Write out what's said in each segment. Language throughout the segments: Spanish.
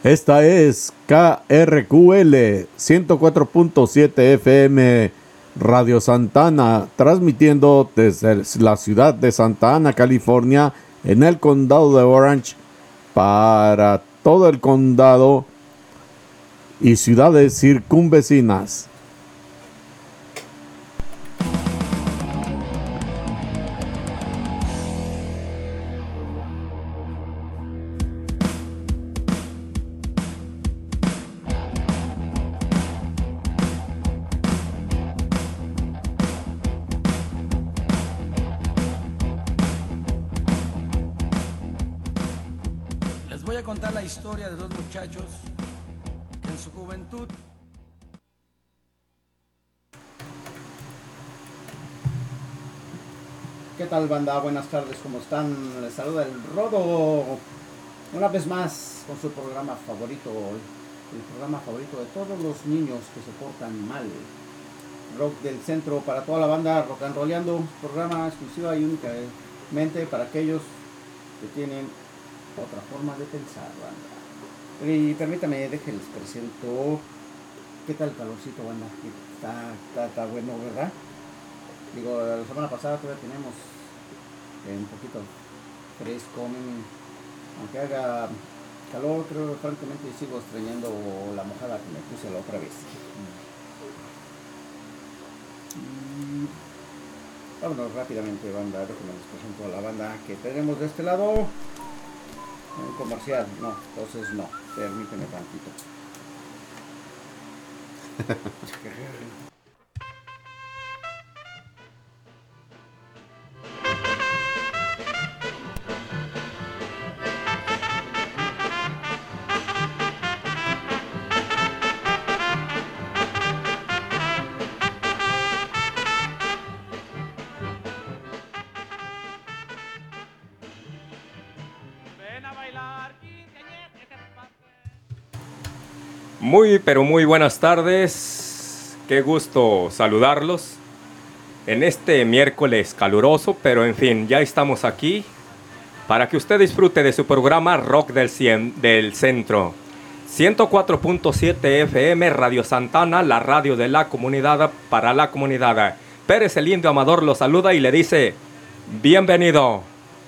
Esta es KRQL 104.7 FM Radio Santana, transmitiendo desde la ciudad de Santa Ana, California, en el condado de Orange, para todo el condado y ciudades circunvecinas. ¿Qué tal, banda? Buenas tardes, ¿cómo están? Les saluda el Rodo una vez más con su programa favorito, el programa favorito de todos los niños que se portan mal. Rock del Centro para toda la banda, rock and rollando, programa exclusiva y únicamente para aquellos que tienen otra forma de pensar, banda. Y permítame, déjenles presento. ¿Qué tal el calorcito, banda? Está bueno, ¿verdad? Digo, la semana pasada todavía tenemos un poquito fresco, aunque haga calor, creo que francamente sigo extrañando la mojada que me puse la otra vez. Vámonos rápidamente, banda, déjenme les presento a la banda que tenemos de este lado. Un comercial, no, entonces no, permíteme tantito. Muy, pero muy buenas tardes. Qué gusto saludarlos en este miércoles caluroso, pero en fin, ya estamos aquí para que usted disfrute de su programa Rock del Centro. 104.7 FM Radio Santana, la radio de la comunidad para la comunidad. Pérez el Indio Amador lo saluda y le dice, bienvenido.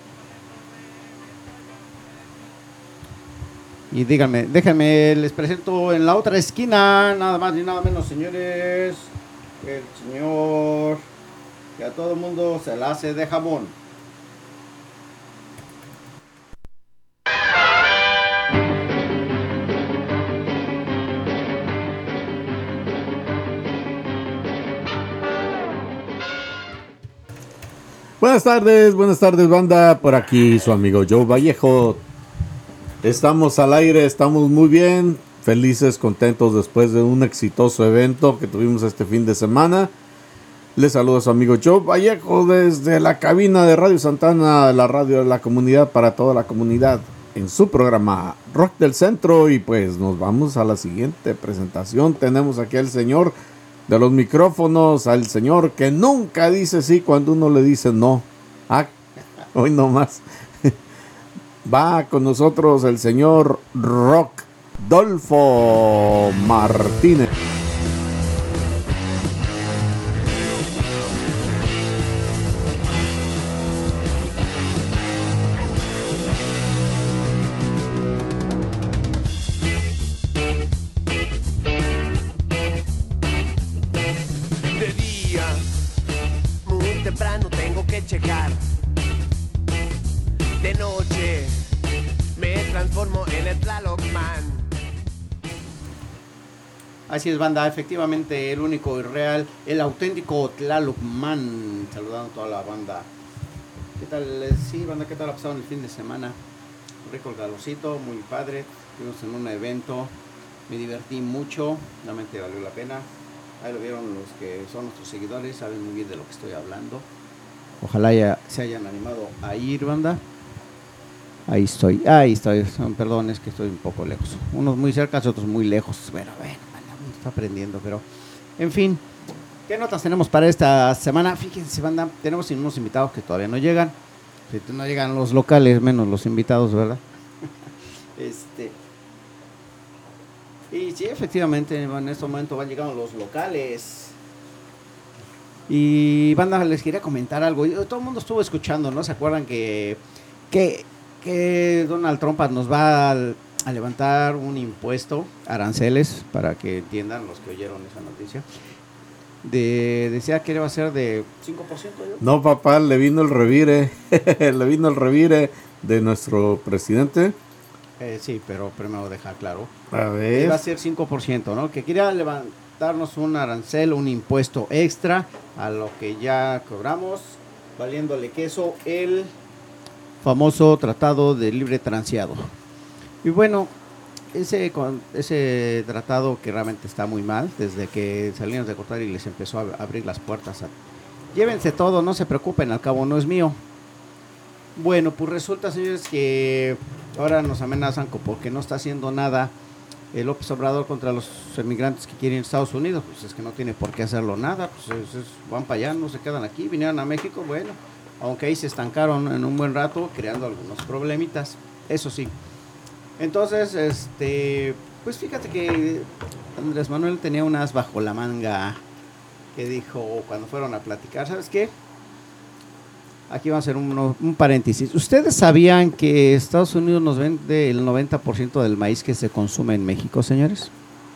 Y díganme, déjenme, les presento en la otra esquina, nada más ni nada menos, señores, el señor que a todo mundo se la hace de jamón. Buenas tardes, banda, por aquí su amigo Joe Vallejo. Estamos al aire, estamos muy bien, felices, contentos después de un exitoso evento que tuvimos este fin de semana. Les saluda su amigo Joe Vallejo desde la cabina de Radio Santana, la radio de la comunidad para toda la comunidad, en su programa Rock del Centro. Y pues nos vamos a la siguiente presentación. Tenemos aquí al señor de los micrófonos, al señor que nunca dice sí cuando uno le dice no. Hoy no más. Va con nosotros el señor Rodolfo Martínez. De día, muy temprano tengo que checar. De noche me transformo en el Tlaloc Man. Así es, banda, efectivamente el único y real, el auténtico Tlaloc Man. Saludando a toda la banda. ¿Qué tal? Sí, banda, ¿qué tal ha pasado en el fin de semana? Rico el calorcito, muy padre. Estuvimos en un evento, me divertí mucho, realmente valió la pena. Ahí lo vieron los que son nuestros seguidores, saben muy bien de lo que estoy hablando. Ojalá se hayan animado a ir, banda. Ahí estoy. Perdón, es que estoy un poco lejos. Unos muy cerca, otros muy lejos. Bueno, uno está aprendiendo, pero en fin. ¿Qué notas tenemos para esta semana? Fíjense, banda, tenemos unos invitados que todavía no llegan. Si no llegan los locales, menos los invitados, ¿verdad? Y sí, efectivamente, en este momento van llegando los locales. Y banda, les quería comentar algo. Todo el mundo estuvo escuchando, ¿no? ¿Se acuerdan que Donald Trump nos va a levantar un impuesto, aranceles, para que entiendan los que oyeron esa noticia? Decía que iba a ser de 5%. ¿Yo? No, papá, le vino el revire. Le vino el revire de nuestro presidente. Sí, pero primero deja claro. A ver. Iba a ser 5%, ¿no? Que quería levantarnos un arancel, un impuesto extra a lo que ya cobramos, valiéndole queso el famoso Tratado de Libre Transeado. Y bueno, ese tratado que realmente está muy mal, desde que Salinas de Gortari les empezó a abrir las puertas. Llévense todo, no se preocupen, al cabo no es mío. Bueno, pues resulta, señores, que ahora nos amenazan porque no está haciendo nada el López Obrador contra los emigrantes que quieren ir a Estados Unidos. Pues es que no tiene por qué hacerlo nada, pues van para allá, no se quedan aquí, vinieron a México, bueno, aunque ahí se estancaron en un buen rato, creando algunos problemitas, eso sí. Entonces, pues fíjate que Andrés Manuel tenía unas bajo la manga que dijo cuando fueron a platicar, ¿sabes qué? Aquí va a ser un paréntesis. ¿Ustedes sabían que Estados Unidos nos vende el 90% del maíz que se consume en México, señores?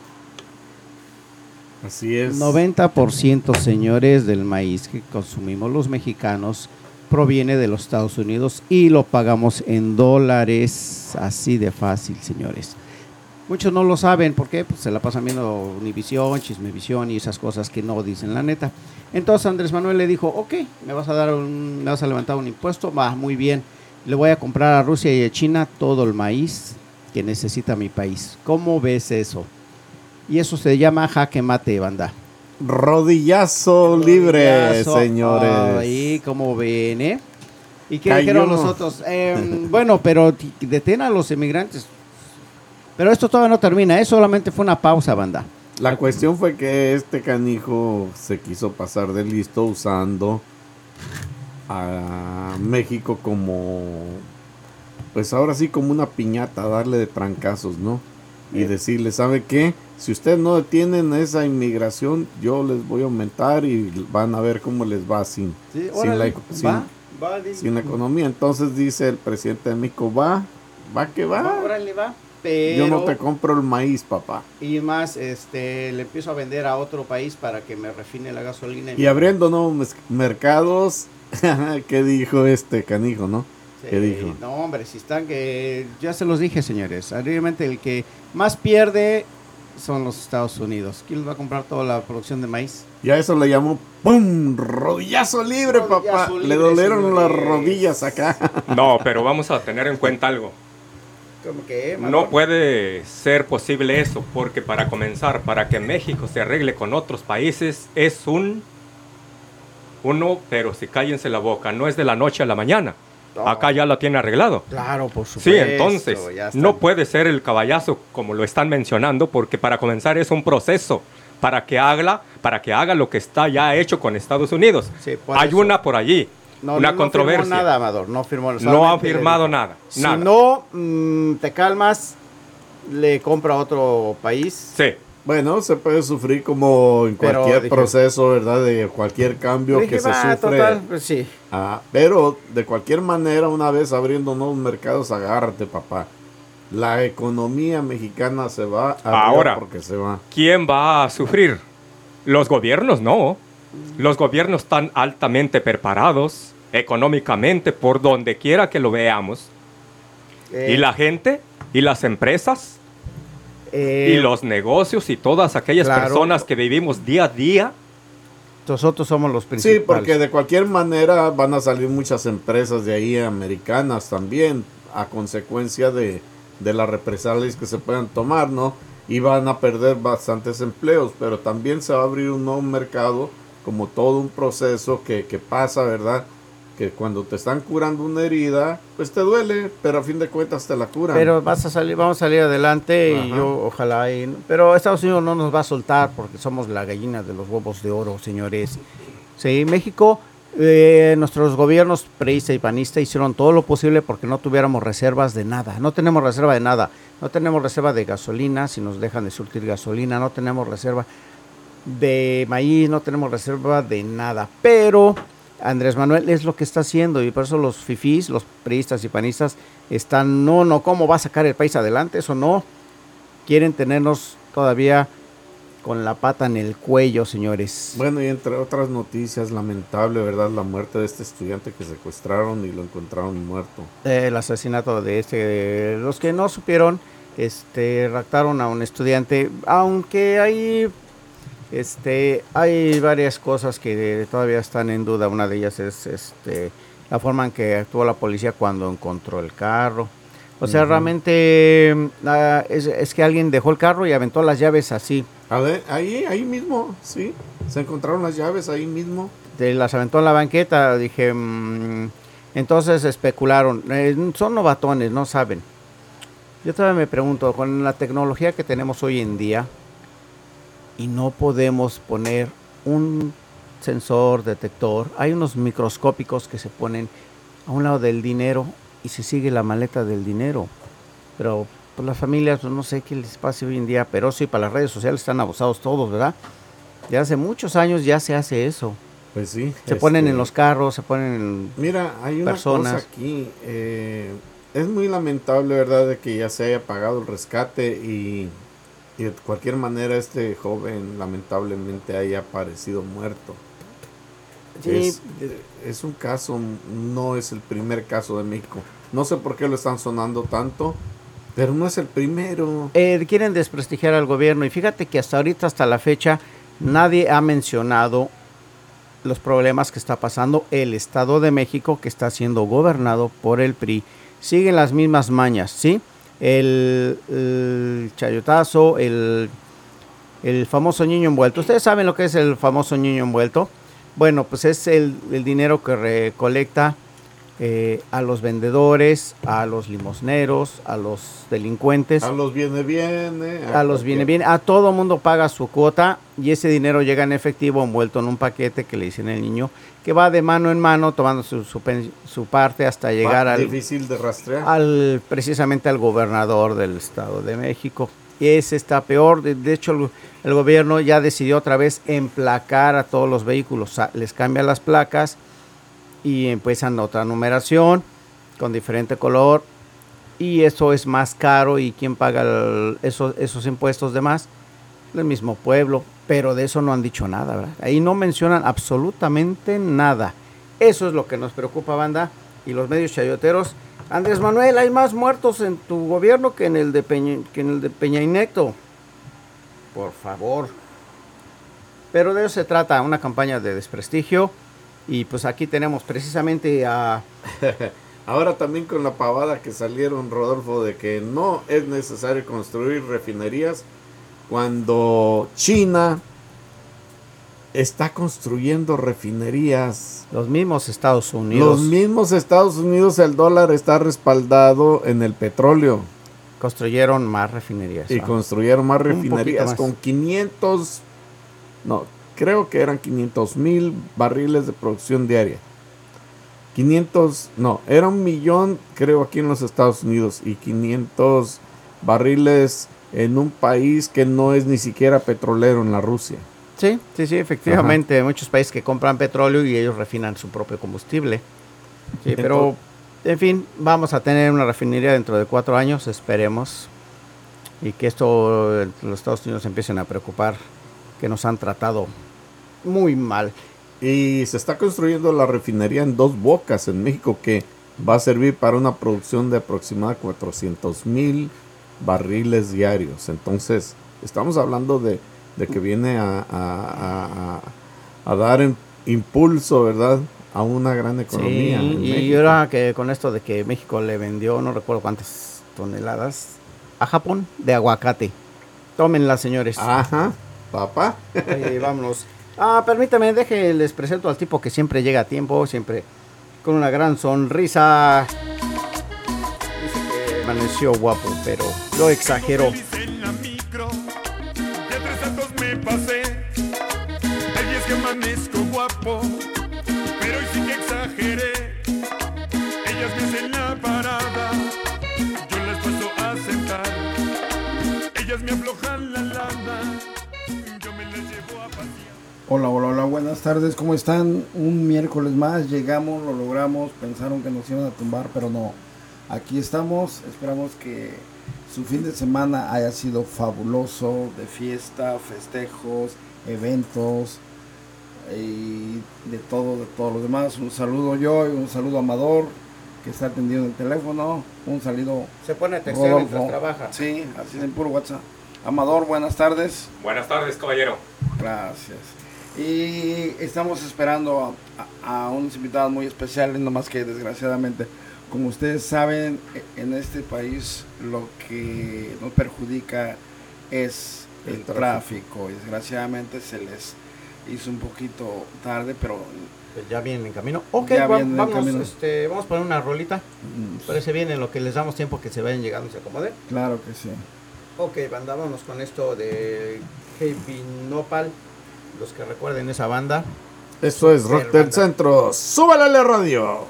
Así es. 90%, señores, del maíz que consumimos los mexicanos proviene de los Estados Unidos y lo pagamos en dólares, así de fácil, señores. Muchos no lo saben porque pues, se la pasan viendo Univisión, Chismevisión y esas cosas que no dicen la neta. Entonces Andrés Manuel le dijo, ok, me vas a levantar un impuesto, va, muy bien. Le voy a comprar a Rusia y a China todo el maíz que necesita mi país. ¿Cómo ves eso? Y eso se llama jaque mate, banda. Rodillazo libre, señores. Ahí, como ven, ¿eh? ¿Y qué dijeron los otros? Bueno, pero detén a los emigrantes. Pero esto todavía no termina, solamente fue una pausa, banda. La cuestión fue que este canijo se quiso pasar de listo usando a México como, pues ahora sí como una piñata, darle de trancazos, ¿no? Y decirle, ¿sabe qué? Si ustedes no detienen esa inmigración, yo les voy a aumentar y van a ver cómo les va sin la economía. Entonces dice el presidente de México, va que va. Órale, va. Pero, yo no te compro el maíz, papá. Y más, le empiezo a vender a otro país para que me refine la gasolina. Y abriendo nuevos mercados, ¿qué dijo este canijo, no? Sí, ¿Qué dijo? No, hombre, si están que... Ya se los dije, señores. Realmente el que más pierde son los Estados Unidos. ¿Quién les va a comprar toda la producción de maíz? Y a eso le llamó ¡pum! Rodillazo libre, papá. Le dolieron señores. Las rodillas acá. No, pero vamos a tener en cuenta algo. ¿Cómo que? No puede ser posible eso, porque para comenzar, para que México se arregle con otros países, es pero si cállense la boca, no es de la noche a la mañana. No. Acá ya lo tiene arreglado. Claro, por supuesto. Sí, entonces, no puede ser el caballazo como lo están mencionando, porque para comenzar es un proceso para que haga lo que está ya hecho con Estados Unidos. Sí, hay eso. Una por allí. Una controversia. No firmó nada, Amador, no firmó nada. No ha firmado nada. Si no te calmas, le compra a otro país. Sí. Bueno, se puede sufrir como en cualquier proceso, ¿verdad? De cualquier cambio que se sufre. Total, pues sí. Pero de cualquier manera, una vez abriendo nuevos mercados, agárrate, papá. La economía mexicana se va ahora porque se va. ¿Quién va a sufrir? Los gobiernos, no. Los gobiernos están altamente preparados económicamente por donde quiera que lo veamos. Y la gente y las empresas y los negocios y todas aquellas personas que vivimos día a día. Nosotros somos los principales. Sí, porque de cualquier manera van a salir muchas empresas de ahí americanas también a consecuencia de las represalias que se puedan tomar, ¿no? Y van a perder bastantes empleos, pero también se va a abrir un nuevo mercado, como todo un proceso que pasa, ¿verdad? Que cuando te están curando una herida, pues te duele, pero a fin de cuentas te la curan. Pero vamos a salir adelante. Ajá. Y yo ojalá. Pero Estados Unidos no nos va a soltar porque somos la gallina de los huevos de oro, señores. Sí, México Nuestros gobiernos priista y panista hicieron todo lo posible porque no tuviéramos reservas de nada. No tenemos reserva de nada. No tenemos reserva de gasolina si nos dejan de surtir gasolina. No tenemos reserva de maíz. No tenemos reserva de nada. Pero Andrés Manuel es lo que está haciendo y por eso los fifís, los priistas y panistas están, no, ¿cómo va a sacar el país adelante? Eso no. Quieren tenernos todavía con la pata en el cuello, señores. Bueno, y entre otras noticias, lamentable, ¿verdad? La muerte de este estudiante que secuestraron y lo encontraron muerto. El asesinato de los que no supieron, raptaron a un estudiante, aunque hay varias cosas que todavía están en duda. Una de ellas es la forma en que actuó la policía cuando encontró el carro. O sea, realmente es que alguien dejó el carro y aventó las llaves así. A ver, ahí mismo, sí. Se encontraron las llaves ahí mismo. Las aventó en la banqueta, dije. Entonces especularon. Son novatones, no saben. Yo todavía me pregunto, con la tecnología que tenemos hoy en día, y no podemos poner un sensor detector. Hay unos microscópicos que se ponen a un lado del dinero y se sigue la maleta del dinero. Pero pues las familias, pues, no sé qué les pasa hoy en día, pero sí, para las redes sociales están abusados todos, ¿verdad? Ya hace muchos años ya se hace eso. Pues sí. Se ponen en los carros, se ponen en Mira, hay una personas. cosa aquí. Es muy lamentable, ¿verdad?, de que ya se haya pagado el rescate y de cualquier manera este joven lamentablemente haya aparecido muerto. Sí. Es un caso, no es el primer caso de México. No sé por qué lo están sonando tanto, pero no es el primero. Quieren desprestigiar al gobierno y fíjate que hasta ahorita, hasta la fecha, nadie ha mencionado los problemas que está pasando el Estado de México, que está siendo gobernado por el PRI. Siguen las mismas mañas, ¿sí? El chayotazo, el famoso niño envuelto. ¿Ustedes saben lo que es el famoso niño envuelto? Bueno, pues es el dinero que recolecta a los vendedores, a los limosneros, a los delincuentes. A los viene. A los viene. A todo mundo paga su cuota y ese dinero llega en efectivo envuelto en un paquete que le dicen el niño, que va de mano en mano tomando su parte hasta llegar difícil de rastrear. Precisamente al gobernador del Estado de México. Y ese está peor. De hecho, el gobierno ya decidió otra vez emplacar a todos los vehículos. Les cambia las placas y empiezan otra numeración con diferente color. Y eso es más caro. ¿Y quién paga esos impuestos de más? El mismo pueblo. Pero de eso no han dicho nada, ¿verdad? Ahí no mencionan absolutamente nada. Eso es lo que nos preocupa, banda. Y los medios chayoteros. Andrés Manuel, hay más muertos en tu gobierno que en el de Peña Nieto. Por favor. Pero de eso se trata, una campaña de desprestigio. Y pues aquí tenemos precisamente a... Ahora también con la pavada que salieron, Rodolfo, de que no es necesario construir refinerías cuando China está construyendo refinerías. Los mismos Estados Unidos. El dólar está respaldado en el petróleo. Construyeron más refinerías. Y construyeron más refinerías con 500, no, creo que eran 500,000 barriles de producción diaria. 500, no, era 1,000,000, creo, aquí en los Estados Unidos, y 500 barriles en un país que no es ni siquiera petrolero, en la Rusia. Sí, efectivamente. Hay muchos países que compran petróleo y ellos refinan su propio combustible. Sí, pero, en fin, vamos a tener una refinería dentro de 4 años, esperemos. Y que los Estados Unidos empiecen a preocupar, que nos han tratado muy mal. Y se está construyendo la refinería en Dos Bocas, en México, que va a servir para una producción de aproximadamente 400,000 barriles diarios. Entonces, estamos hablando de que viene a dar impulso, ¿verdad?, a una gran economía. Sí, y ahora que con esto de que México le vendió, no recuerdo cuántas toneladas, a Japón de aguacate. Tómenla, señores. Ajá, papá. Vámonos. Permítame, les presento al tipo que siempre llega a tiempo, siempre con una gran sonrisa. Dice que amaneció guapo, pero lo exageró. Me pasé, hay días que amanezco guapo, pero hoy Hola, buenas tardes, ¿cómo están? Un miércoles más, llegamos, lo logramos, pensaron que nos iban a tumbar, pero no. Aquí estamos, esperamos que su fin de semana haya sido fabuloso, de fiesta, festejos, eventos y de todo lo demás. Un saludo yo y un saludo a Amador, que está atendiendo el teléfono. Un saludo Se pone a textear mientras trabaja. Sí, así en puro WhatsApp. Amador, buenas tardes. Buenas tardes, caballero. Gracias. Y estamos esperando a unos invitados muy especiales, nomás que desgraciadamente, como ustedes saben, en este país lo que nos perjudica es el tráfico. Y desgraciadamente se les hizo un poquito tarde, pero Pues ya vienen en camino. Ok, Ya vienen en vamos, camino. Vamos a poner una rolita. Parece bien en lo que les damos tiempo que se vayan llegando y se acomoden. claro que sí. Ok, banda, vámonos con esto de Heavy Nopal. Los que recuerden esa banda. Eso es Rock del Centro. ¡Súbale a la radio!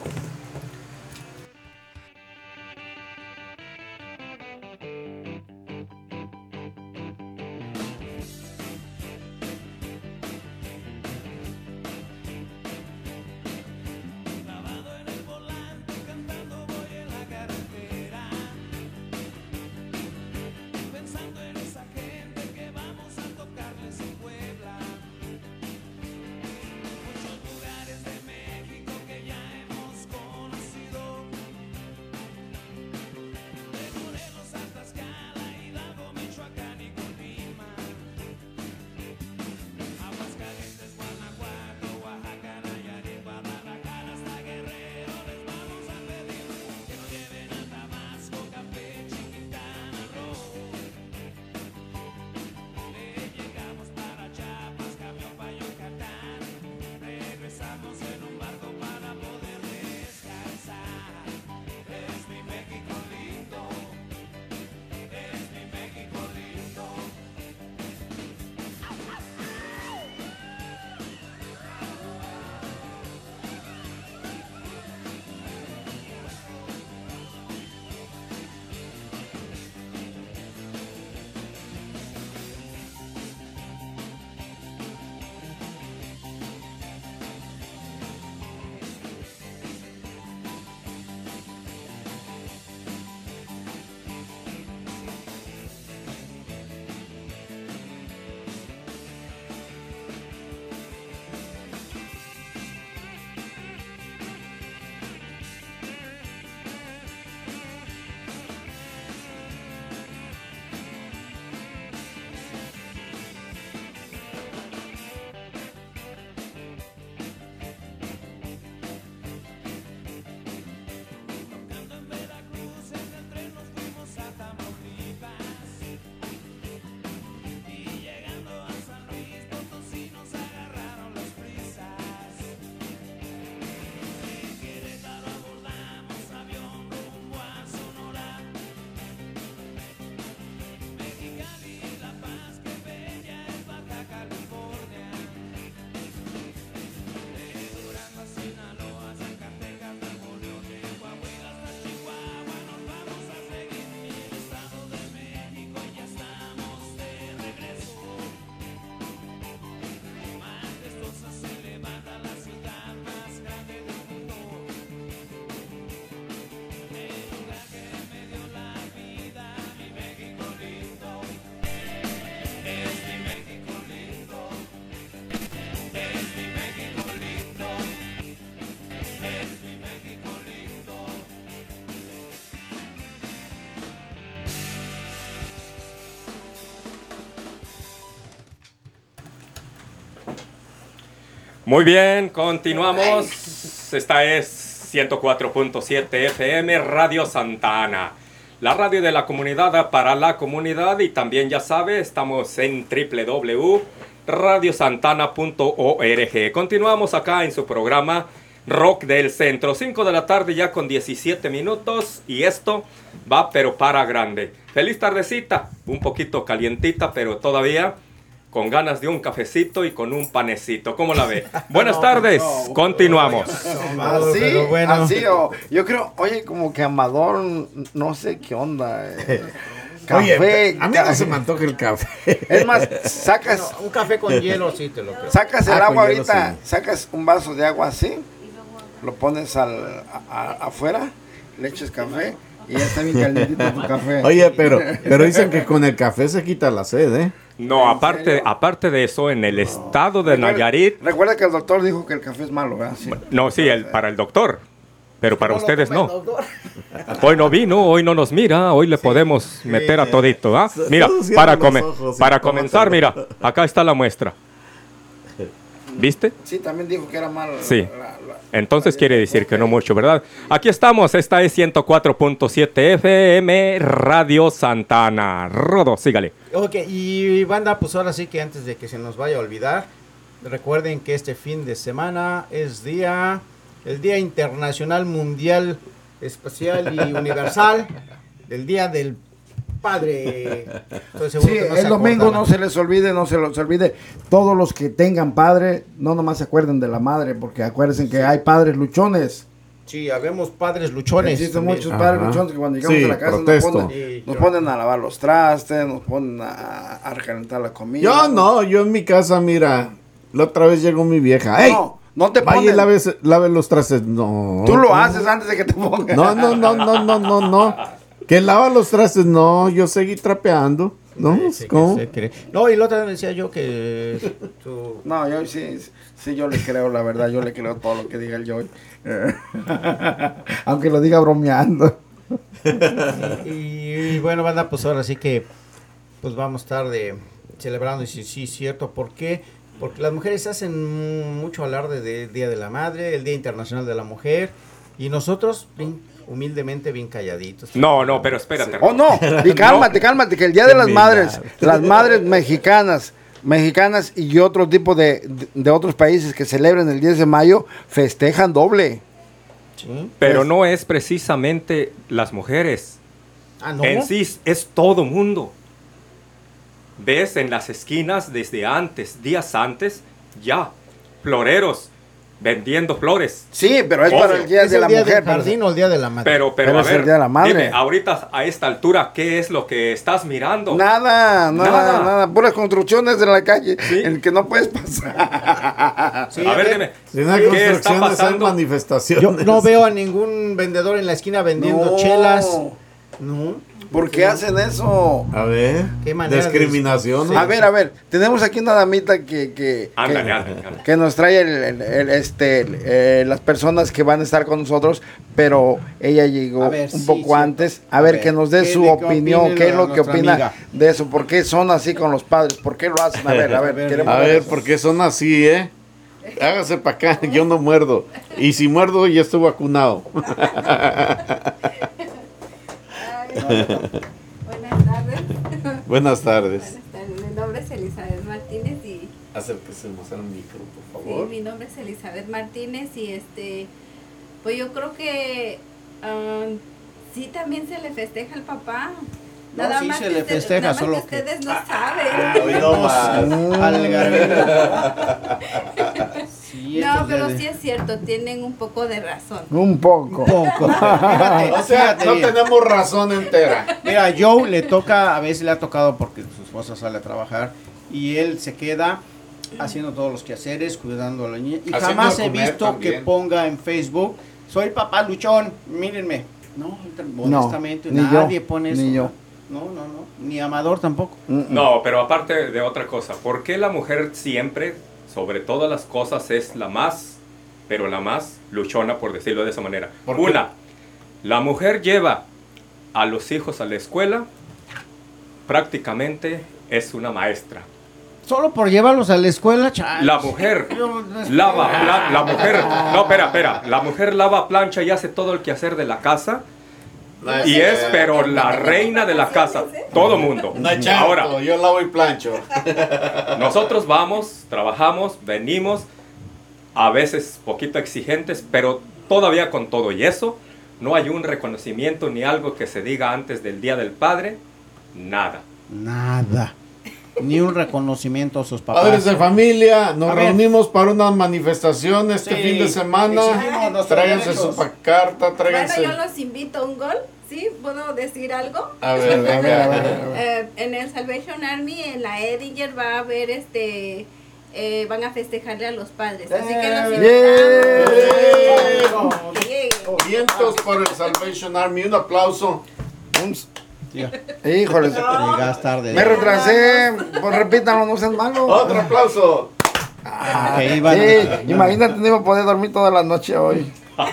Muy bien, continuamos. Esta es 104.7 FM Radio Santa Ana, la radio de la comunidad para la comunidad. Y también, ya sabe, estamos en www.radiosantana.org. Continuamos acá en su programa Rock del Centro, 5 de la tarde ya con 17 minutos. Y esto va pero para grande. Feliz tardecita, un poquito calientita, pero todavía con ganas de un cafecito y con un panecito. ¿Cómo la ve? Buenas tardes, continuamos. Así, yo creo, oye, como que Amador, no sé qué onda. Café. Oye, a mí no se me antoja el café. Es más, sacas, No, un café con hielo sí te lo creo. sacas el Ah, con agua hielo, ahorita, sí. sacas un vaso de agua así, lo pones afuera, le echas café y ya está bien calientito tu café. Oye, pero dicen que con el café se quita la sed, ¿eh? No, aparte de eso, en el estado de Nayarit, Recuerda que el doctor dijo que el café es malo, ¿verdad? Sí. no, sí, para el doctor, pero para No lo ustedes tome el no. doctor. Hoy no vino, hoy no nos mira, hoy le podemos meter a todito, ¿ah? Mira, Todos para, cierran los ojos y para tómatelo. comenzar, mira, acá está la muestra. ¿Viste? Sí, también dijo que era malo. Sí. Entonces quiere decir que no mucho, ¿verdad? Aquí estamos, esta es 104.7 FM, Radio Santana. Rodo, sígale. Ok, y banda, pues ahora sí que antes de que se nos vaya a olvidar, recuerden que este fin de semana es el Día Internacional Mundial Espacial y Universal, del Día del Padre. Estoy seguro Sí, que no se el domingo acordarán. no se les olvide, no se les olvide. Todos los que tengan padre, no nomás se acuerden de la madre, porque acuérdense que hay padres luchones. Sí, habemos padres luchones. Existen también. muchos Ajá. padres luchones que cuando llegamos Sí, a la casa protesto. nos ponen a lavar los trastes, nos ponen a recalentar la comida. Yo no, yo en mi casa, mira, la otra vez llegó mi vieja. ¡Ey! No te Vaya y ponen. lave los trastes. No. Tú lo haces antes de que te pongan. No. Que lava los trastes. No, yo seguí trapeando. ¿No? Sí, que ¿Cómo? se cree. No, y la otra vez decía yo que tú... No, yo sí, yo le creo, la verdad, yo le creo todo lo que diga el Joy. Aunque lo diga bromeando. Y bueno, banda, pues ahora sí que pues vamos a estar celebrando, y sí, cierto. ¿Por qué? Porque las mujeres hacen mucho alarde del Día de la Madre, el Día Internacional de la Mujer, y nosotros, bien humildemente, bien calladitos. No, pero espérate. Oh, no, y cálmate, que el Día de las Madres, las madres mexicanas y otro tipo de otros países que celebran el 10 de mayo, festejan doble. ¿Sí? Pero no es precisamente las mujeres. Ah, ¿no? En sí es todo mundo. Ves en las esquinas desde antes, días antes, ya, floreros vendiendo flores. Sí, pero es Obvio. para el Día ¿Es de el la Día Mujer. del jardín o el Día de la Madre? Pero Pero a es el ver, Día de la Madre. dime, ahorita a esta altura, ¿qué es lo que estás mirando? Nada, puras construcciones de la calle Sí. en que no puedes pasar. Sí, a ver, dime, Si no hay ¿qué está construcciones, hay pasando? manifestaciones. yo no veo a ningún vendedor en la esquina vendiendo No. chelas. No. ¿Por qué hacen eso? A ver. Qué manera de- Discriminación. Sí. A ver, tenemos aquí una damita que Ándale. que nos trae las personas que van a estar con nosotros, pero ella llegó A ver, un sí, poco sí. antes. A ver, que nos dé ¿qué- su de qué opinión, opina qué es lo que nuestra opina amiga? de eso, por qué son así con los padres, por qué lo hacen. A ver, queremos A ver ver, eso. ¿por qué son así, Hágase para acá, yo no muerdo. Y si muerdo, ya estoy vacunado. Buenas tardes. Buenas tardes. Buenas tardes. Mi nombre es Elizabeth Martínez y Acérquese más al micro, por sí, favor. mi nombre es Elizabeth Martínez y pues yo creo que sí también se le festeja al papá. No, sí se le festeja, nada más solo que que- ustedes no saben. Hoy no más. Algarabía. Sí, No, esto pero de- sí es cierto, tienen un poco de razón. Un poco. Poco. Fíjate, O sea, fíjate no bien. tenemos razón entera. Mira, a Joe le toca, a veces le ha tocado porque su esposa sale a trabajar y él se queda haciendo todos los quehaceres, cuidando a la niña. Y Haciendo jamás de he comer visto también. que ponga en Facebook, soy papá luchón, mírenme. No, honestamente, ni nadie yo, pone eso. ni yo. No, ni Amador tampoco. No, pero aparte de otra cosa, ¿por qué la mujer siempre, sobre todas las cosas, es la más, pero la más luchona, por decirlo de esa manera? ¿Por qué? Una, la mujer lleva a los hijos a la escuela, prácticamente es una maestra. Solo por llevarlos a la escuela, chale. La mujer lava, la mujer, no, espera, la mujer lava, plancha y hace todo el quehacer de la casa. Y es, pero la reina de la casa, todo mundo. Ahora, yo lavo y plancho. nosotros vamos, trabajamos, venimos, a veces poquito exigentes, pero todavía con todo y eso, no hay un reconocimiento ni algo que se diga antes del Día del Padre, nada. Nada. Ni un reconocimiento a sus papás. Padres de familia, nos A ver. reunimos para una manifestación este Sí, fin de semana. exigimos nuestros Tráiganse derechos. su carta, Bueno, tráiganse. yo los invito a un gol. Sí, ¿puedo decir algo? A ver, venga. En el Salvation Army, en la Edinger, va a haber van a festejarle a los padres. Así que los invitamos. Vientos por el Salvation Army. Un aplauso. Híjole, Llegas tarde. me retrasé. Pues repítanlo, no sean malos. Otro aplauso. Ok, Iván. Sí, imagínate, no iba a poder dormir toda la noche hoy.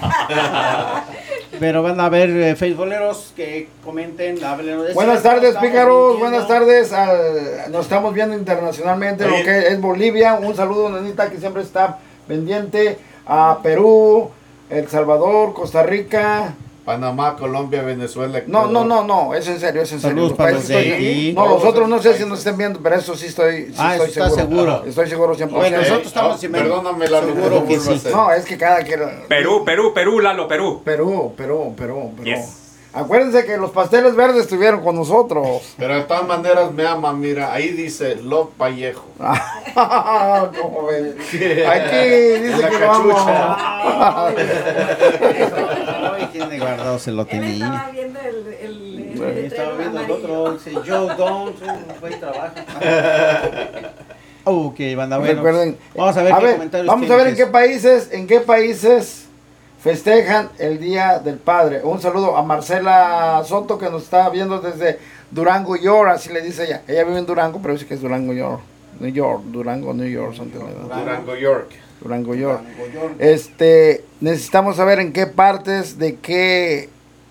Pero van a haber facebooleros que comenten, hablen. Buenas tardes, pícaros. Buenas tardes. Nos estamos viendo internacionalmente, lo que es Bolivia. Un saludo, nenita, que siempre está pendiente. A Perú, El Salvador, Costa Rica. Panamá, Colombia, Venezuela. No, es en serio, Saludos Los para países los de estoy- Haití. No, los otros no sé si nos estén viendo, pero eso sí estoy Eso está seguro. Estoy seguro 100%. Bueno, nosotros estamos Perdóname, Lalo, seguro no que vuelvo a sí. hacer. No, es que cada que... Perú, Lalo, Perú. Pero. Yes. Acuérdense que los pasteles verdes estuvieron con nosotros. Pero de todas maneras me ama, mira, ahí dice Love Vallejo. ¿Cómo ven? Aquí dice la que lo amo. Hoy tiene guardado, se lo Él tenía. estaba viendo Estaba viendo el amarillo. otro, dice Joe Don't, fue y trabaja. Ok, banda, bueno. Recuerden, Vamos a ver qué comentarios vamos a ver tienen en qué países festejan el Día del Padre. Un saludo a Marcela Soto, que nos está viendo desde Durango, York, así le dice ella. Ella vive en Durango, pero dice que es Durango, York. Durango, New York, something like that. Durango, York. Durango, York. Durango, York. Necesitamos saber en qué partes de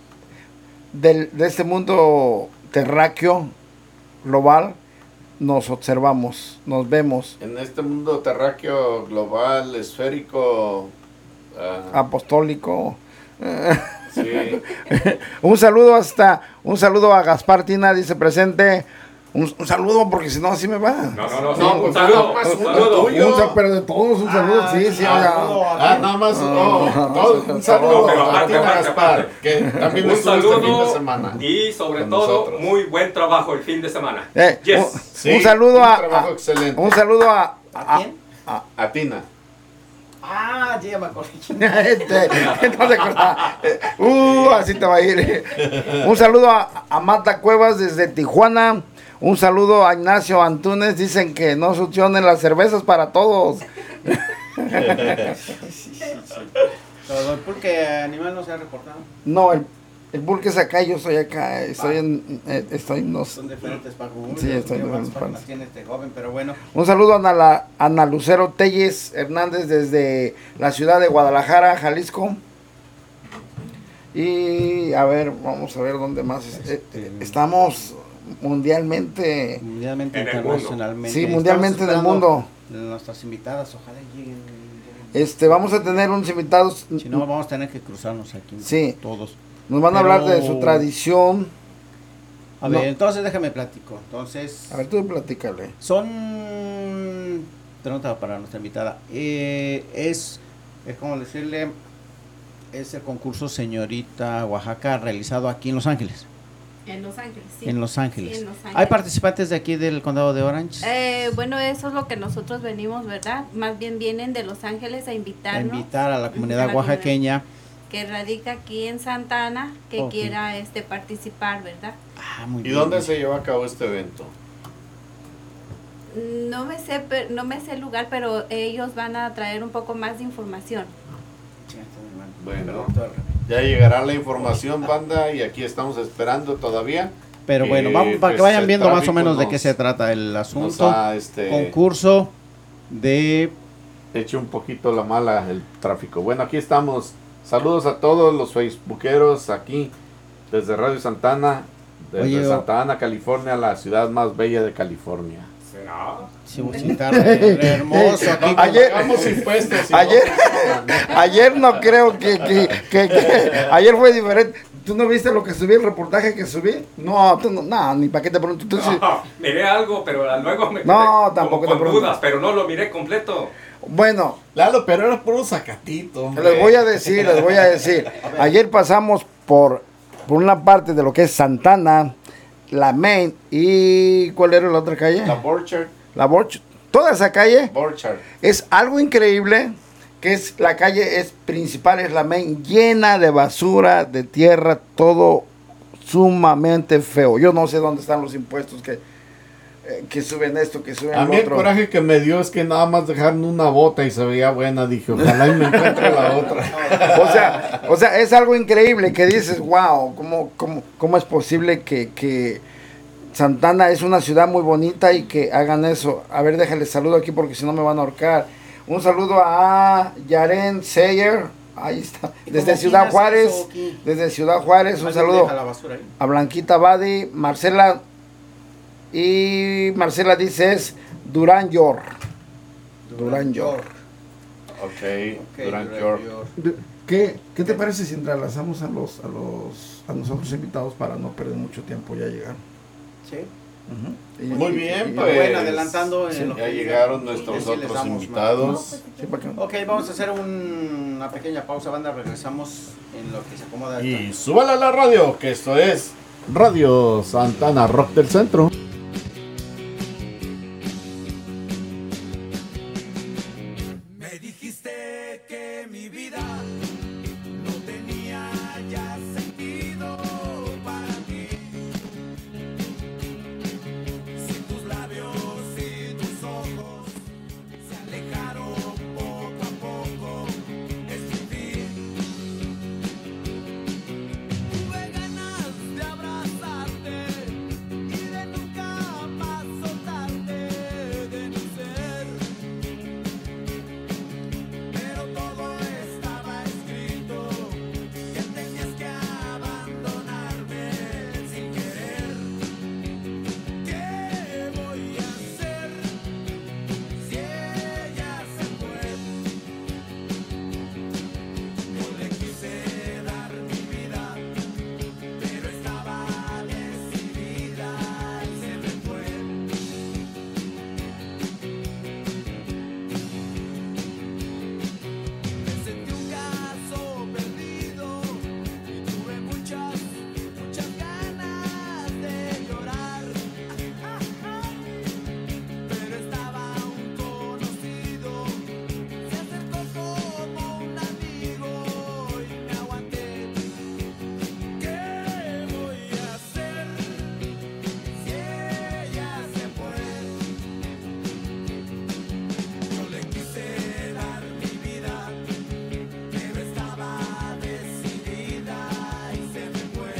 este mundo terráqueo global nos observamos, nos vemos. En este mundo terráqueo, global, esférico. Apostólico. Sí. un saludo a Gaspar Tina, dice presente. Un saludo, porque si no así me va. No, un saludo. Pero de todos un saludo, sí, oiga. Nada más. Un saludo No, pero a aparte, ti, aparte, Gaspar, aparte. que también Un estuvo este fin de saludo semana. y sobre con todo nosotros. muy buen trabajo el fin de semana. Un Sí, saludo un trabajo excelente. un saludo ¿A quién? A Tina. Ah, sí, ya me acordé. no te acordás. Así te va a ir. Un saludo a Mata Cuevas desde Tijuana. Un saludo a Ignacio Antunes. Dicen que no succionen las cervezas para todos. Todo el pulque animal no se ha reportado. No, el pulque es acá, yo estoy acá. Estoy en los... Son diferentes pagos. Sí, estoy en diferentes pagos. pagos. Tiene este joven, pero bueno. Un saludo a Ana Lucero Telles Hernández desde la ciudad de Guadalajara, Jalisco. Y a ver, vamos a ver dónde más. Estamos mundialmente. Mundialmente, En el mundo. internacionalmente. Sí, mundialmente en el Estamos mundo. esperando Nuestras invitadas, ojalá lleguen. Vamos a tener unos invitados. Si no, vamos a tener que cruzarnos aquí. Sí. Todos. Nos van a Pero- hablar de su tradición. A No. ver, entonces déjame platico. Entonces, A ver, tú platícale. son. Pregunta para nuestra invitada. Es como decirle. Es el concurso Señorita Oaxaca realizado aquí en Los Ángeles. En Los Ángeles, sí. En Los Ángeles. Sí, en Los Ángeles. ¿Hay participantes de aquí del condado de Orange? Bueno, eso es lo que nosotros venimos, ¿verdad? Más bien vienen de Los Ángeles a A invitarnos. invitar a la comunidad a la oaxaqueña. que radica aquí en Santa Ana, que Ok. quiera participar, ¿verdad? Ah, muy ¿Y bien. dónde se lleva a cabo este evento? No me sé el lugar, pero ellos van a traer un poco más de información. Sí, está muy mal. Bueno. Perdón, Ya llegará la información, banda, y aquí estamos esperando todavía. Pero bueno, vamos para pues, que vayan el viendo más o tráfico menos de nos- qué se trata el Nos asunto. ha Concurso de hecho un poquito la mala el tráfico. Bueno, aquí estamos. Saludos a todos los facebookeros aquí desde Radio Santana, desde Oye, Santa Ana, California, la ciudad más bella de California. ¿Será? Chibucita, re hermoso. Aquí Ayer- Pagamos impuestos. y Ayer, no- ayer no creo que ayer fue diferente. ¿Tú no viste lo que subí, el reportaje que subí? No, tú no, ni para qué te pregunto. Tú sí. No, miré algo, pero luego me No, quedé tampoco con te pregunto. dudas, pero no lo miré completo. Bueno, Lalo, pero era puro sacatito. hombre. les voy a decir. Ayer pasamos por una parte de lo que es Santana, la Main y ¿cuál era la otra calle? La Borchardt. La Borch. Toda esa calle Borchardt. es algo increíble, que es la calle es principal, es la Main, llena de basura, de tierra, todo sumamente feo. Yo no sé dónde están los impuestos que suben esto, que suben A lo mí el otro. coraje que me dio es que nada más dejaron una bota y se veía buena. Dije, ojalá y me encuentre la otra. O sea, es algo increíble que dices, wow, ¿cómo es posible que Santana es una ciudad muy bonita y que hagan eso? A ver, déjale saludo aquí porque si no me van a ahorcar. Un saludo a Yaren Seyer, ahí está, desde Ciudad Juárez, un saludo a Blanquita Badi, Marcela dice es Durán York. Ok, Durán York. ¿Qué te parece si entrelazamos a nosotros invitados para no perder mucho tiempo? Ya llegaron. Sí. Muy bien, y pues. bueno, adelantando en lo ya que llegaron digan, nuestros y sí les otros damos invitados. Ok, vamos a hacer una pequeña pausa, banda. Regresamos en lo que se acomoda. Y súbala a la radio, que esto es Radio Santana Rock del Centro. Me dijiste que mi vida no tenía ya sentido para ti. Si tus labios y tus ojos se alejaron poco a poco, es mi fin. Tuve ganas de abrazarte y de nunca más soltarte de mi ser. Pero todo estaba escrito, que tenías que abandonarme sin querer. ¿Qué voy a hacer si ella se fue? Yo le quise dar mi vida, pero estaba decidida y se me fue. Me sentí un caso perdido y tuve muchas ganas de llorar. Pero estaba un conocido, se acercó como un amigo y me aguanté. ¿Qué voy a hacer si ella se fue? Yo le quise dar mi vida, pero estaba decidida y se me fue.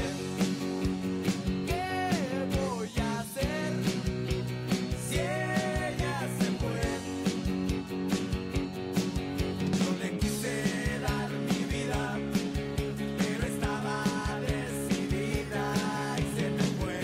¿Qué voy a hacer si ella se fue? Yo le quise dar mi vida, pero estaba decidida y se me fue.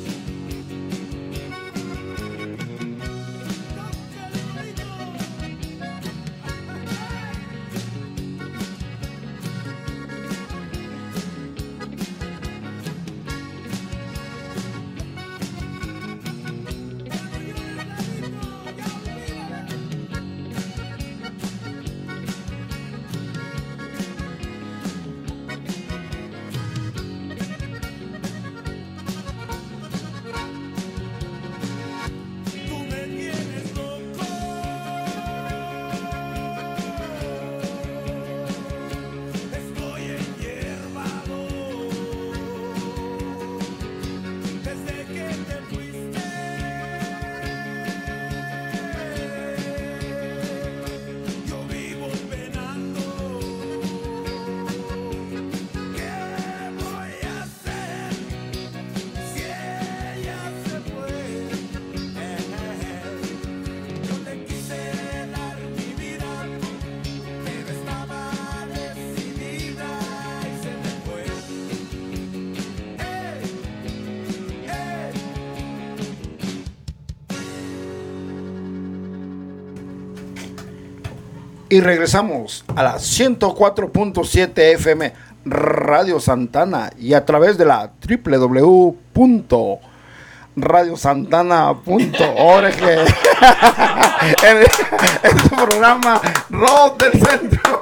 Tú me tienes loco, estoy enhierbado. Desde que te fuiste, yo vivo penando. ¿Qué voy a hacer si ella se fue? Yo le quise dar mi vida, pero estaba decidida y se me fue. Y regresamos a la 104.7 FM Radio Santana y a través de la www.radiosantana.org en su programa Rock del Centro.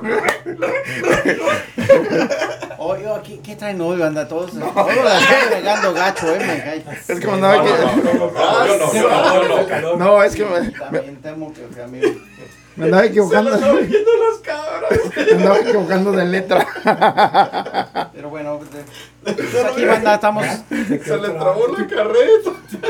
Oye, ¿qué traen hoy, banda? Todos la están regando gacho, me cae. Es que mandaba que... No, es que También temo que a mí Me andaba equivocando. Se lo están viendo los cabros. Me andaba equivocando de letra. Pero bueno, pues aquí banda, estamos. Se le trabó la carreta.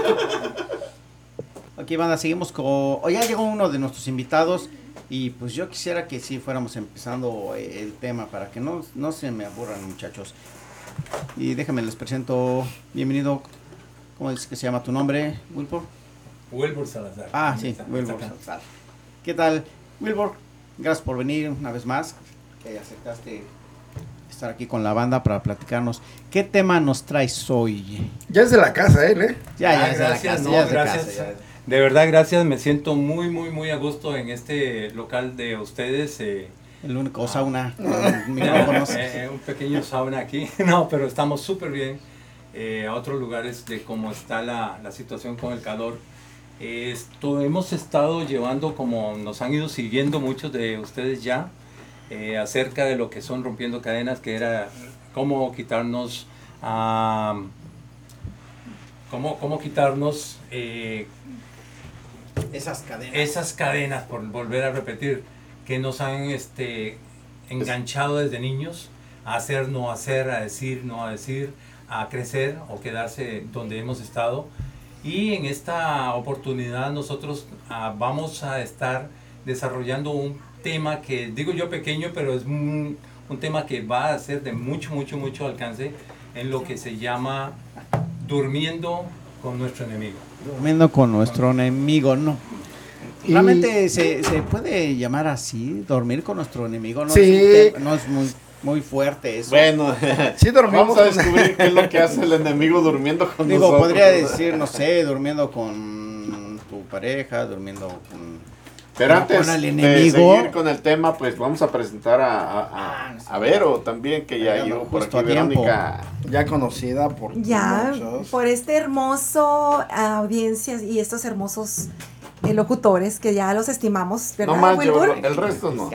Aquí banda, seguimos con. Hoy ya llegó uno de nuestros invitados. Y pues yo quisiera que sí fuéramos empezando el tema para que no se me aburran, muchachos. Y déjenme les presento. Bienvenido. ¿Cómo es que se llama tu nombre, Wilbur? Wilbur Salazar. Ah, sí, Wilbur Salazar. ¿Qué tal, Wilbur? Gracias por venir una vez más. Que aceptaste estar aquí con la banda para platicarnos. ¿Qué tema nos traes hoy? Ya es de la casa, ¿eh? Ya es de la Gracias, casa, no, ya es de gracias. casa, ya. De verdad, gracias. Me siento muy a gusto en este local de ustedes. El único sauna con micrófonos. Un pequeño sauna aquí. No, pero estamos súper bien. A otros lugares de cómo está la situación con el calor. Hemos estado llevando, como nos han ido siguiendo muchos de ustedes ya, acerca de lo que son rompiendo cadenas, que era cómo quitarnos, cómo quitarnos esas cadenas, por volver a repetir, que nos han enganchado desde niños a hacer, no hacer, a decir, no a decir, a crecer o quedarse donde hemos estado. Y en esta oportunidad nosotros vamos a estar desarrollando un tema que digo yo pequeño, pero es un tema que va a ser de mucho alcance en lo que se llama durmiendo con nuestro enemigo. Durmiendo con nuestro enemigo, no. ¿Realmente se puede llamar así? ¿Dormir con nuestro enemigo? No, Sí. No es muy fuerte eso. Bueno, Sí, dormimos. vamos a descubrir qué es lo que hace el enemigo durmiendo con Digo, nosotros. podría decir, no sé, durmiendo con tu pareja, durmiendo con... Pero antes con el de enemigo. seguir con el tema, pues vamos a presentar a Vero también, que ya llegó por Justo aquí, a tiempo. Verónica. Ya conocida por Ya, muchos. por este hermoso audiencia y estos hermosos locutores que ya los estimamos, ¿verdad, No más, Wilbur? el resto no.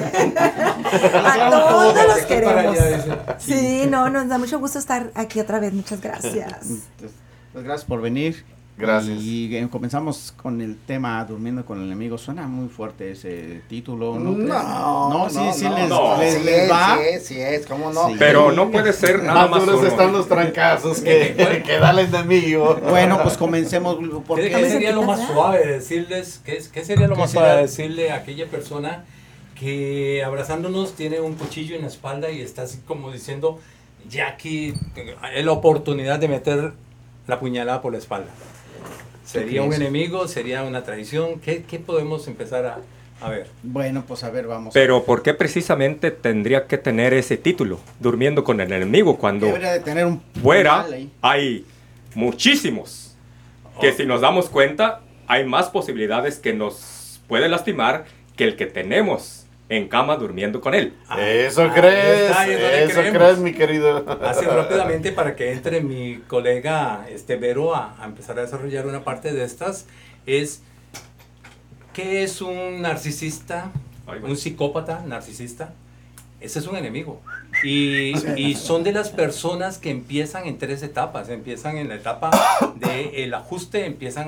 A todos los Aquí para queremos. allá, dice. Sí, no, nos da mucho gusto estar aquí otra vez. Muchas gracias. Pues gracias por venir. Gracias. Y comenzamos con el tema Durmiendo con el enemigo. Suena muy fuerte ese título, ¿no? No, sí, no. les va. Sí, es, ¿cómo no? Sí. Pero no puede ser nada Más más duros uno. están los trancazos que da el enemigo. Bueno, pues comencemos. ¿Qué sería lo más suave decirles? ¿Qué sería lo más suave decirle a aquella persona que abrazándonos tiene un cuchillo en la espalda y está así como diciendo, ya aquí es la oportunidad de meter la puñalada por la espalda? ¿Sería un enemigo? ¿Sería una traición? ¿Qué podemos empezar a ver? Bueno, pues a ver, vamos. Pero ¿por qué precisamente tendría que tener ese título, durmiendo con el enemigo, cuando Debería de tener un fuera puñal ahí. hay muchísimos? Que si nos damos cuenta, hay más posibilidades que nos puede lastimar que el que tenemos en cama durmiendo con él. Eso crees, ahí es donde eso creemos. crees, mi querido. Así rápidamente para que entre mi colega Vero a empezar a desarrollar una parte de estas, es ¿qué es un narcisista? Un psicópata narcisista. Ese es un enemigo. Y son de las personas que empiezan en 3 etapas. Empiezan en la etapa del ajuste, empiezan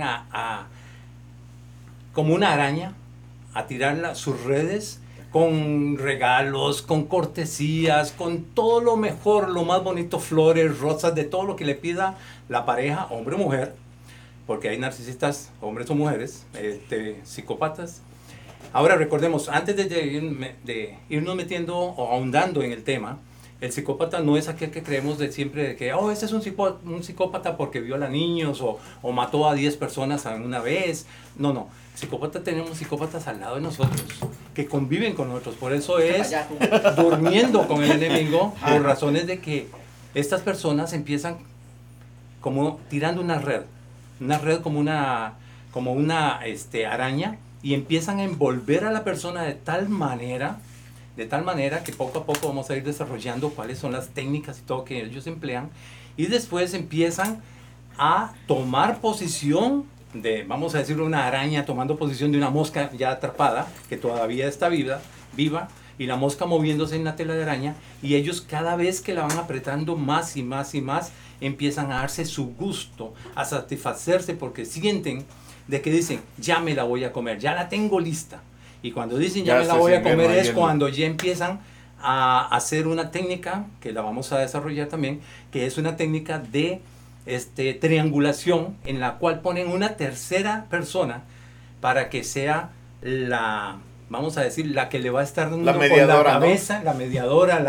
como una araña, a tirar sus redes con regalos, con cortesías, con todo lo mejor, lo más bonito, flores, rosas, de todo lo que le pida la pareja, hombre o mujer, porque hay narcisistas, hombres o mujeres, psicópatas. Ahora recordemos, antes de irnos metiendo o ahondando en el tema, el psicópata no es aquel que creemos de siempre de que, oh, este es un psicópata porque viola niños o mató a 10 personas a una vez. No. Psicópata, tenemos psicópatas al lado de nosotros, que conviven con nosotros. Por eso es durmiendo con el enemigo, por razones de que estas personas empiezan como tirando una red como una araña, y empiezan a envolver a la persona de tal manera que poco a poco vamos a ir desarrollando cuáles son las técnicas y todo que ellos emplean, y después empiezan a tomar posición de, vamos a decir, una araña tomando posición de una mosca ya atrapada, que todavía está viva, y la mosca moviéndose en la tela de araña, y ellos cada vez que la van apretando más y más y más, empiezan a darse su gusto, a satisfacerse, porque sienten de que dicen, ya me la voy a comer, ya la tengo lista. Y cuando dicen Ya ya me la se voy a siguen comer es rayando. cuando ya empiezan a hacer una técnica, que la vamos a desarrollar también, que es una técnica de triangulación, en la cual ponen una tercera persona para que sea la, vamos a decir, la que le va a estar dando La con mediadora, la ¿no? cabeza, la mediadora,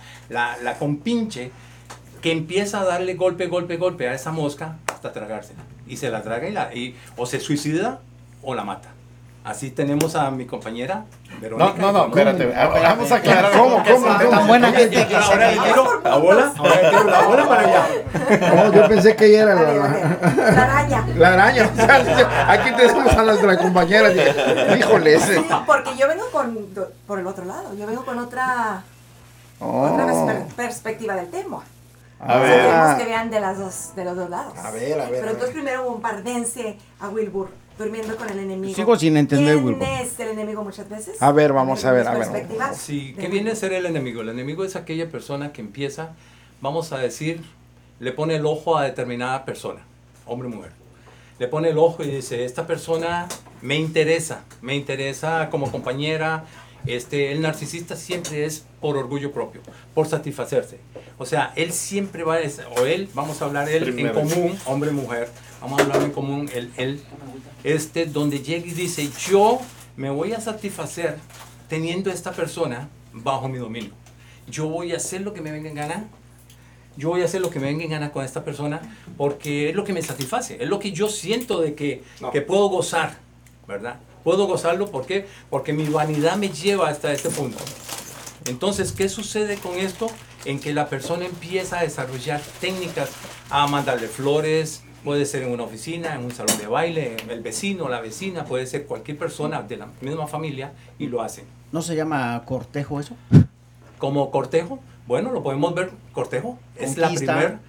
la compinche, que empieza a darle golpe a esa mosca hasta tragársela. Y se la traga o se suicida o la mata. Así tenemos a mi compañera Verónica. No, espérate. Vamos a aclarar. ¿Cómo? Tan buena gente que Ahora le se tiro la bola, para allá. No, yo pensé que ella era La araña. la araña. O sea, aquí tenemos a nuestra compañera. Híjole, ese. Sí, porque yo vengo por el otro lado. Yo vengo con otra Oh. perspectiva del tema. A O sea, ver. queremos que vean de los dos lados. A ver. Pero entonces primero bombardense a Wilbur durmiendo con el enemigo. Sigo sin entender, ¿Quién Wilbur. es el enemigo muchas veces? A ver, vamos a ver, Desde a mi ver. perspectiva Sí, de ¿qué viene a Wilbur. ser el enemigo? El enemigo es aquella persona que empieza, vamos a decir, le pone el ojo a determinada persona, hombre o mujer. Le pone el ojo y dice, esta persona me interesa como compañera. El narcisista siempre es por orgullo propio, por satisfacerse. O sea, él siempre va a decir, o él, vamos a hablar él Primero. en común, hombre, mujer, vamos a hablar en común, él, donde llega y dice, yo me voy a satisfacer teniendo esta persona bajo mi dominio. Yo voy a hacer lo que me venga en gana. Yo voy a hacer lo que me venga en gana con esta persona porque es lo que me satisface, es lo que yo siento de que puedo gozar, ¿verdad? Puedo gozarlo, ¿por qué? Porque mi vanidad me lleva hasta este punto. Entonces, ¿qué sucede con esto? En que la persona empieza a desarrollar técnicas, a mandarle flores, puede ser en una oficina, en un salón de baile, el vecino, la vecina, puede ser cualquier persona de la misma familia y lo hacen. ¿No se llama cortejo eso? Como cortejo, bueno, lo podemos ver, cortejo, es Conquista.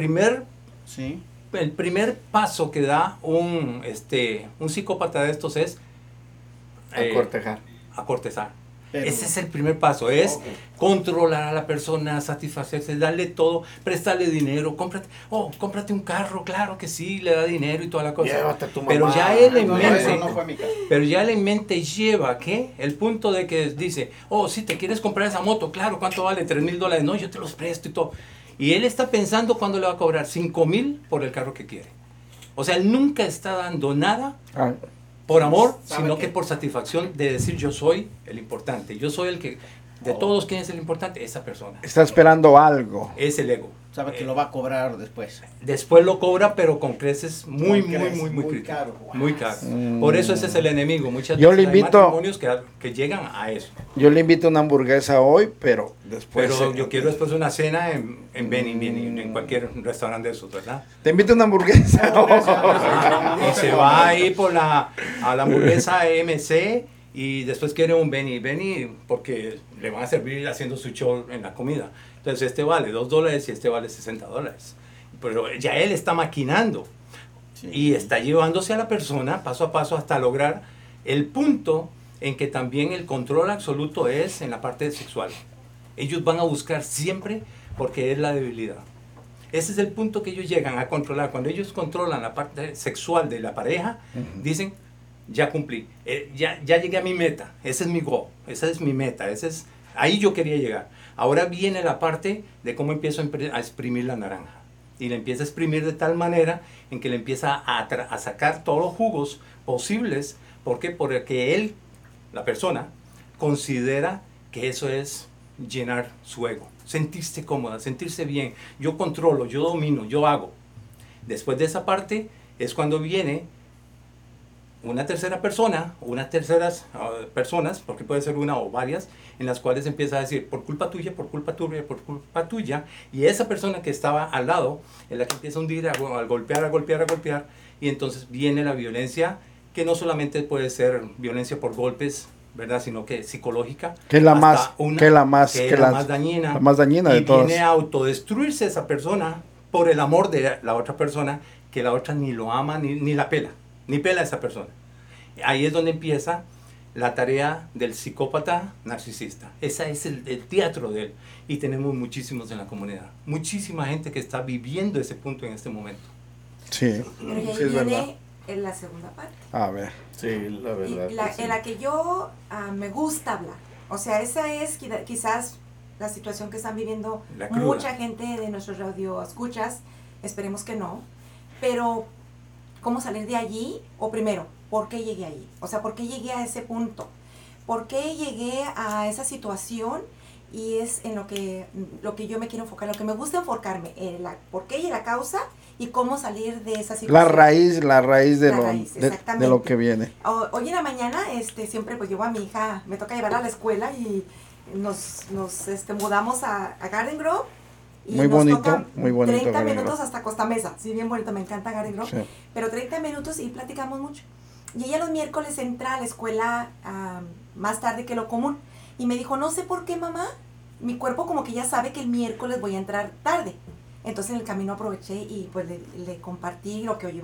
Sí. El primer paso que da un psicópata de estos es A cortejar. a cortezar. Pero- Ese es el primer paso, es controlar a la persona, satisfacerse, darle todo, prestarle dinero, cómprate un carro, claro que sí, le da dinero y toda la cosa. Llévate a tu mamá. Pero ya él en No, mente, eso no fue mi caso. pero ya él en mente lleva, ¿qué? El punto de que dice, si te quieres comprar esa moto, claro, ¿cuánto vale? $3,000, no, yo te los presto y todo. Y él está pensando cuándo le va a cobrar $5,000 por el carro que quiere. O sea, él nunca está dando nada Ah, por amor, ¿Sabe sino qué? que por satisfacción de decir yo soy el importante. Yo soy el que, de todos, ¿quién es el importante? Esa persona. está esperando algo. Es el ego. Sabe que lo va a cobrar después. Después lo cobra, pero con creces muy Con creces, muy críticas. caro. Muy caro. Por eso ese es el enemigo. Muchas Yo veces le hay invito- matrimonios que llegan a eso. Yo le invito una hamburguesa hoy, pero después. Pero yo quiero después una cena en Benny, en cualquier restaurante de esos, ¿verdad? Te invito una hamburguesa. Y se va ahí a la hamburguesa MC y después quiere un Benny porque le van a servir haciendo su show en la comida. Entonces este vale $2 y este vale $60. Pero ya él está maquinando y está llevándose a la persona paso a paso hasta lograr el punto en que también el control absoluto es en la parte sexual. Ellos van a buscar siempre porque es la debilidad. Ese es el punto que ellos llegan a controlar. Cuando ellos controlan la parte sexual de la pareja, dicen, ya cumplí, ya llegué a mi meta, ese es mi goal, esa es mi meta, ahí yo quería llegar. Ahora viene la parte de cómo empiezo a exprimir la naranja. Y le empieza a exprimir de tal manera en que le empieza a sacar todos los jugos posibles. ¿Por qué? Porque él, la persona, considera que eso es llenar su ego. Sentirse cómoda, sentirse bien. Yo controlo, yo domino, yo hago. Después de esa parte es cuando viene una tercera persona, unas terceras personas, porque puede ser una o varias, en las cuales empieza a decir, por culpa tuya, por culpa tuya, por culpa tuya, y esa persona que estaba al lado es la que empieza a hundir, a golpear, y entonces viene la violencia, que no solamente puede ser violencia por golpes, ¿verdad? Sino que psicológica. Que es la hasta más dañina. La más dañina de y todas. viene a autodestruirse esa persona por el amor de la otra persona, que la otra ni lo ama, ni la pela, ni pela a esa persona. Ahí es donde empieza la tarea del psicópata narcisista. Ese es el teatro de él. Y tenemos muchísimos en la comunidad. Muchísima gente que está viviendo ese punto en este momento. Sí, Pero sí es verdad. en la segunda parte. A ver. Sí, la verdad. Y que sí. en la que yo me gusta hablar. O sea, esa es quizás la situación que están viviendo La cruda. mucha gente de nuestros radio escuchas. Esperemos que no. Pero, ¿cómo salir de allí? O primero, ¿por qué llegué allí? O sea, ¿por qué llegué a ese punto? ¿Por qué llegué a esa situación? Y es en lo que yo me quiero enfocar, lo que me gusta enfocarme, en por qué y la causa y cómo salir de esa situación. La raíz de, La lo, raíz, de exactamente. lo que viene. Hoy en la mañana siempre pues llevo a mi hija, me toca llevarla a la escuela y nos mudamos a Garden Grove. Y Muy nos bonito, toca muy bonito 30 Garden minutos Grove. hasta Costa Mesa, sí, bien bonito, me encanta Garden Grove, Sí. pero 30 minutos y platicamos mucho. Y ella los miércoles entra a la escuela más tarde que lo común y me dijo, no sé por qué mamá, mi cuerpo como que ya sabe que el miércoles voy a entrar tarde. Entonces en el camino aproveché y pues le compartí lo que hoy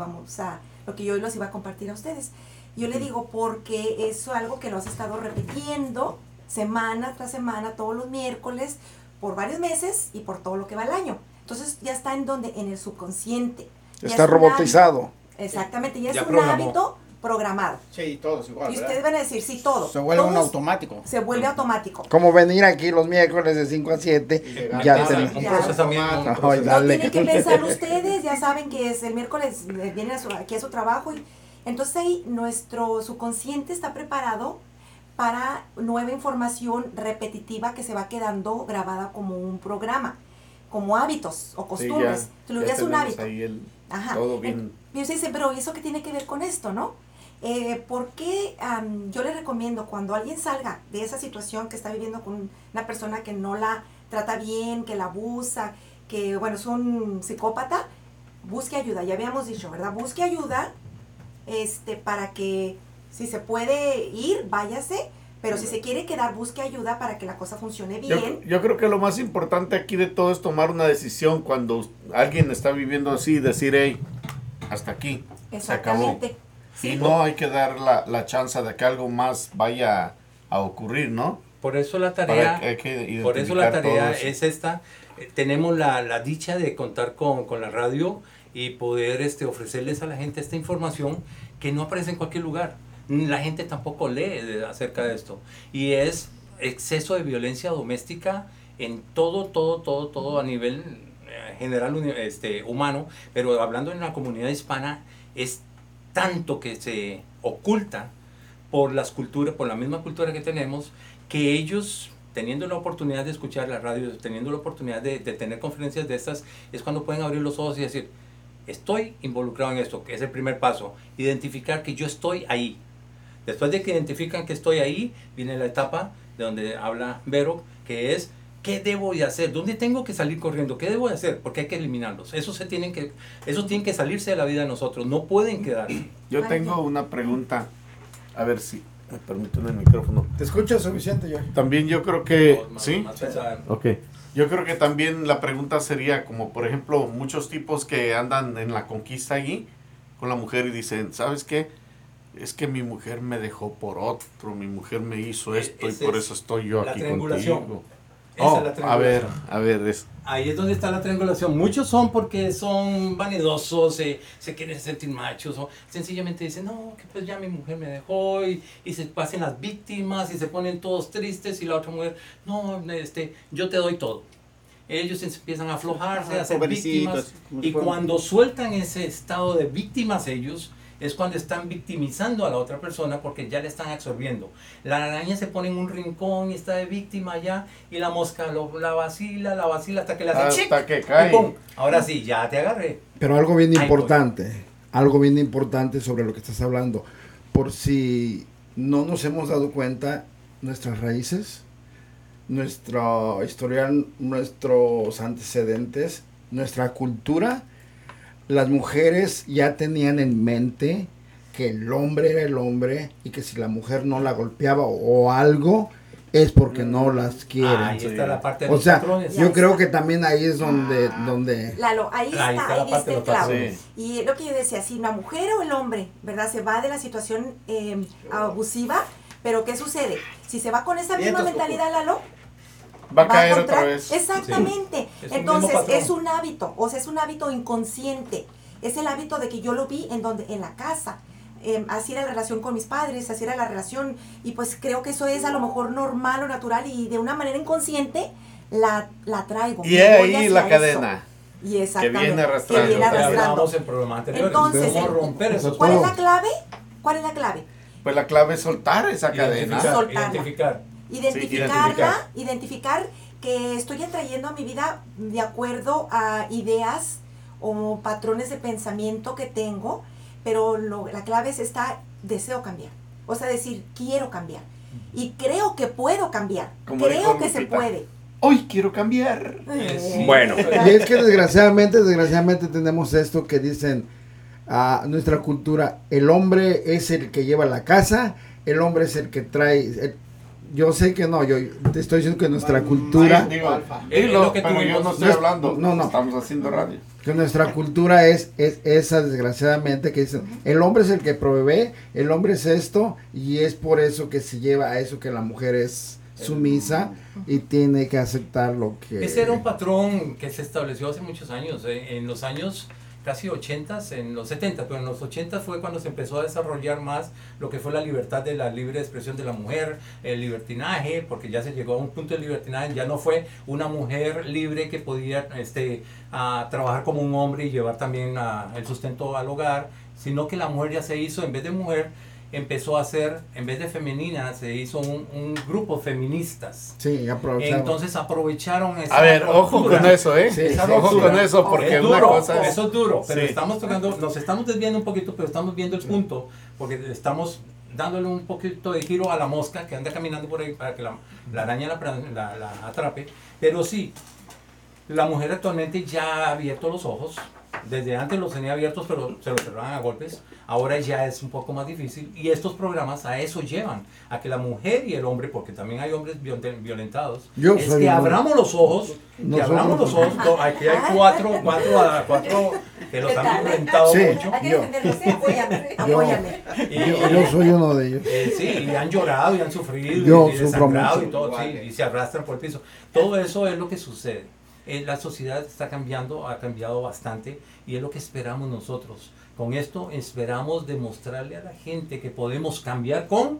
los iba a compartir a ustedes. Yo le digo, porque eso es algo que lo has estado repitiendo semana tras semana, todos los miércoles, por varios meses y por todo lo que va el año. Entonces ya está en el subconsciente. Ya Está es un robotizado. hábito. Exactamente, ya es Ya un programó. hábito programado. Sí, todos igual, Y ¿verdad? ustedes van a decir, sí, todo. Se vuelve un Todos automático. Se vuelve automático. Como venir aquí los miércoles de 5 a 7. Ya Empieza tenemos. un procesamiento. Ay, No dale. tienen que pensar ustedes, ya saben que es el miércoles, vienen aquí a su trabajo. Entonces ahí nuestro subconsciente está preparado para nueva información repetitiva que se va quedando grabada como un programa, como hábitos o costumbres. Sí, Entonces, ya es un tenemos hábito. ahí Ajá. todo bien. Y usted dice, pero ¿y eso qué tiene que ver con esto, no? Porque yo le recomiendo cuando alguien salga de esa situación que está viviendo con una persona que no la trata bien, que la abusa, que bueno, es un psicópata, busque ayuda, ya habíamos dicho, ¿verdad? Busque ayuda para que si se puede ir, váyase, pero si se quiere quedar, busque ayuda para que la cosa funcione bien. Yo creo que lo más importante aquí de todo es tomar una decisión cuando alguien está viviendo así y decir, hey, hasta aquí, se acabó. Exactamente. Sí. Y no hay que dar la chance de que algo más vaya a ocurrir, ¿no? Por eso la tarea, Hay que por eso la identificar tarea todo eso. es esta. Tenemos la dicha de contar con la radio y poder ofrecerles a la gente esta información que no aparece en cualquier lugar. La gente tampoco lee acerca de esto. Y es exceso de violencia doméstica en todo a nivel general humano, pero hablando en la comunidad hispana, es tanto que se oculta por las culturas, por la misma cultura que tenemos, que ellos, teniendo la oportunidad de escuchar la radio, teniendo la oportunidad de tener conferencias de estas, es cuando pueden abrir los ojos y decir, estoy involucrado en esto, que es el primer paso, identificar que yo estoy ahí. Después de que identifican que estoy ahí, viene la etapa de donde habla Vero, que es, ¿qué debo de hacer? ¿Dónde tengo que salir corriendo? ¿Qué debo de hacer? Porque hay que eliminarlos. Eso tienen que salirse de la vida de nosotros, no pueden quedar. Yo tengo una pregunta, a ver si me permiten el micrófono. ¿Te escuchas suficiente ya? También yo creo que, Más- ¿sí? más pesada. Ok. Yo creo que también la pregunta sería como, por ejemplo, muchos tipos que andan en la conquista allí con la mujer y dicen, ¿sabes qué? Es que mi mujer me dejó por otro, mi mujer me hizo esto y Esa por es eso estoy yo la aquí triangulación. contigo. Esa Oh, es la a ver, triangulación. Ahí es donde está la triangulación. Muchos son porque son vanidosos, se quieren sentir machos, o sencillamente dicen, no, que pues ya mi mujer me dejó, y se pasen las víctimas y se ponen todos tristes, y la otra mujer, no, yo te doy todo. Ellos empiezan a aflojarse, a ser Pobrecitos, víctimas, como si y fueran- cuando sueltan ese estado de víctimas ellos, es cuando están victimizando a la otra persona porque ya le están absorbiendo. La araña se pone en un rincón y está de víctima ya, y la mosca la vacila hasta que le hace chic, Hasta que cae. y ¡pum! Ahora sí, ya te agarré. Pero algo bien Ahí importante sobre lo que estás hablando. Por si no nos hemos dado cuenta, nuestras raíces, nuestro historial, nuestros antecedentes, nuestra cultura, las mujeres ya tenían en mente que el hombre era el hombre y que si la mujer no la golpeaba o algo es porque no las quieren. Ahí está la parte de O los sea, patrones. yo creo que también ahí es donde Lalo, ahí está, Ahí está la ahí parte diste de el los clavo. patrones. Y lo que yo decía, si la mujer o el hombre, ¿verdad? Se va de la situación abusiva, pero ¿qué sucede? Si se va con esa misma Vientos mentalidad, Lalo, Va a caer encontrar- otra vez. Exactamente. Sí. Es un Entonces, mismo patrón. es un hábito, o sea, es un hábito inconsciente. es el hábito de que yo lo vi en la casa. Así era la relación con mis padres, así era la relación, y pues creo que eso es a lo mejor normal o natural, y de una manera inconsciente la traigo. Y ahí la cadena. Y exactamente, que viene arrastrando. que viene arrastrando. Hablábamos en programas anteriores. Entonces, ¿cómo romper esos ¿cuál es patrones? la clave? ¿Cuál es la clave? Pues la clave es soltar esa cadena. Soltarla. Identificar. Identificar que estoy atrayendo a mi vida de acuerdo a ideas o patrones de pensamiento que tengo, pero la clave es deseo cambiar. O sea, decir, quiero cambiar. Y creo que puedo cambiar. Como Creo dijo que se Lupita, puede. Hoy quiero cambiar. Bueno. Y es que desgraciadamente tenemos esto que dicen nuestra cultura, el hombre es el que lleva la casa, el hombre es el que trae... Yo sé que no, yo te estoy diciendo que nuestra cultura... Dilo, lo que pero yo no estoy hablando. No. Estamos haciendo radio. Que nuestra cultura es esa, desgraciadamente, que dicen, el hombre es el que provee, el hombre es esto, y es por eso que se lleva a eso que la mujer es sumisa y tiene que aceptar lo que... Ese era un patrón que se estableció hace muchos años, en los años casi 80, en los 70, pero en los 80 fue cuando se empezó a desarrollar más lo que fue la libertad de la libre expresión de la mujer, el libertinaje, porque ya se llegó a un punto de libertinaje, ya no fue una mujer libre que podía trabajar como un hombre y llevar también el sustento al hogar, sino que la mujer ya se hizo, en vez de mujer, empezó a ser, en vez de femenina, se hizo un grupo feministas. Sí, aprovecharon. Entonces aprovecharon esa A ver, ruptura. ojo con eso, ¿eh? Sí, Ojo con eso, porque Es una duro, cosa es... eso es duro, pero Sí. estamos tocando, nos estamos desviando un poquito, pero estamos viendo el punto, porque estamos dándole un poquito de giro a la mosca que anda caminando por ahí para que la araña la atrape. Pero sí, la mujer actualmente ya ha abierto los ojos. Desde antes los tenía abiertos, pero se los cerraban a golpes. Ahora ya es un poco más difícil. Y estos programas a eso llevan. A que la mujer y el hombre, porque también hay hombres violentados, es que abramos los ojos. Que abramos los ojos. Aquí hay cuatro que los han violentado mucho. Hay que defenderlos, apóyame. Yo soy uno de ellos. Sí, y han llorado y han sufrido. Yo y sufro desangrado mucho. y todo, sí, y se arrastran por el piso. Todo eso es lo que sucede. La sociedad está cambiando, ha cambiado bastante y es lo que esperamos nosotros. Con esto esperamos demostrarle a la gente que podemos cambiar con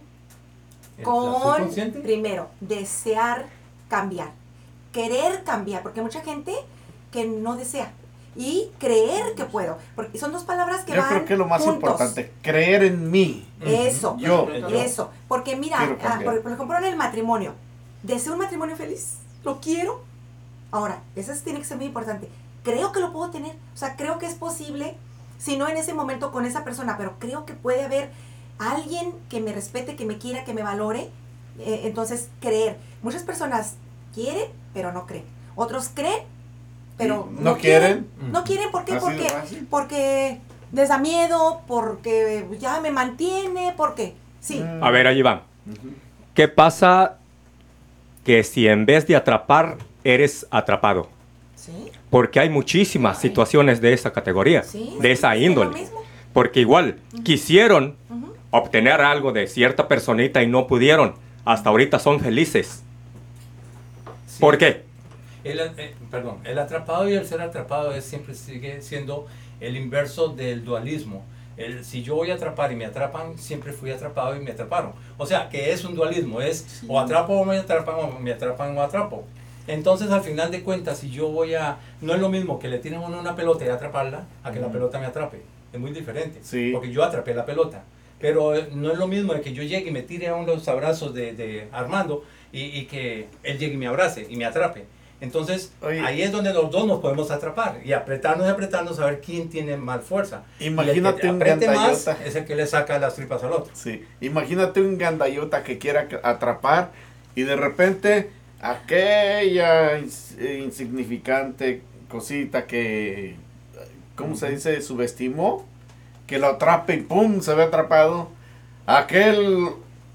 primero, desear cambiar, querer cambiar, porque hay mucha gente que no desea, y creer que puedo, porque son dos palabras que Yo van creo que es lo más juntos. importante, creer en mí. Eso, Yo. porque mira, Quiero cambiar. por ejemplo en el matrimonio, deseo un matrimonio feliz, lo quiero. Ahora, eso tiene que ser muy importante. Creo que lo puedo tener, o sea, creo que es posible, si no en ese momento con esa persona, pero creo que puede haber alguien que me respete, que me quiera, que me valore. Entonces, creer. Muchas personas quieren, pero no creen. Otros creen, pero no quieren. No quieren, ¿por qué? Así de fácil. Porque les da miedo, porque ya me mantiene, porque sí. A ver, ahí van. ¿Qué pasa que si en vez de atrapar, eres atrapado? Sí. Porque hay muchísimas situaciones de esa categoría, Sí, de esa sí, es índole. lo mismo. Porque igual quisieron obtener algo de cierta personita y no pudieron. Hasta ahorita son felices. Sí. ¿Por qué? El atrapado y el ser atrapado siempre sigue siendo el inverso del dualismo. Si yo voy a atrapar y me atrapan, siempre fui atrapado y me atraparon. O sea, que es un dualismo, es o atrapo o me atrapan o atrapo. Entonces, al final de cuentas, si yo no es lo mismo que le tiren a uno una pelota y atraparla, a que la pelota me atrape. Es muy diferente, porque yo atrapé la pelota. Pero no es lo mismo de que yo llegue y me tire a unos abrazos de Armando y que él llegue y me abrace y me atrape. Entonces, ahí es donde los dos nos podemos atrapar y apretarnos a ver quién tiene más fuerza. Imagínate y el que un apriete más gandayota. es el que le saca las tripas al otro. Sí, imagínate un gandayota que quiera atrapar y de repente aquella insignificante cosita que, ¿cómo se dice? Subestimó, que lo atrape y ¡pum! Se ve atrapado. Aquel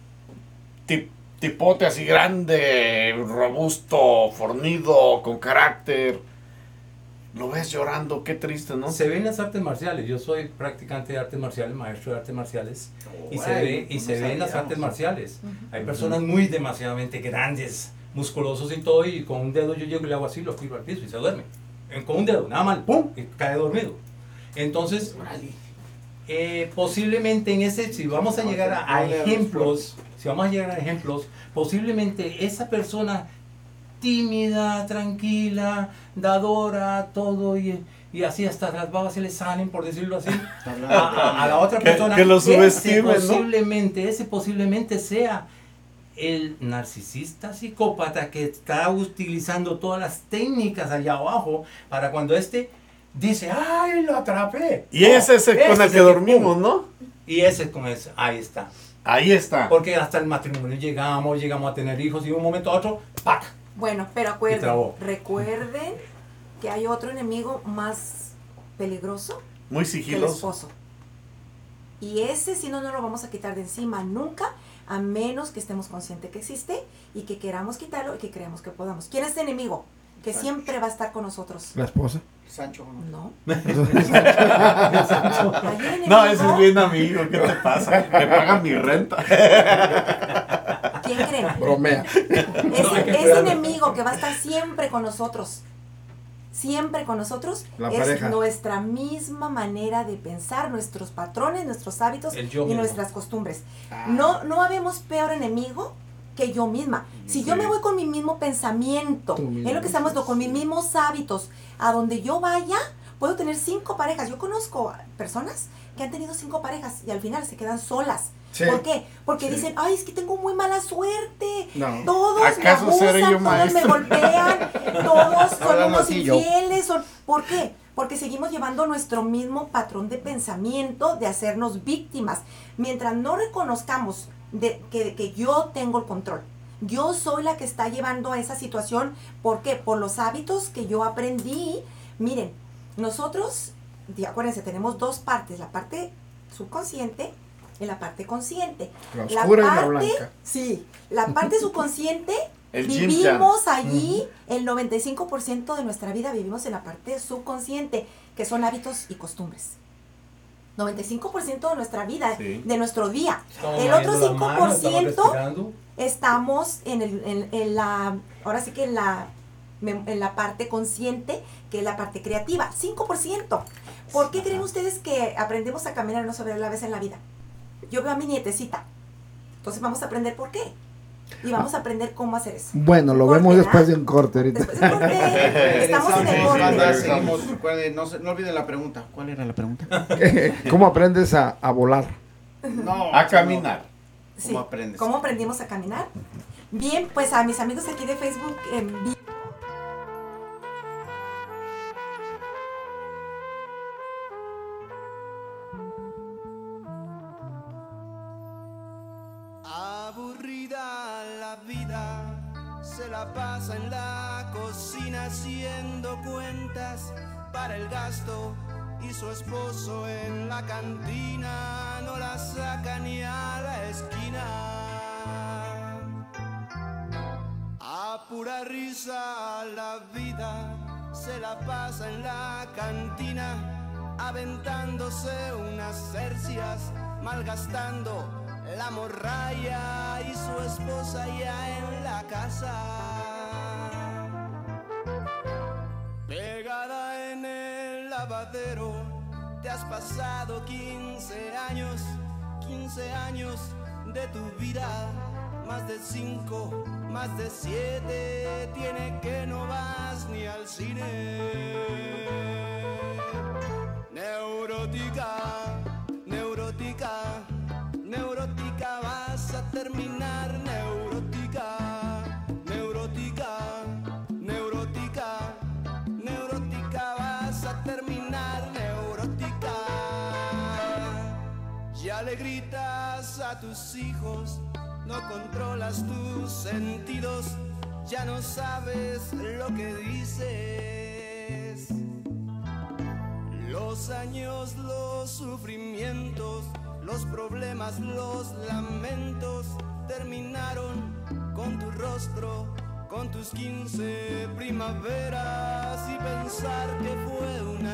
tipote así grande, robusto, fornido, con carácter. Lo ves llorando, qué triste, ¿no? Se ve en las artes marciales. Yo soy practicante de artes marciales, maestro de artes marciales, y se ve en las artes marciales. Hay personas muy demasiadamente grandes, musculosos y todo, y con un dedo yo llego y le hago así, lo tiro al piso y se duerme. Con un dedo, nada mal, ¡pum! Y cae dormido. Entonces, posiblemente en ese, si vamos a llegar a ejemplos, posiblemente esa persona tímida, tranquila, dadora, todo y así hasta las babas se le salen, por decirlo así, a la otra persona. Que lo subestimen, ese posiblemente sea el narcisista psicópata que está utilizando todas las técnicas allá abajo para cuando dice, ¡ay, lo atrapé! Y ese es el con el que dormimos, ¿no? Y ese con ese, ahí está. Ahí está. Porque hasta el matrimonio llegamos a tener hijos y de un momento a otro, ¡pac! Bueno, pero recuerden que hay otro enemigo más peligroso muy que el sigiloso. esposo. Y ese si no lo vamos a quitar de encima nunca, a menos que estemos conscientes que existe y que queramos quitarlo y que creamos que podamos. ¿Quién es el enemigo? Que siempre va a estar con nosotros. La esposa. Sancho. No. No, ese es bien amigo. ¿Qué te pasa? Me pagan mi renta. ¿Quién creen? Bromea. Ese enemigo que va a estar siempre con nosotros. Siempre con nosotros La es pareja. nuestra misma manera de pensar, nuestros patrones, nuestros hábitos y nuestras costumbres. No habemos peor enemigo que yo misma. Si yo me voy con mi mismo pensamiento, es lo que estamos con mis mismos hábitos, a donde yo vaya, puedo tener 5 parejas. Yo conozco personas que han tenido 5 parejas y al final se quedan solas. Sí. ¿Por qué? Porque dicen, ay, es que tengo muy mala suerte. No. Todos me ¿Acaso seré abusan, yo todos me maestro? golpean, todos son Hablando unos así yo. infieles. ¿Por qué? Porque seguimos llevando nuestro mismo patrón de pensamiento de hacernos víctimas. Mientras no reconozcamos que yo tengo el control. Yo soy la que está llevando a esa situación. ¿Por qué? Por los hábitos que yo aprendí. Miren, nosotros, acuérdense, tenemos 2 partes. La parte subconsciente y la parte consciente. La oscura y la blanca. Sí, la parte subconsciente, El vivimos allí, el 95% de nuestra vida vivimos en la parte subconsciente, que son hábitos y costumbres. 95% de nuestra vida, Sí. de nuestro día. Estamos El otro moviendo la mano, estamos 5% respirando. estamos en la, ahora sí que en la parte consciente, que es la parte creativa. 5%. ¿Por qué creen ustedes que aprendemos a caminar una sola vez en la vida? Yo veo a mi nietecita. Entonces vamos a aprender por qué. Y vamos a aprender cómo hacer eso. Bueno, lo Corte, vemos ¿verdad? después de un corte ahorita. Después del corte. Estamos en el corte. Seguimos. No olviden la pregunta. ¿Cuál era la pregunta? ¿Cómo aprendes a volar? No, A caminar. Sí. ¿Cómo aprendes? ¿Cómo aprendimos a caminar? Bien, pues a mis amigos aquí de Facebook, Aburrida la vida, se la pasa en la cocina haciendo cuentas para el gasto y su esposo en la cantina no la saca ni a la esquina. A pura risa la vida se la pasa en la cantina aventándose unas cercias, malgastando la morralla y su esposa ya en la casa. Pegada en el lavadero, te has pasado 15 años de tu vida. Más de 5, más de 7, tiene que no vas ni al cine. Neurótica, neurótica, neurótica vas a terminar. Neurótica, neurótica, neurótica, neurótica vas a terminar. Neurótica. Ya le gritas a tus hijos, no controlas tus sentidos, ya no sabes lo que dices. Los años, los sufrimientos, los problemas, los lamentos terminaron con tu rostro, con tus 15 primaveras, y pensar que fue una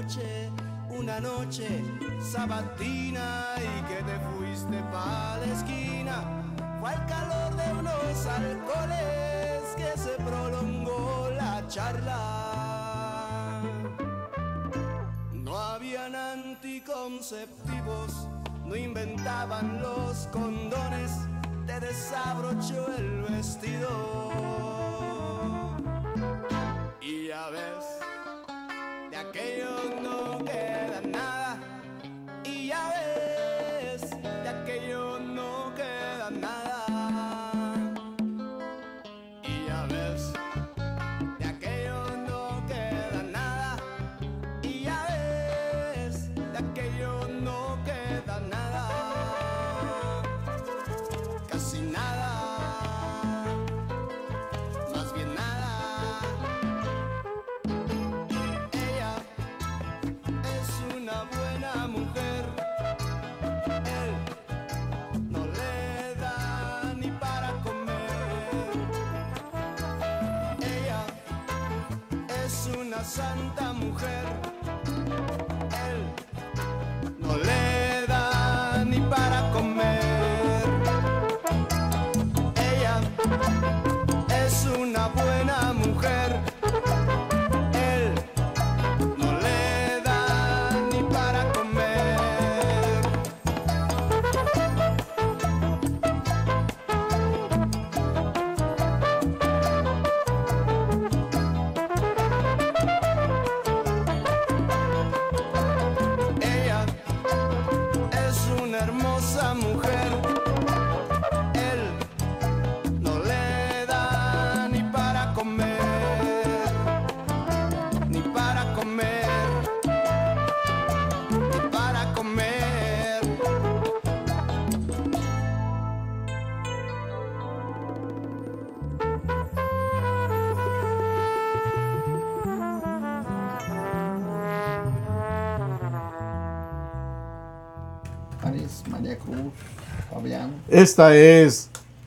noche sabatina y que te fuiste pa' la esquina. Fue el calor de unos alcoholes que se prolongó la charla. No había nada anticonceptivos, no inventaban los condones, te desabrochó el vestido. Y ya ves, de aquello no queda nada. Y ya ves, de aquello no queda nada. Y ya ves, de aquello no queda nada. Y ya ves, de aquello no queda nada. Casi nada, más bien nada. Ella es una buena mujer. Él no le da ni para comer. Ella es una santa mujer. Él no le da ni para comer. Ella es una buena mujer. Él no le da ni para comer. Ella es una hermosa mujer. Él no le da ni para comer, ni para comer, ni para comer. María Cruz, Fabián. Esta es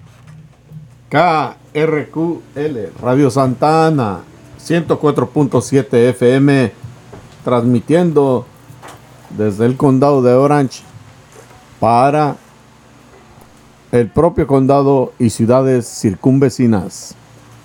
KRQL, Radio Santa Ana, 104.7 FM, transmitiendo desde el condado de Orange para el propio condado y ciudades circunvecinas.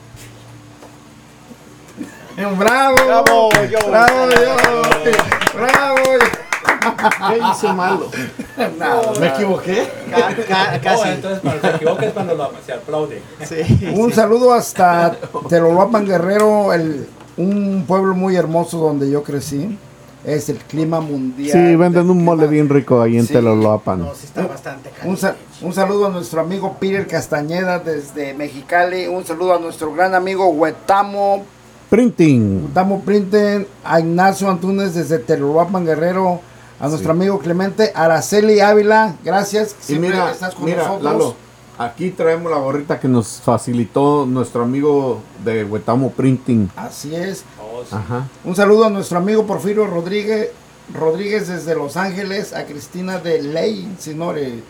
¡Bravo! Bravo, yo. ¡Bravo, yo! ¡Bravo! ¿Qué hice malo? Nada, ¿Me equivoqué? Casi. Entonces, cuando se equivoca es cuando se aplaude. Sí. Un saludo hasta Telolapan, Guerrero, un pueblo muy hermoso donde yo crecí. Es el clima mundial. Sí, venden un mole bien rico ahí en Sí. Telolapan. No, sí está bastante Un saludo a nuestro amigo Peter Castañeda desde Mexicali. Un saludo a nuestro gran amigo Huetamo Printing. Printen, a Ignacio Antunes desde Telolapan, Guerrero, a nuestro amigo Clemente, Araceli Ávila, gracias. Y Siempre mira, estás con mira, nosotros. Lalo, aquí traemos la gorrita que nos facilitó nuestro amigo de Huetamo Printing. Así es. Ajá. Un saludo a nuestro amigo Porfirio Rodríguez desde Los Ángeles, a Cristina de Ley, Sinore,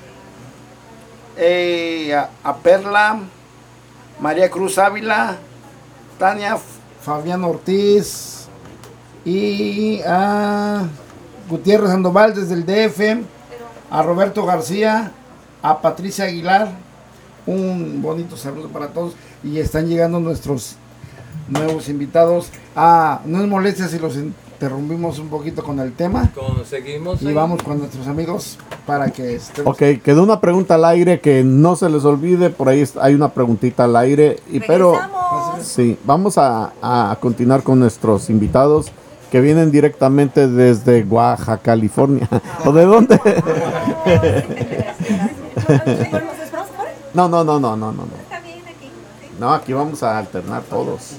a Perla, María Cruz Ávila, Tania Fabián Ortiz y a Gutiérrez Sandoval desde el DF, a Roberto García, a Patricia Aguilar. Un bonito saludo para todos y están llegando nuestros nuevos invitados. No es molestia si los interrumpimos un poquito con el tema. Conseguimos. Y vamos con nuestros amigos para que estemos. Ok, quedó una pregunta al aire que no se les olvide. Por ahí hay una preguntita al aire. Pero sí, vamos a continuar con nuestros invitados que vienen directamente desde Oaxaca, California. ¿O de dónde? No. No, aquí vamos a alternar todos.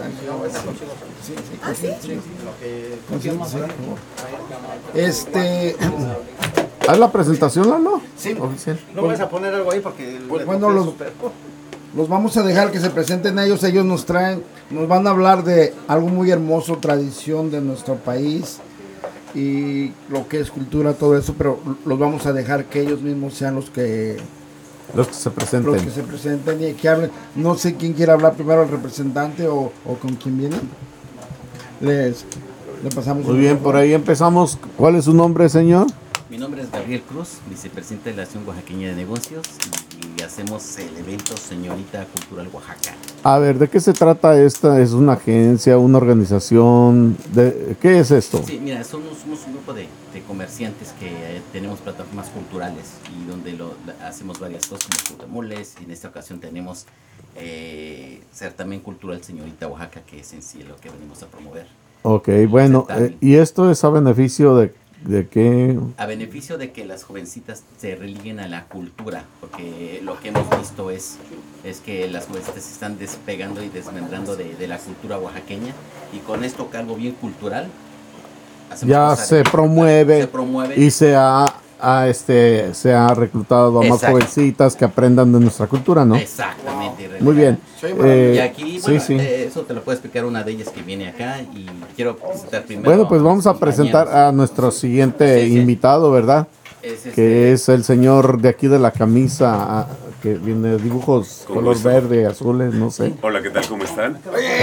¿Haz la presentación, Lalo? Sí. Oficial. No vas a poner algo ahí porque Bueno, los vamos a dejar que se presenten ellos. Ellos nos van a hablar de algo muy hermoso, tradición de nuestro país y lo que es cultura, todo eso, pero los vamos a dejar que ellos mismos sean los que se presenten. Los que se presenten y que hablen. No sé quién quiere hablar primero, el representante o con quién viene. Le pasamos. Muy bien, por ahí empezamos. ¿Cuál es su nombre, señor? Mi nombre es Gabriel Cruz, vicepresidente de la Asociación Oaxaqueña de Negocios y hacemos el evento Señorita Cultural Oaxaca. A ver, ¿de qué se trata esta? ¿Es una agencia, una organización? ¿Qué es esto? Sí, mira, somos un grupo de comerciantes que tenemos plataformas culturales y donde hacemos varias cosas como curtamules, y en esta ocasión tenemos certamen cultural Señorita Oaxaca, que es en sí lo que venimos a promover. Ok, bueno, ¿y esto es a beneficio de qué? A beneficio de que las jovencitas se religuen a la cultura, porque lo que hemos visto es que las jovencitas se están despegando y desmembrando de la cultura oaxaqueña, y con esto, que algo bien cultural, ya se promueve y se ha reclutado a más jovencitas que aprendan de nuestra cultura, ¿no? Exactamente. Muy bien. Y aquí, bueno, sí. Eso te lo puede explicar una de ellas que viene acá, y quiero presentar primero. Bueno, pues vamos a presentar a nuestro siguiente invitado, ¿verdad? Que es el señor de aquí de la camisa, que viene de dibujos color verde, azules, no sé. Hola, ¿qué tal? ¿Cómo están?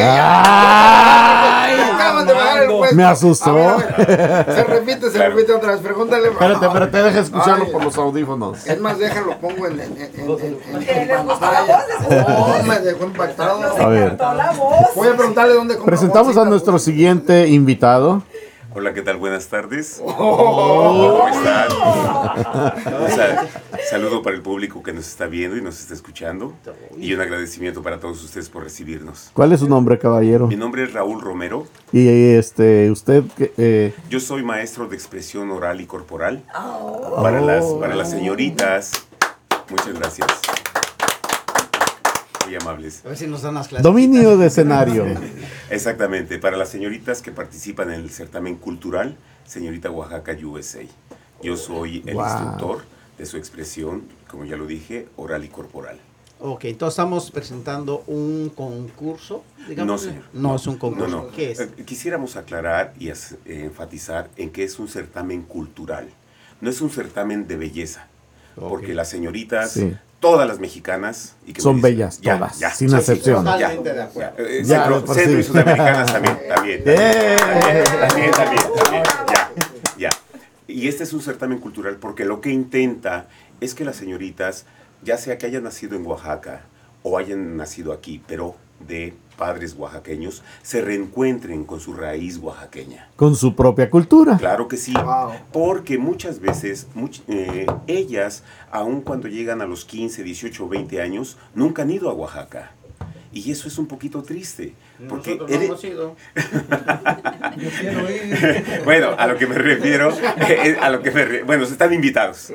Me asustó. Se repite otra vez. Pregúntale. Espérate, deja escucharlo por los audífonos. Es más, déjalo, pongo en pantalla. Oh, me dejó impactado. A ver. Voy a preguntarle dónde compra. Presentamos a nuestro siguiente invitado. Hola, ¿qué tal? Buenas tardes. ¿Cómo están? Saludo para el público que nos está viendo y nos está escuchando. Y un agradecimiento para todos ustedes por recibirnos. ¿Cuál es su nombre, caballero? Mi nombre es Raúl Romero. Y usted... Yo soy maestro de expresión oral y corporal para las señoritas. Muchas gracias. Muy amables. A ver si nos dan las clases. Dominio de escenario. Exactamente, para las señoritas que participan en el certamen cultural Señorita Oaxaca USA. Yo soy el instructor de su expresión, como ya lo dije, oral y corporal. Ok, entonces estamos presentando un concurso, digamos. No, señor. No, es un concurso. No. ¿Qué es? Quisiéramos aclarar y enfatizar en que es un certamen cultural. No es un certamen de belleza, porque las señoritas... Sí. Todas las mexicanas y que son bellas, todas, sin excepción. Totalmente de acuerdo. Centro y sudamericanas también. Ya. Y este es un certamen cultural porque lo que intenta es que las señoritas, ya sea que hayan nacido en Oaxaca o hayan nacido aquí, pero de padres oaxaqueños, se reencuentren con su raíz oaxaqueña. Con su propia cultura. Claro que sí, porque muchas veces ellas, aun cuando llegan a los 15, 18, 20 años, nunca han ido a Oaxaca. Y eso es un poquito triste. Porque nosotros no hemos ido. Yo quiero ir. Bueno, a lo que me refiero, bueno, están invitados.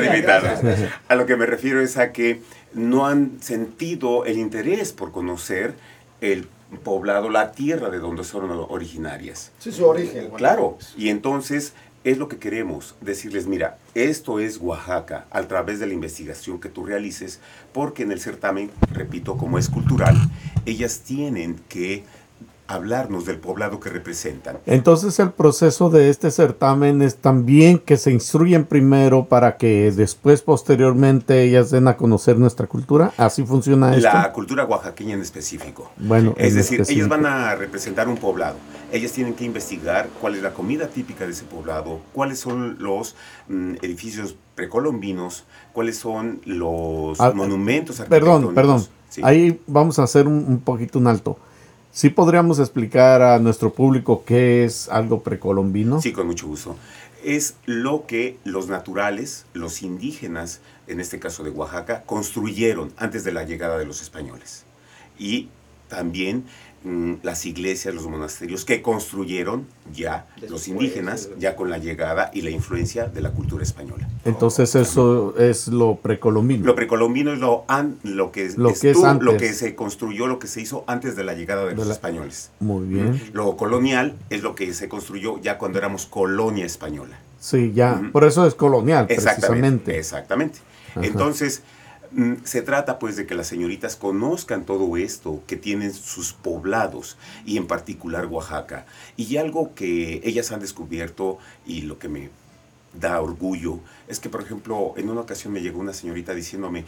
A lo que me refiero es a que no han sentido el interés por conocer el poblado, la tierra de donde son originarias. Sí, su origen. Claro, y entonces es lo que queremos, decirles, mira, esto es Oaxaca, a través de la investigación que tú realices, porque en el certamen, repito, como es cultural, ellas tienen que hablarnos del poblado que representan. Entonces el proceso de este certamen es también que se instruyen primero para que después, posteriormente, ellas den a conocer nuestra cultura. ¿Así funciona esto? La cultura oaxaqueña en específico. Bueno, es decir, ellas van a representar un poblado. Ellas tienen que investigar cuál es la comida típica de ese poblado, cuáles son los edificios precolombinos, cuáles son los monumentos arquitectónicos. Perdón. Sí. Ahí vamos a hacer un poquito un alto. ¿Sí podríamos explicar a nuestro público qué es algo precolombino? Sí, con mucho gusto. Es lo que los naturales, los indígenas, en este caso de Oaxaca, construyeron antes de la llegada de los españoles. Y también las iglesias, los monasterios que construyeron ya los indígenas, ya con la llegada y la influencia de la cultura española. Entonces eso es lo precolombino. Lo precolombino es lo que se construyó, lo que se hizo antes de la llegada de los españoles. Muy bien. Lo colonial es lo que se construyó ya cuando éramos colonia española. Sí, ya. Por eso es colonial, precisamente. Exactamente. Ajá. Entonces, se trata pues de que las señoritas conozcan todo esto que tienen sus poblados y en particular Oaxaca. Y algo que ellas han descubierto y lo que me da orgullo es que, por ejemplo, en una ocasión me llegó una señorita diciéndome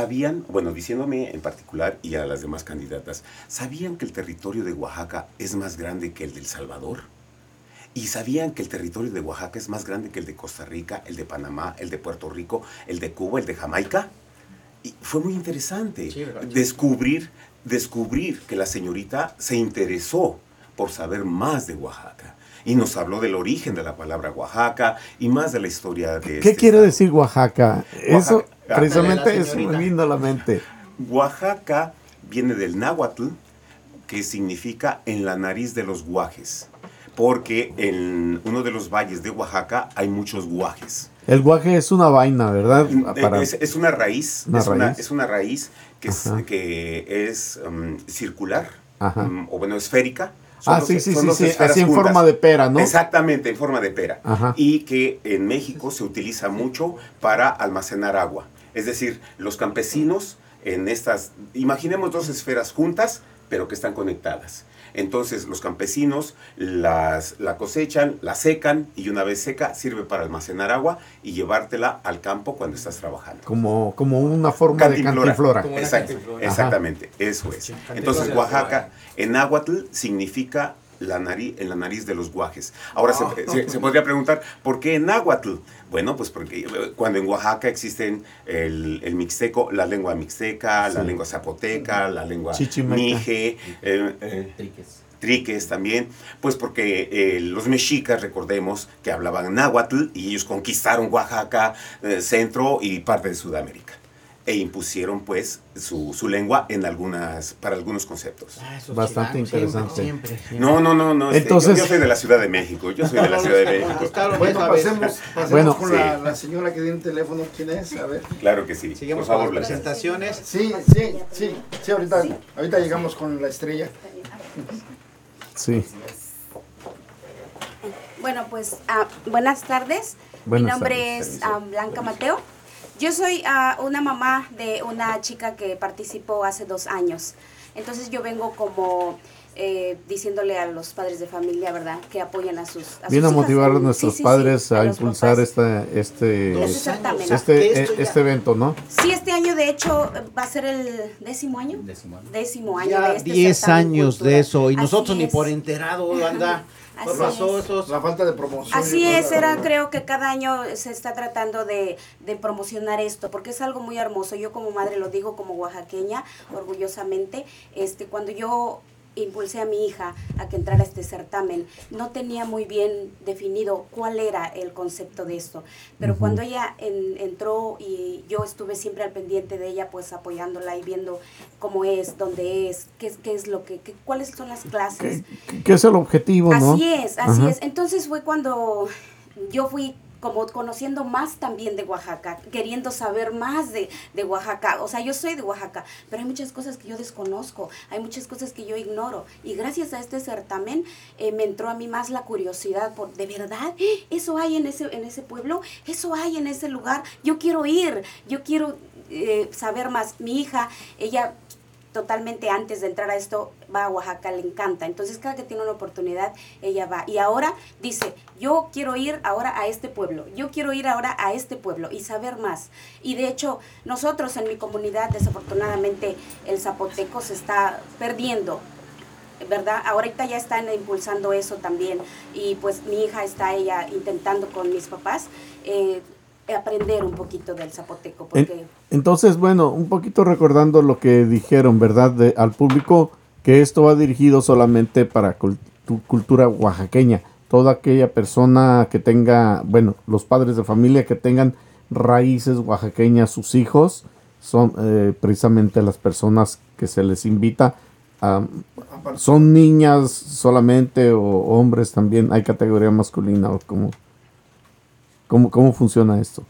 en particular y a las demás candidatas, ¿sabían que el territorio de Oaxaca es más grande que el de El Salvador? ¿Y sabían que el territorio de Oaxaca es más grande que el de Costa Rica, el de Panamá, el de Puerto Rico, el de Cuba, el de Jamaica? Y fue muy interesante descubrir descubrir que la señorita se interesó por saber más de Oaxaca. Y nos habló del origen de la palabra Oaxaca y más de la historia de ¿Qué quiere decir Oaxaca? Eso Oaxaca. precisamente es muy lindo a la mente. Oaxaca viene del náhuatl, que significa en la nariz de los guajes, porque en uno de los valles de Oaxaca hay muchos guajes. El guaje es una vaina, ¿verdad? Es una raíz, es una raíz que es circular, o bueno, esférica. Sí, así en forma de pera, ¿no? Exactamente, en forma de pera. Ajá. Y que en México se utiliza mucho para almacenar agua. Es decir, los campesinos en estas, imaginemos dos esferas juntas, pero que están conectadas. Entonces los campesinos la cosechan, la secan y una vez seca sirve para almacenar agua y llevártela al campo cuando estás trabajando. Como una forma de cantinflora. Exactamente, eso es. Entonces Oaxaca en náhuatl significa en la nariz de los guajes. Ahora se podría preguntar, ¿por qué en náhuatl? Bueno, pues porque cuando en Oaxaca existen el mixteco, la lengua mixteca, la lengua zapoteca, la lengua mije, triques también, pues porque los mexicas, recordemos, que hablaban náhuatl y ellos conquistaron Oaxaca, centro y parte de Sudamérica. E impusieron pues su lengua para algunos conceptos. Bastante interesante. Siempre. No. Entonces, yo soy de la Ciudad de México. Bueno, pasemos con la señora que tiene un teléfono. ¿Quién es? A ver. Claro que sí. Seguimos por favor, con las presentaciones. Sí, ahorita llegamos con la estrella. Sí. Bueno, pues buenas tardes. Mi nombre es Blanca Mateo. Yo soy una mamá de una chica que participó hace 2 años. Entonces yo vengo como diciéndole a los padres de familia, ¿verdad? Que apoyen a sus Viene a hijas. motivar a nuestros padres a impulsar este evento, ¿no? Sí, este año de hecho va a ser el 10º año. 10º año ya de este 10 años cultural. de eso y Así nosotros ni es. por enterado, anda. Así pasó es. eso? La falta de promoción. Así es, creo que cada año se está tratando de promocionar esto, porque es algo muy hermoso. Yo como madre lo digo como oaxaqueña, orgullosamente, cuando yo impulsé a mi hija a que entrara a este certamen, no tenía muy bien definido cuál era el concepto de esto, pero cuando ella entró y yo estuve siempre al pendiente de ella, pues apoyándola y viendo cómo es, dónde es, qué es lo cuáles son las clases. ¿Qué es el objetivo, no? Así es. Entonces fue cuando yo fui como conociendo más también de Oaxaca, queriendo saber más de Oaxaca. O sea, yo soy de Oaxaca, pero hay muchas cosas que yo desconozco, hay muchas cosas que yo ignoro. Y gracias a este certamen me entró a mí más la curiosidad por, ¿de verdad eso hay en ese pueblo? ¿Eso hay en ese lugar? Yo quiero ir, yo quiero saber más. Mi hija, ella totalmente antes de entrar a esto va a Oaxaca, le encanta, entonces cada que tiene una oportunidad ella va y ahora dice, yo quiero ir ahora a este pueblo, yo quiero ir ahora a este pueblo y saber más. Y de hecho nosotros en mi comunidad desafortunadamente el zapoteco se está perdiendo, ¿verdad? Ahorita ya están impulsando eso también y pues mi hija está ella intentando con mis papás aprender un poquito del zapoteco. Porque Entonces, bueno, un poquito recordando lo que dijeron, ¿verdad? Al público, que esto va dirigido solamente para cultura oaxaqueña. Toda aquella persona que tenga, bueno, los padres de familia que tengan raíces oaxaqueñas, sus hijos, son precisamente las personas que se les invita. ¿Son niñas solamente o hombres también? ¿Hay categoría masculina o ¿Cómo funciona esto?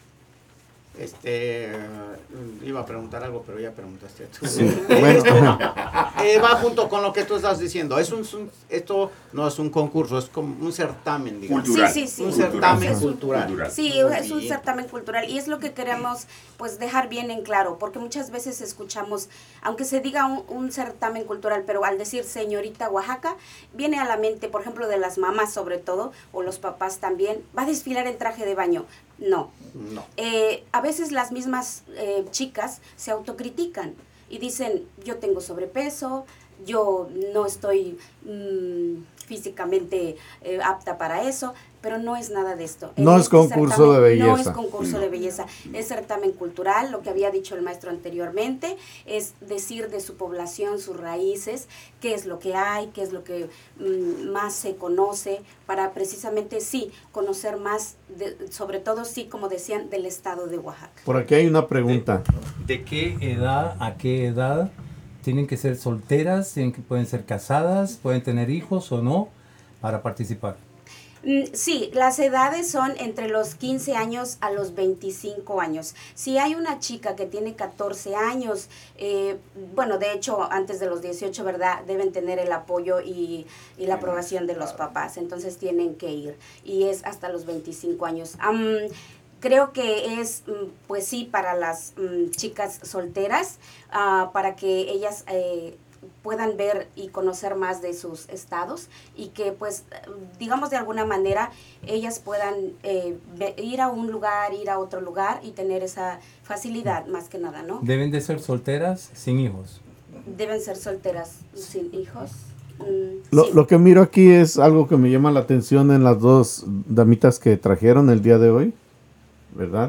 Iba a preguntar algo, pero ya preguntaste tú. Sí. Bueno. Va junto con lo que tú estás diciendo. Esto no es un concurso, es como un certamen, digamos. Cultural. Sí. Un certamen cultural. Sí, es un certamen cultural y es lo que queremos pues dejar bien en claro, porque muchas veces escuchamos, aunque se diga un certamen cultural, pero al decir señorita Oaxaca, viene a la mente, por ejemplo, de las mamás sobre todo, o los papás también, va a desfilar en traje de baño. No. A veces las mismas chicas se autocritican y dicen, yo tengo sobrepeso, yo no estoy físicamente apta para eso, pero no es nada de esto. No es concurso de belleza. No es concurso de belleza, es certamen cultural, lo que había dicho el maestro anteriormente, es decir de su población, sus raíces, qué es lo que hay, qué es lo que más se conoce, para precisamente sí, conocer más, sobre todo sí, como decían, del estado de Oaxaca. Por aquí hay una pregunta. ¿De qué edad a qué edad tienen que ser solteras? ¿Pueden ser casadas? ¿Pueden tener hijos o no para participar? Sí, las edades son entre los 15 años a los 25 años. Si hay una chica que tiene 14 años, bueno, de hecho, antes de los 18, ¿verdad? Deben tener el apoyo y la aprobación de los papás, entonces tienen que ir. Y es hasta los 25 años. Creo que es, pues sí, para las chicas solteras, para que ellas puedan ver y conocer más de sus estados y que, pues, digamos de alguna manera, ellas puedan ir a un lugar, ir a otro lugar y tener esa facilidad, más que nada, ¿no? ¿Deben de ser solteras sin hijos? Deben ser solteras sin hijos. Lo que miro aquí es algo que me llama la atención en las dos damitas que trajeron el día de hoy, ¿verdad?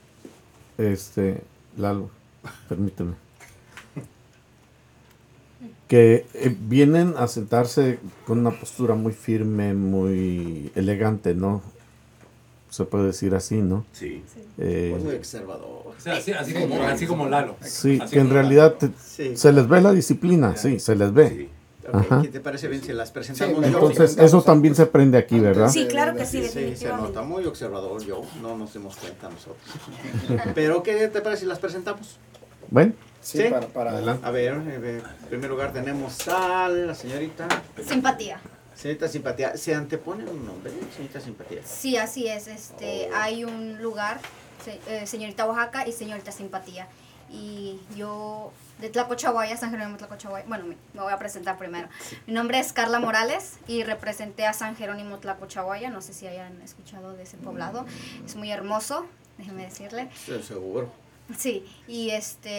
Lalo, permíteme. Que vienen a sentarse con una postura muy firme, muy elegante, ¿no? Se puede decir así, ¿no? Sí. Muy observador. O sea, así como Lalo. Sí, Así que en como realidad Sí. se les ve la disciplina, sí, se les ve. Sí. Ajá. ¿Qué te parece bien si las presentamos? Entonces, eso también se aprende aquí, ¿verdad? Sí, claro que sí, Sí, definitivamente. se nota muy observador yo, no nos dimos cuenta nosotros. Pero, ¿qué te parece si las presentamos? Bueno. Sí, para adelante. A ver, en primer lugar tenemos a la señorita Simpatía. Señorita Simpatía. ¿Se antepone un nombre, señorita Simpatía? Sí, así es. Hay un lugar, señorita Oaxaca y señorita Simpatía. Y yo, de Tlacochahuaya, San Jerónimo Tlacochahuaya, bueno, me voy a presentar primero. Mi nombre es Carla Morales y representé a San Jerónimo Tlacochahuaya. No sé si hayan escuchado de ese poblado. Es muy hermoso, déjeme decirle. Sí, seguro. Sí, y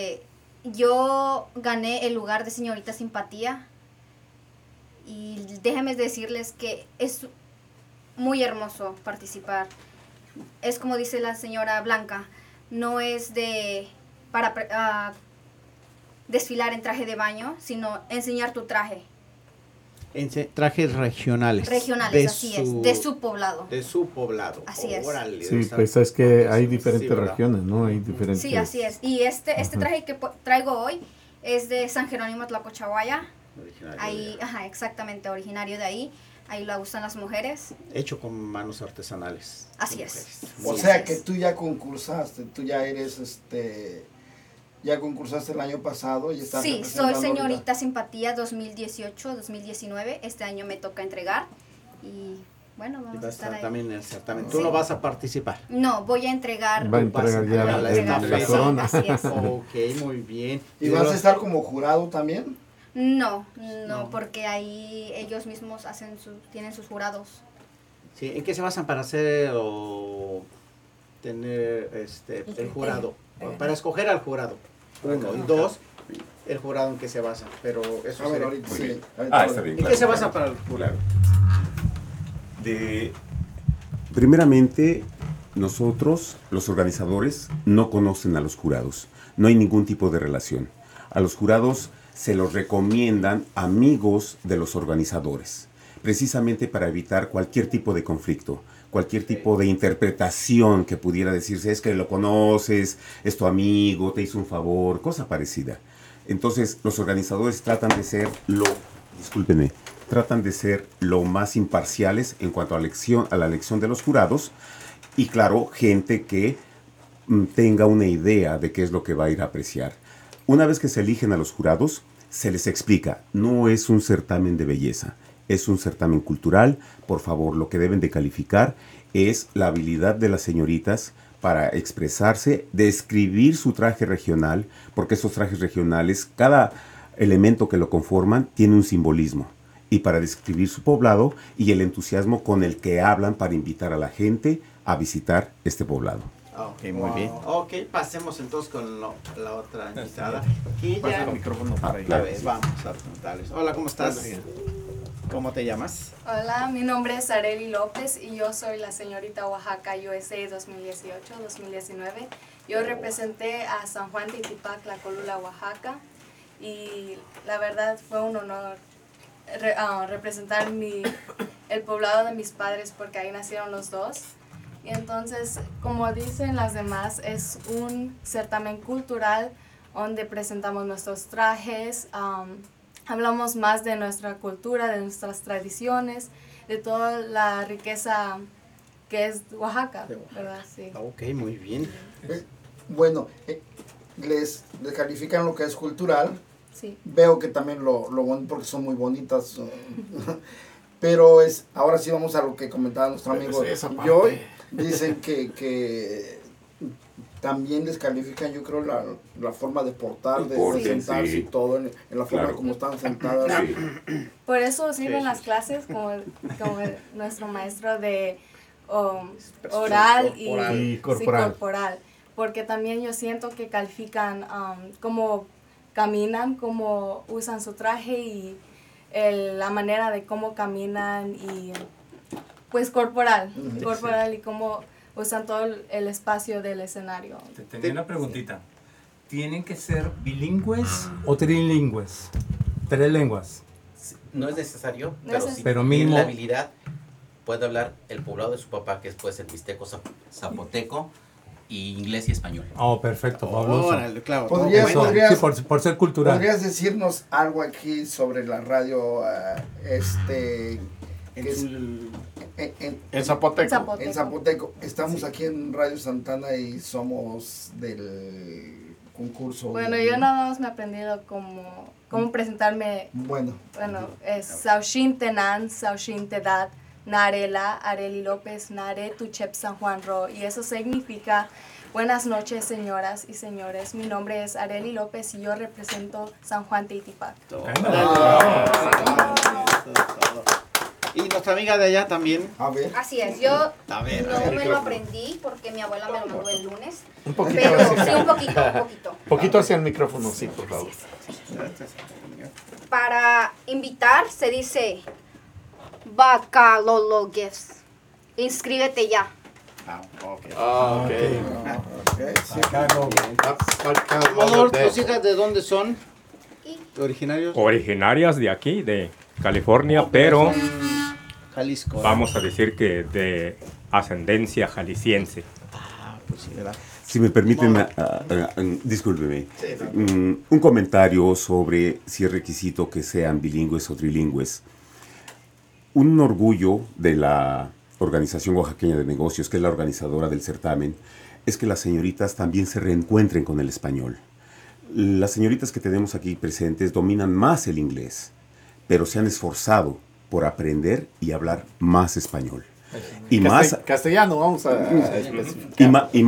yo gané el lugar de señorita Simpatía y déjenme decirles que es muy hermoso participar. Es como dice la señora Blanca, no es para desfilar en traje de baño, sino enseñar tu traje. Trajes regionales. Regionales, así es, de su poblado. De su poblado. Así es. Órale, Sí, pues es que hay diferentes ¿verdad? regiones, ¿no? Hay diferentes... Sí, así es. Y este traje que traigo hoy es de San Jerónimo Tlacochahuaya. Ahí, ajá, exactamente, originario de ahí. Ahí lo usan las mujeres. Hecho con manos artesanales. Así es. O sea que tú ya concursaste, tú ya eres ya concursaste el año pasado y estás Sí, soy representando señorita ahorita. Simpatía 2018-2019. Este año me toca entregar y bueno, vamos a estar ahí. También en el certamen. ¿Tú Sí. no vas a participar? No, voy a entregar. Va a entregar ya la corona. Así es. Ok, muy bien. ¿Y vas a estar como jurado también? No, porque ahí ellos mismos tienen sus jurados. Sí, ¿en qué se basan para hacer o tener el jurado? Para escoger al jurado. Uno. Y dos, el jurado en qué se basa. Pero eso A ver, sería- ahorita Muy sí. bien. Ahorita Está bien. ¿En qué se basa para el jurado? Primeramente, nosotros, los organizadores, no conocen a los jurados. No hay ningún tipo de relación. A los jurados se los recomiendan amigos de los organizadores, precisamente para evitar cualquier tipo de conflicto, cualquier tipo de interpretación que pudiera decirse, es que lo conoces, es tu amigo, te hizo un favor, cosa parecida. Entonces, los organizadores tratan de ser lo más imparciales en cuanto a la elección de los jurados y, claro, gente que tenga una idea de qué es lo que va a ir a apreciar. Una vez que se eligen a los jurados, se les explica, no es un certamen de belleza, es un certamen cultural. Por favor, lo que deben de calificar es la habilidad de las señoritas para expresarse, describir su traje regional, porque esos trajes regionales, cada elemento que lo conforman tiene un simbolismo. Y para describir su poblado y el entusiasmo con el que hablan para invitar a la gente a visitar este poblado. Ok, muy bien. Ok, pasemos entonces con la otra invitada. Aquí Pasa ya. el micrófono para A ver, vamos a preguntarles. Hola, ¿cómo estás? ¿Cómo te llamas? Hola, mi nombre es Arely López y yo soy la señorita Oaxaca USA 2018-2019. Yo representé a San Juan de Itipac, La Colula, Oaxaca, y la verdad fue un honor representar el poblado de mis padres porque ahí nacieron los dos. Y entonces, como dicen las demás, es un certamen cultural donde presentamos nuestros trajes, hablamos más de nuestra cultura, de nuestras tradiciones, de toda la riqueza que es Oaxaca, ¿verdad? Sí. Ok, muy bien. Bueno, les califican lo que es cultural. Sí. Veo que también lo bonito, porque son muy bonitas. Pero ahora sí vamos a lo que comentaba nuestro amigo Joy. Dicen que también les califican, yo creo, la forma de portar, de sentarse y todo, en la forma como están sentadas. Sí. Por eso sirven las clases como nuestro maestro de oral y corporal. Porque también yo siento que califican cómo caminan, cómo usan su traje y la manera de cómo caminan y pues corporal y cómo usan todo el espacio del escenario. Tenía una preguntita. ¿Tienen que ser bilingües o trilingües? 3 lenguas. No es necesario, pero si mínimo tiene la habilidad, puede hablar el poblado de su papá, que es pues el mixteco zapoteco, y inglés y español. Oh, perfecto, fabuloso. Órale, claro. ¿Podrías, sí, por ser cultural. ¿Podrías decirnos algo aquí sobre la radio en Zapoteco? En Zapoteco. Estamos aquí en Radio Santana y somos del concurso. Bueno, yo nada más me he aprendido cómo presentarme. Bueno, es Sauchin Tenan, Sauchin Tedat, Narela, Arely López, Nare, Tuchep San Juan Ro. Y eso significa: buenas noches, señoras y señores. Mi nombre es Arely López y yo represento San Juan de Itipac. Y nuestra amiga de allá también. A ver. Así es, yo a ver, no me lo aprendí porque mi abuela me lo mandó el lunes. Un poquito. Pero sí, un poquito. Poquito hacia el micrófono, sí, por favor. Para invitar se dice Bacalologues. Inscríbete ya. ¿Tus hijas de dónde son? ¿Originarios? Originarias de aquí, de California, pero Jalisco. Vamos a decir que de ascendencia jalisciense. Pues sí, ¿verdad? Si me permiten, discúlpeme, un comentario sobre si es requisito que sean bilingües o trilingües. Un orgullo de la Organización Oaxaqueña de Negocios, que es la organizadora del certamen, es que las señoritas también se reencuentren con el español. Las señoritas que tenemos aquí presentes dominan más el inglés, pero se han esforzado por aprender y hablar más español. Y más castellano, vamos a especificar. Y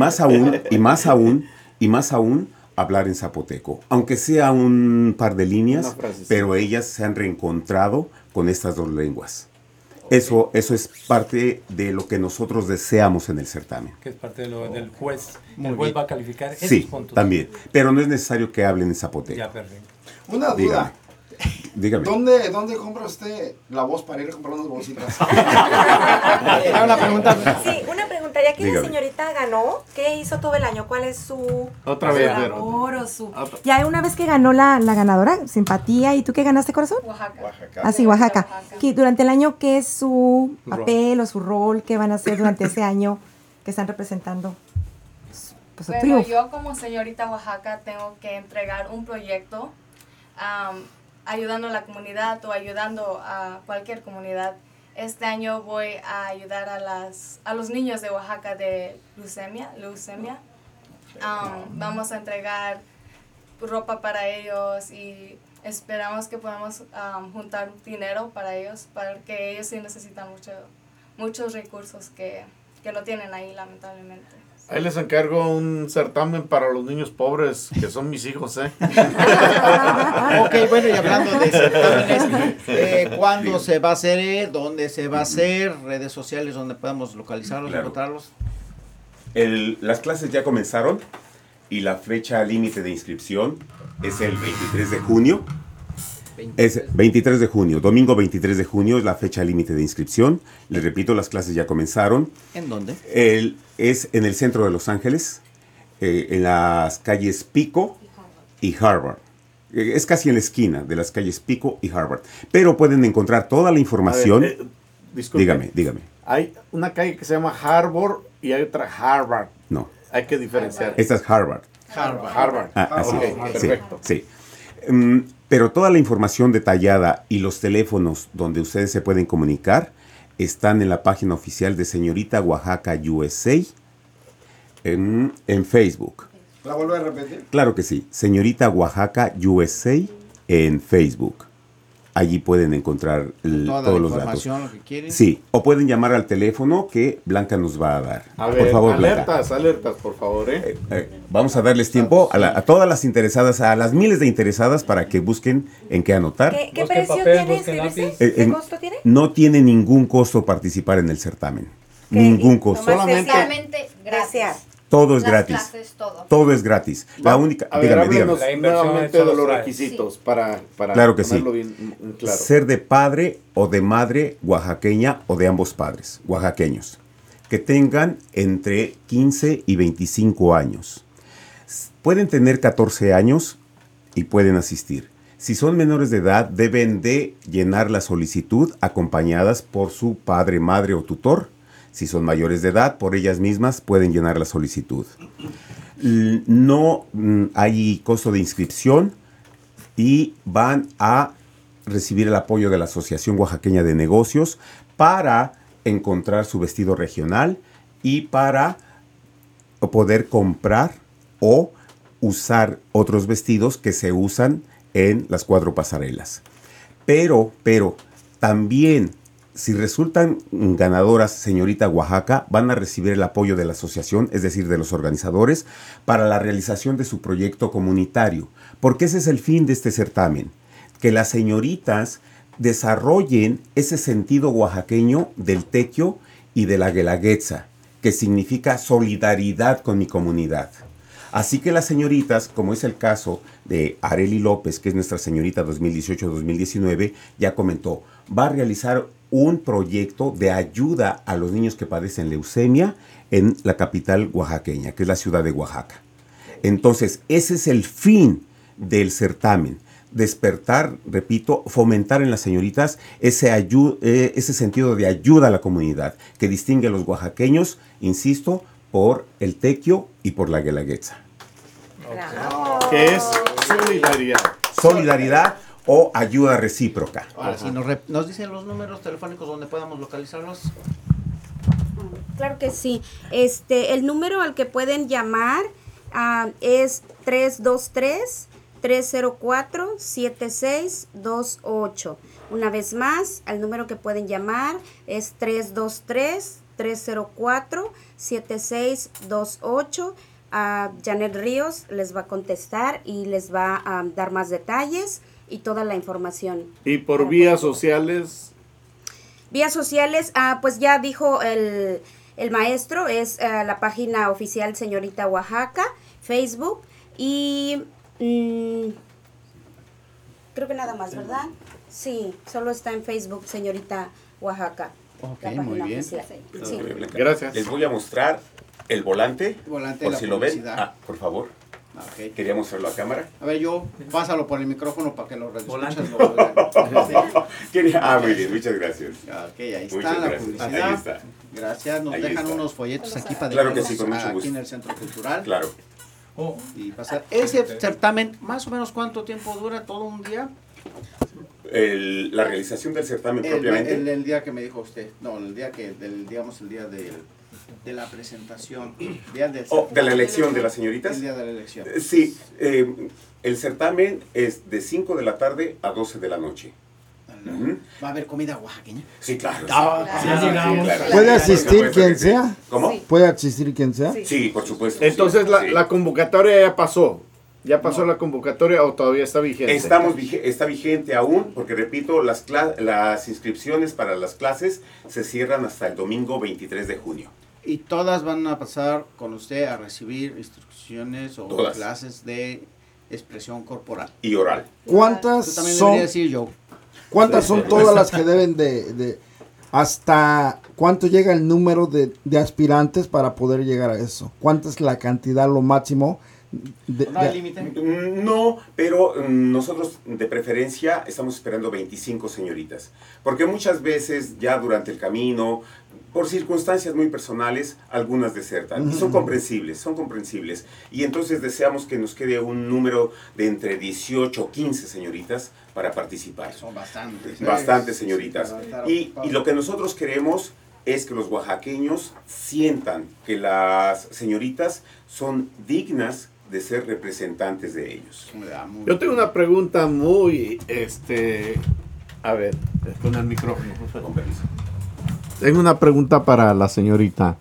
más aún hablar en zapoteco, aunque sea un par de líneas, pero ellas se han reencontrado con estas dos lenguas. Eso es parte de lo que nosotros deseamos en el certamen. Que es parte del juez. El juez va a calificar esos sí, puntos. También, pero no es necesario que hablen en zapoteco. Ya, perfecto. Una duda. Dígame. ¿Dónde compra usted la voz para ir a comprar unas bolsitas? Una pregunta. Sí, una pregunta. Ya que Dígame. la señorita ganó, ¿qué hizo todo el año? ¿Cuál es su labor o su? Ya una vez que ganó la ganadora, simpatía. ¿Y tú qué ganaste, corazón? Oaxaca. Ah, sí, Oaxaca. Que durante el año, ¿qué es su papel o su rol? ¿Qué van a hacer durante ese año que están representando? Pues, su Bueno, triunfo. yo como señorita Oaxaca tengo que entregar un proyecto ayudando a la comunidad o ayudando a cualquier comunidad. Este año voy a ayudar a los niños de Oaxaca de leucemia. Vamos a entregar ropa para ellos y esperamos que podamos juntar dinero para ellos, porque ellos sí necesitan muchos recursos que no tienen ahí, lamentablemente. Ahí les encargo un certamen para los niños pobres, que son mis hijos, ¿eh? Ok, bueno, y hablando de certámenes, ¿cuándo se va a hacer? ¿Dónde se va a hacer? ¿Redes sociales donde podamos localizarlos, Claro. encontrarlos? Las clases ya comenzaron y la fecha límite de inscripción es el 23 de junio. Es 23 de junio, domingo 23 de junio es la fecha límite de inscripción. Les repito, las clases ya comenzaron. ¿En dónde? Es en el centro de Los Ángeles, en las calles Pico y Harvard. Es casi en la esquina de las calles Pico y Harvard. Pero pueden encontrar toda la información. Disculpe. Dígame. Hay una calle que se llama Harvard y hay otra Harvard. No. Hay que diferenciar. Esta es Harvard. Harvard. Así. Ok, perfecto. Sí. Pero toda la información detallada y los teléfonos donde ustedes se pueden comunicar están en la página oficial de Señorita Oaxaca USA en Facebook. ¿La vuelvo a repetir? Claro que sí. Señorita Oaxaca USA en Facebook. Allí pueden encontrar todos los datos. Lo que quieren. Sí, o pueden llamar al teléfono que Blanca nos va a dar. A ver, por favor, Blanca. alertas, por favor. Vamos a darles tiempo a todas las interesadas, a las miles de interesadas para que busquen en qué anotar. ¿Qué precio tiene inscribirse? ¿Qué costo tiene? No tiene ningún costo participar en el certamen. Ningún costo. Solamente gracias. Todo es Las gratis. clases, Todo es gratis. La única. A ver, Dígame. háblenos nuevamente de los requisitos para Claro que sí. ponerlo bien claro. Ser de padre o de madre oaxaqueña o de ambos padres, oaxaqueños, que tengan entre 15 y 25 años. Pueden tener 14 años y pueden asistir. Si son menores de edad, deben de llenar la solicitud acompañadas por su padre, madre o tutor. Si son mayores de edad, por ellas mismas pueden llenar la solicitud. No hay costo de inscripción y van a recibir el apoyo de la Asociación Oaxaqueña de Negocios para encontrar su vestido regional y para poder comprar o usar otros vestidos que se usan en las 4 pasarelas. Pero también, si resultan ganadoras, Señorita Oaxaca, van a recibir el apoyo de la asociación, es decir, de los organizadores, para la realización de su proyecto comunitario. Porque ese es el fin de este certamen, que las señoritas desarrollen ese sentido oaxaqueño del tequio y de la guelaguetza, que significa solidaridad con mi comunidad. Así que las señoritas, como es el caso de Arely López, que es nuestra señorita 2018-2019, ya comentó, va a realizar un proyecto de ayuda a los niños que padecen leucemia en la capital oaxaqueña, que es la ciudad de Oaxaca. Entonces, ese es el fin del certamen. Despertar, repito, fomentar en las señoritas ese sentido de ayuda a la comunidad, que distingue a los oaxaqueños, insisto, por el tequio y por la guelaguetza. Que es solidaridad. Solidaridad o ayuda recíproca. Ahora sí, nos dicen los números telefónicos donde podamos localizarlos. Claro que sí. El número al que pueden llamar es 323-304-7628. Una vez más, el número que pueden llamar es 323-304-7628. Janet Ríos les va a contestar y les va a dar más detalles y toda la información. ¿Y por vías sociales? Vías sociales, pues ya dijo el maestro, es la página oficial Señorita Oaxaca, Facebook, y creo que nada más, ¿verdad? Sí, solo está en Facebook Señorita Oaxaca. Ok, la página muy bien. oficial. Sí. Gracias. Les voy a mostrar el volante, Volante por de la si lo ven. publicidad. Por favor. Okay. Quería mostrarlo a cámara. A ver, pásalo por el micrófono para que los radioescuchas lo vean. Muy bien, muchas gracias. Ok, ahí Muchas está la gracias. publicidad. Ahí está. Gracias, nos Ahí dejan está. unos folletos aquí para Claro que dejarlos sí, con mucho aquí gusto. en el Centro Cultural. Claro. Y pasar. Ese certamen, más o menos, ¿cuánto tiempo dura? ¿Todo un día? La realización del certamen propiamente. El día que me dijo usted. No, el día digamos el día de la presentación. Día del de la elección de las señoritas. El día de la elección. Sí, el certamen es de 5 de la tarde a 12 de la noche. ¿Va a haber comida oaxaqueña? Sí, claro. Claro. ¿Puede asistir quien sea? ¿Cómo? Sí. ¿Puede asistir quien sea? Sí, por supuesto. Entonces sí. la convocatoria ya pasó. ¿Ya pasó la convocatoria o todavía está vigente? Está vigente aún, porque repito, las inscripciones para las clases se cierran hasta el domingo 23 de junio. Y todas van a pasar con usted a recibir instrucciones o Todas. clases de expresión corporal. Y oral. ¿Cuántas Tú también son? deberías decir yo. ¿Cuántas son todas las que deben de hasta cuánto llega el número de aspirantes para poder llegar a eso? ¿Cuánta es la cantidad, lo máximo? ¿No hay límite? No, pero nosotros de preferencia estamos esperando 25 señoritas. Porque muchas veces ya durante el camino, por circunstancias muy personales, algunas desertan. Y son comprensibles. Y entonces deseamos que nos quede un número de entre 18 o 15 señoritas para participar. Son bastantes. Bastantes señoritas. Y lo que nosotros queremos es que los oaxaqueños sientan que las señoritas son dignas de ser representantes de ellos. Yo tengo una pregunta muy, a ver, con el micrófono, con permiso. Tengo una pregunta para la señorita.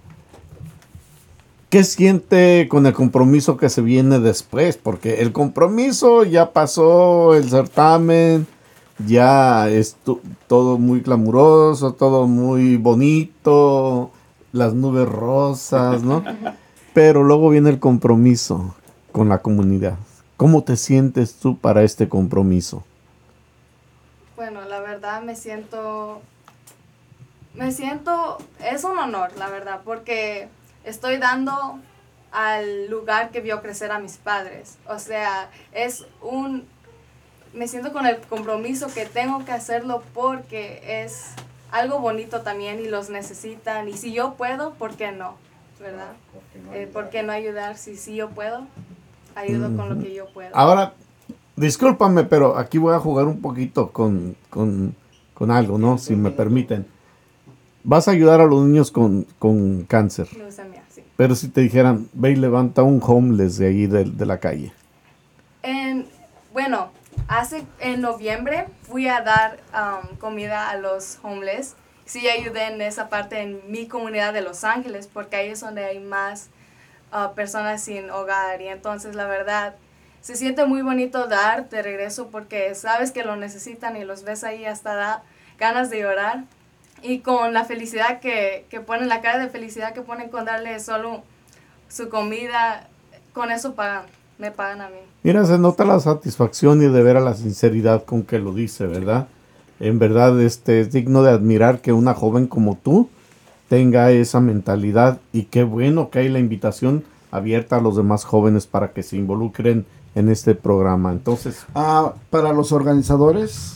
¿Qué siente con el compromiso que se viene después? Porque el compromiso ya pasó, el certamen, ya es todo muy glamuroso, todo muy bonito, las nubes rosas, ¿no? Pero luego viene el compromiso con la comunidad. ¿Cómo te sientes tú para este compromiso? Bueno, la verdad me siento, es un honor, la verdad, porque estoy dando al lugar que vio crecer a mis padres. O sea, me siento con el compromiso que tengo que hacerlo porque es algo bonito también y los necesitan. Y si yo puedo, ¿por qué no? ¿Verdad? ¿Por qué no ayudar? Si yo puedo, ayudo con lo que yo puedo. Ahora, discúlpame, pero aquí voy a jugar un poquito con algo, ¿no? Si me permiten. Vas a ayudar a los niños con cáncer. Leucemia, sí. Pero si te dijeran, ve y levanta un homeless de ahí de la calle. Bueno, en noviembre fui a dar comida a los homeless. Sí, ayudé en esa parte en mi comunidad de Los Ángeles, porque ahí es donde hay más personas sin hogar. Y entonces, la verdad, se siente muy bonito dar de regreso porque sabes que lo necesitan y los ves ahí, hasta da ganas de llorar. Y con la felicidad que ponen, la cara de felicidad que ponen con darle solo su comida, con eso me pagan a mí. Mira, se nota la satisfacción y de ver a la sinceridad con que lo dice, ¿verdad? En verdad, es digno de admirar que una joven como tú tenga esa mentalidad, y qué bueno que hay la invitación abierta a los demás jóvenes para que se involucren en este programa. Entonces, para los organizadores,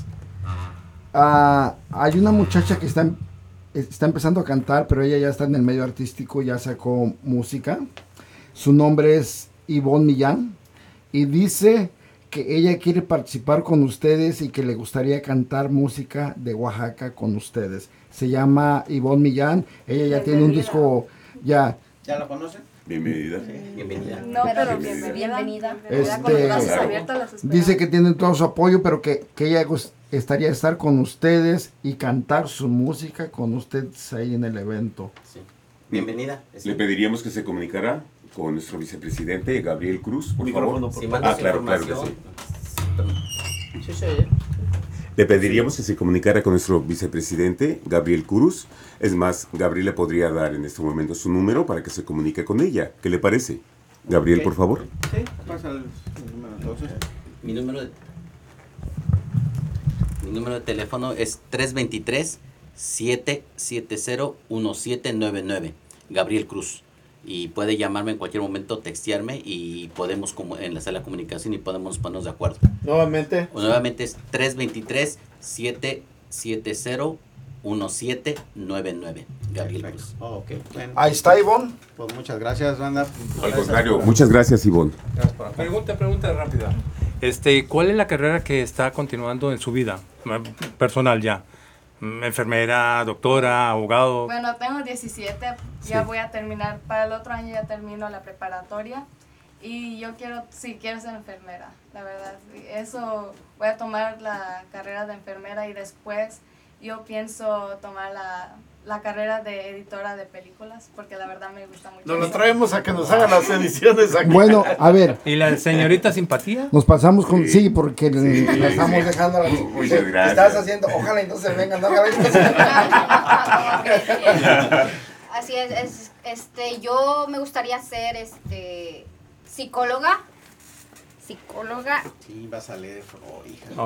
hay una muchacha que está empezando a cantar, pero ella ya está en el medio artístico, ya sacó música. Su nombre es Ivonne Millán y dice que ella quiere participar con ustedes y que le gustaría cantar música de Oaxaca con ustedes. Se llama Ivonne Millán. Ella ya tiene un disco ya. ¿Ya la conocen? Bienvenida. Bienvenida. No, pero bienvenida. Con los brazos abiertos las esperamos. Dice que tienen todo su apoyo, pero que ella estaría estar con ustedes y cantar su música con ustedes ahí en el evento. Sí. Bienvenida. Le pediríamos que se comunicara con nuestro vicepresidente Gabriel Cruz, por Micrófono, favor. si mandas claro que información. sí. Sí, se oye. Le pediríamos que se comunicara con nuestro vicepresidente Gabriel Cruz. Es más, Gabriel le podría dar en este momento su número para que se comunique con ella. ¿Qué le parece? Gabriel, por favor. Sí, pasa el número entonces. Mi número de teléfono es 323-770-1799. Gabriel Cruz. Y puede llamarme en cualquier momento, textearme y podemos enlazar la comunicación y podemos ponernos de acuerdo. Nuevamente. Nuevamente es 323-770-1799. Gabriel Cruz. Okay, bueno. Ahí está, Ivonne. Pues muchas gracias, banda. Al contrario, muchas gracias, Ivonne. Pregunta rápida. ¿Cuál es la carrera que está continuando en su vida personal ya? Enfermera, doctora, abogado. Bueno, tengo 17, ya voy a terminar, para el otro año ya termino la preparatoria y yo quiero ser enfermera, la verdad. Eso, voy a tomar la carrera de enfermera y después yo pienso tomar la carrera de editora de películas, porque la verdad me gusta mucho. Nos lo traemos a que nos hagan las ediciones aquí. Bueno, a ver. ¿Y la señorita simpatía? Nos pasamos con... Sí, porque la estamos dejando... Muchas gracias. Estás haciendo... Ojalá entonces vengan. Así es, yo me gustaría ser psicóloga. psicóloga. Sí, vas a leer, hija.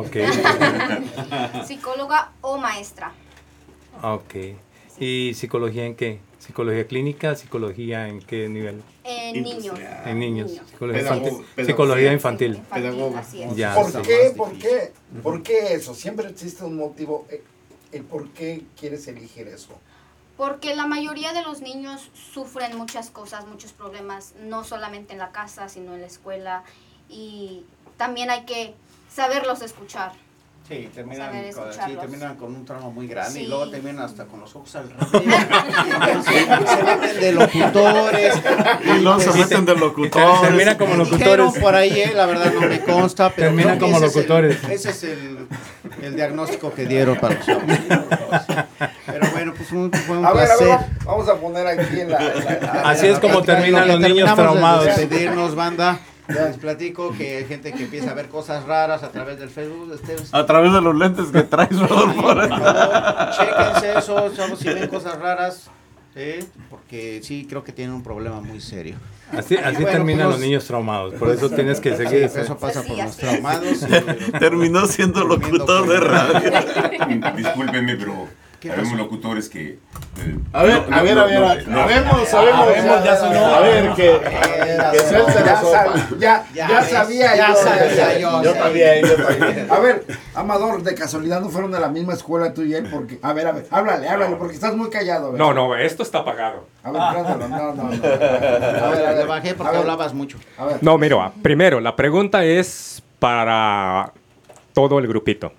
Ok. Psicóloga o maestra. Ok. ¿Y psicología en qué? ¿Psicología clínica? ¿Psicología en qué nivel? En niños. En niños. Psicología Pedagogo, infantil. Psicología infantil. Pedagogo. Así es. Ya, ¿Por sí. qué? ¿Por qué? ¿Por qué eso? Siempre existe un motivo. El por qué quieres elegir eso. Porque la mayoría de los niños sufren muchas cosas, muchos problemas, no solamente en la casa, sino en la escuela. Y también hay que saberlos escuchar. Sí, Saber escucharlos. terminan con un trauma muy grande Sí. y luego terminan hasta con los ojos al revés. se meten de locutores. Y luego se meten de locutores. Termina como Dijeron locutores. por ahí, la verdad no me consta, pero Terminan creo que como ese locutores. Ese es el diagnóstico que dieron para los chavos. Pero bueno, pues fue un placer. Vamos a poner aquí en la Así es como terminan los niños Terminamos traumados. de despedirnos, banda. Les platico que hay gente que empieza a ver cosas raras a través del Facebook. A través de los lentes que traes, Rodolfo. Chéquense eso, chavos, si ven cosas raras. ¿Sí? Porque sí, creo que tienen un problema muy serio. Así Bueno, terminan pues, los niños traumados. Por eso tienes que seguir. Eso pasa por los traumados. Terminó siendo locutor de radio. Discúlpenme, pero habemos locutores que... A ver, sabemos, ya sonó. A ver, que suelte la sopa. Ya sabía yo. Yo también. A ver, Amador, de casualidad no fueron de la misma escuela tú y él, porque, a ver, háblale, porque estás muy callado. No, esto está apagado. A ver, préndalo, no. A ver, le bajé porque hablabas mucho. A ver. No, mira, primero, la pregunta es para todo el grupito.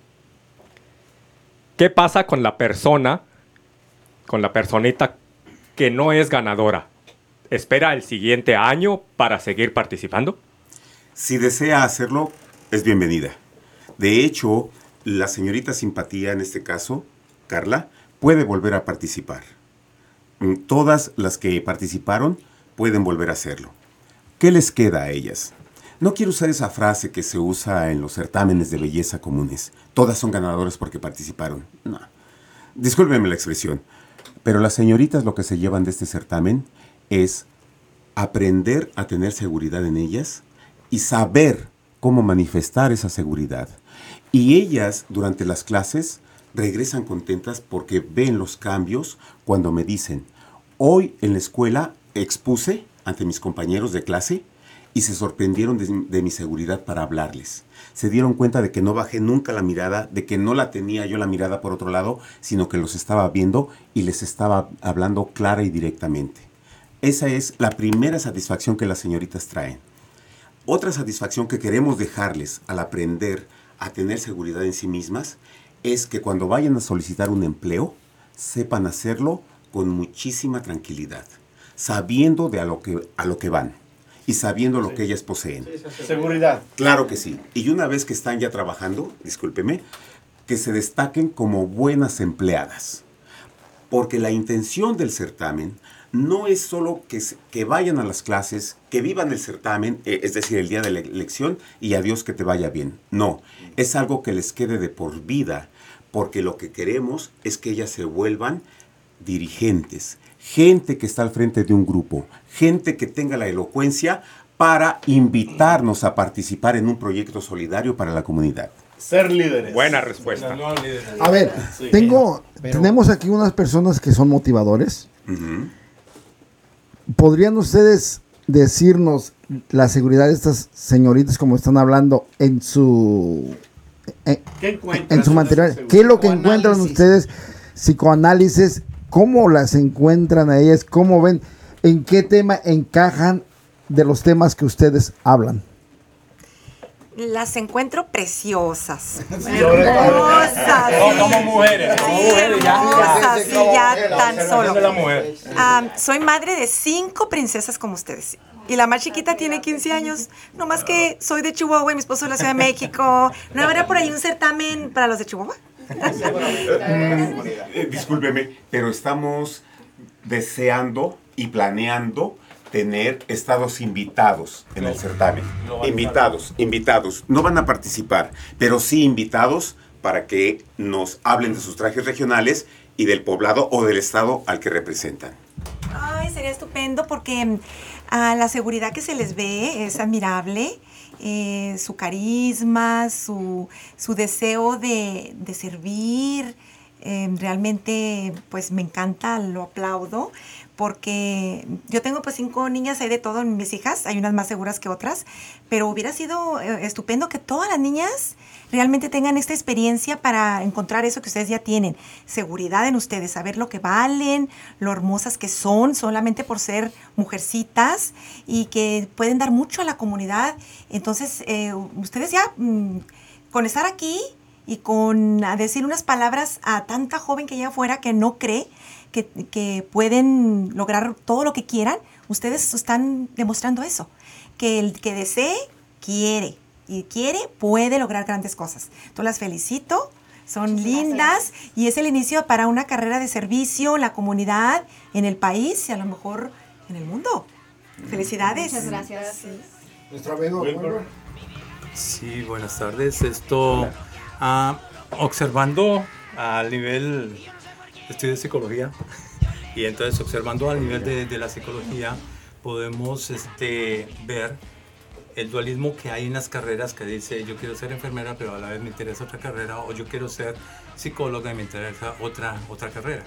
¿Qué pasa con la persona, con la personita que no es ganadora? ¿Espera el siguiente año para seguir participando? Si desea hacerlo, es bienvenida. De hecho, la señorita Simpatía, en este caso, Carla, puede volver a participar. Todas las que participaron pueden volver a hacerlo. ¿Qué les queda a ellas? No quiero usar esa frase que se usa en los certámenes de belleza comunes. Todas son ganadoras porque participaron. No. Discúlpenme la expresión, pero las señoritas lo que se llevan de este certamen es aprender a tener seguridad en ellas y saber cómo manifestar esa seguridad. Y ellas, durante las clases, regresan contentas porque ven los cambios cuando me dicen, hoy en la escuela expuse ante mis compañeros de clase y se sorprendieron de mi seguridad para hablarles. Se dieron cuenta de que no bajé nunca la mirada, de que no la tenía yo la mirada por otro lado, sino que los estaba viendo y les estaba hablando clara y directamente. Esa es la primera satisfacción que las señoritas traen. Otra satisfacción que queremos dejarles al aprender a tener seguridad en sí mismas es que cuando vayan a solicitar un empleo, sepan hacerlo con muchísima tranquilidad, sabiendo a lo que van y sabiendo lo que ellas poseen. Seguridad. Claro que sí. Y una vez que están ya trabajando, discúlpeme, que se destaquen como buenas empleadas. Porque la intención del certamen no es solo que vayan a las clases, que vivan el certamen, es decir, el día de la elección, y adiós que te vaya bien. No, es algo que les quede de por vida, porque lo que queremos es que ellas se vuelvan dirigentes, gente que está al frente de un grupo, gente que tenga la elocuencia para invitarnos a participar en un proyecto solidario para la comunidad. Ser líderes. Buena respuesta. A ver, tenemos aquí unas personas que son motivadores. ¿Podrían ustedes decirnos la seguridad de estas señoritas como están hablando en su material? ¿Qué es lo que encuentran ustedes? Psicoanálisis, ¿cómo las encuentran a ellas? ¿Cómo ven? ¿En qué tema encajan de los temas que ustedes hablan? Las encuentro preciosas. Hermosas. Como mujeres. Hermosas, sí, ya tan solo. De la mujer. Soy madre de 5 princesas como ustedes. Y la más chiquita tiene 15 años. No más que soy de Chihuahua y mi esposo es de la Ciudad de México. ¿No habrá por ahí un certamen para los de Chihuahua? Discúlpeme, pero estamos deseando y planeando tener estados invitados en el certamen. Invitados. No van a participar, pero sí invitados para que nos hablen de sus trajes regionales y del poblado o del estado al que representan. Ay, sería estupendo porque La seguridad que se les ve es admirable, su carisma, su deseo de servir, realmente pues me encanta, lo aplaudo, porque yo tengo pues 5 niñas, hay de todo en mis hijas, hay unas más seguras que otras, pero hubiera sido estupendo que todas las niñas realmente tengan esta experiencia para encontrar eso que ustedes ya tienen, seguridad en ustedes, saber lo que valen, lo hermosas que son solamente por ser mujercitas y que pueden dar mucho a la comunidad. Entonces, ustedes ya con estar aquí y con decir unas palabras a tanta joven que allá afuera que no cree que pueden lograr todo lo que quieran, ustedes están demostrando eso, que el que desee, quiere. Y quiere, puede lograr grandes cosas. Entonces las felicito, son lindas y es el inicio para una carrera de servicio en la comunidad, en el país y a lo mejor en el mundo. Felicidades. Muchas gracias. Sí. Nuestro amigo Wilbur. Sí, buenas tardes. Observando al nivel de estudio de psicología y entonces observando al nivel de la psicología podemos ver el dualismo que hay en las carreras que dice yo quiero ser enfermera pero a la vez me interesa otra carrera o yo quiero ser psicóloga y me interesa otra carrera.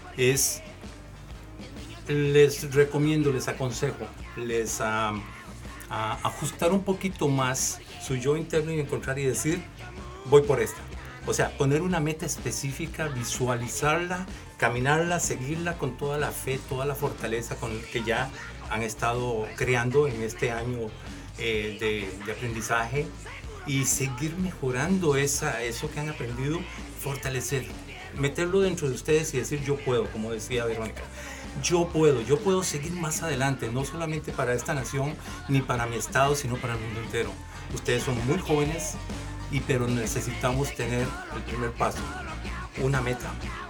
Les recomiendo, les aconsejo, les ajustar un poquito más su yo interno y encontrar y decir voy por esta. O sea, poner una meta específica, visualizarla, caminarla, seguirla con toda la fe, toda la fortaleza con que ya han estado creando en este año de aprendizaje y seguir mejorando eso que han aprendido, fortalecer, meterlo dentro de ustedes y decir yo puedo, como decía Verónica. Yo puedo seguir más adelante, no solamente para esta nación ni para mi estado, sino para el mundo entero. Ustedes son muy jóvenes, pero necesitamos tener el primer paso, una meta,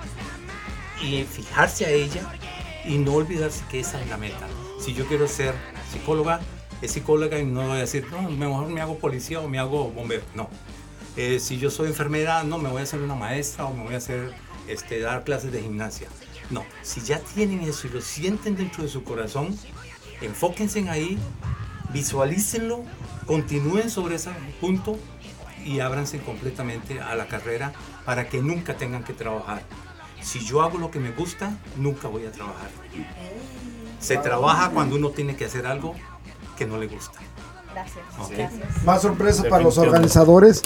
y fijarse a ella y no olvidarse que esa es la meta. Si yo quiero ser psicóloga, es psicóloga y no voy a decir, no, mejor me hago policía o me hago bombero, no. Si yo soy enfermera, no, me voy a hacer una maestra o me voy a hacer, dar clases de gimnasia. No, si ya tienen eso y lo sienten dentro de su corazón, enfóquense en ahí, visualícenlo, continúen sobre ese punto y ábranse completamente a la carrera para que nunca tengan que trabajar. Si yo hago lo que me gusta, nunca voy a trabajar. Se trabaja cuando uno tiene que hacer algo que no le gusta. Gracias. Okay. Gracias. Más sorpresa para los organizadores.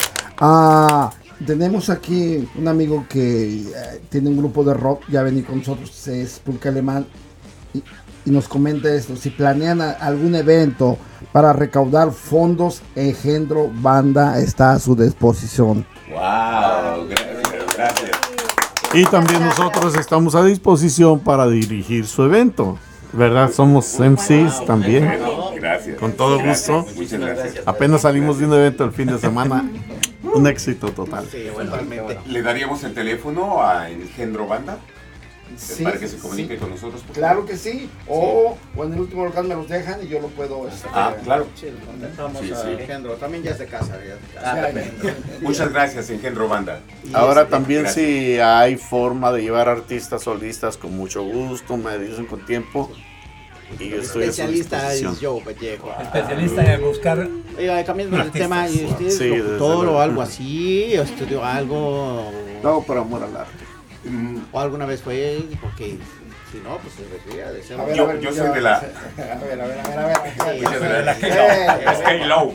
Tenemos aquí un amigo que tiene un grupo de rock, ya vení con nosotros, es pulque alemán, y nos comenta esto: si planean algún evento para recaudar fondos, Engendro Banda está a su disposición. Wow, gracias. Y también nosotros estamos a disposición para dirigir su evento, ¿verdad? Somos MCs también. Gracias. Con todo gusto. Muchas gracias. Apenas salimos de un evento el fin de semana. Un éxito total. Sí, igualmente. ¿Le daríamos el teléfono a Engendro Banda? Sí, para que se comunique sí. con nosotros. Claro que sí. O en el último local me los dejan y yo lo puedo. Claro. Sí, contactamos a sí. Engendro. También ya es de casa. Muchas gracias, Engendro Banda. Ahora también si hay forma de llevar artistas solistas, con mucho gusto, me dicen con tiempo. Y yo estoy a su especialista disposición. es Joe Vallejo. Especialista en buscar. Oiga, cambiando el tema, ¿y usted Sí, es locutor desde luego. o algo así? ¿O estudió algo? No, por amor al arte. ¿O alguna vez fue? Porque si no, pues se refiere de ser. Yo soy de la... A ver. Yo soy de la es K-Low.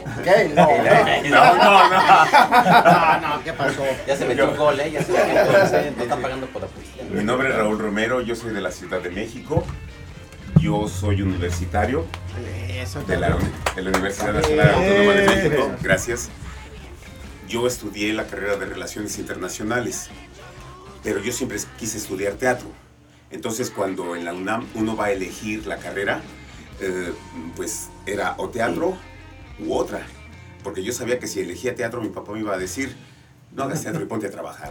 No, ¿qué pasó? Ya se metió un gol, ya se metió. No está pagando por la publicidad. Mi nombre es Raúl Romero, yo soy de la Ciudad de México. Yo soy universitario de la Universidad Nacional Autónoma de México. Gracias. Yo estudié la carrera de Relaciones Internacionales, pero yo siempre quise estudiar teatro. Entonces, cuando en la UNAM uno va a elegir la carrera, pues era o teatro u otra. Porque yo sabía que si elegía teatro, mi papá me iba a decir, no hagas teatro y ponte a trabajar.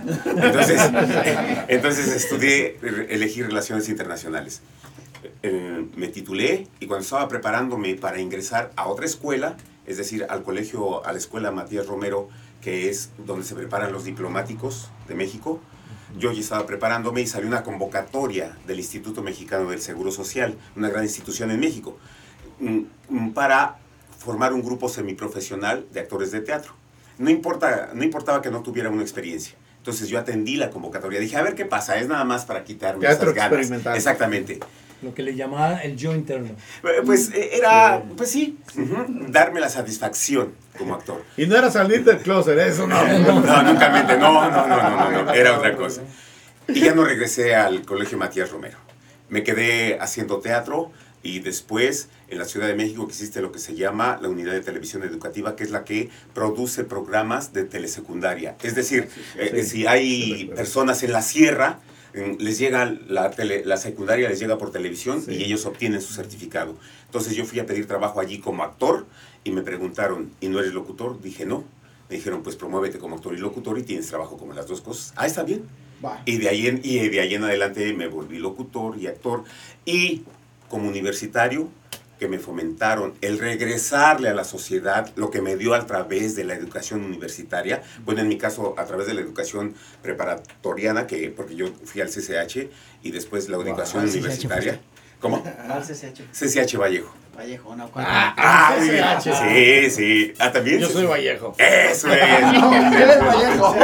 Entonces elegí Relaciones Internacionales. Me titulé y cuando estaba preparándome para ingresar a otra escuela, es decir, a la escuela Matías Romero, que es donde se preparan los diplomáticos de México, yo ya estaba preparándome y salió una convocatoria del Instituto Mexicano del Seguro Social, una gran institución en México, para formar un grupo semiprofesional de actores de teatro. No importaba que no tuviera una experiencia. Entonces yo atendí la convocatoria. Dije, a ver qué pasa, es nada más para quitarme Teatro esas ganas. experimental. Exactamente. Lo que le llamaban el yo interno. Pues era, pues sí, darme la satisfacción como actor. Y no era salir del closet, eso no. No, nunca mente, no, era otra cosa. Y ya no regresé al Colegio Matías Romero. Me quedé haciendo teatro y después en la Ciudad de México que existe lo que se llama la Unidad de Televisión Educativa, que es la que produce programas de telesecundaria. Es decir, si hay personas en la sierra, les llega la secundaria, les llega por televisión y ellos obtienen su certificado. Entonces yo fui a pedir trabajo allí como actor y me preguntaron, ¿y no eres locutor? Dije, no. Me dijeron, pues promuévete como actor y locutor y tienes trabajo como las dos cosas. Ah, está bien. Y de ahí en adelante me volví locutor y actor. Y como universitario, que me fomentaron el regresarle a la sociedad lo que me dio a través de la educación universitaria, bueno, en mi caso a través de la educación preparatoriana, porque yo fui al CCH y después la educación universitaria. ¿Cómo? Al CCH. CCH Vallejo. Vallejo, no, CCH. Sí. Ah, ¿también? Yo soy Vallejo. Eso es. Vallejo.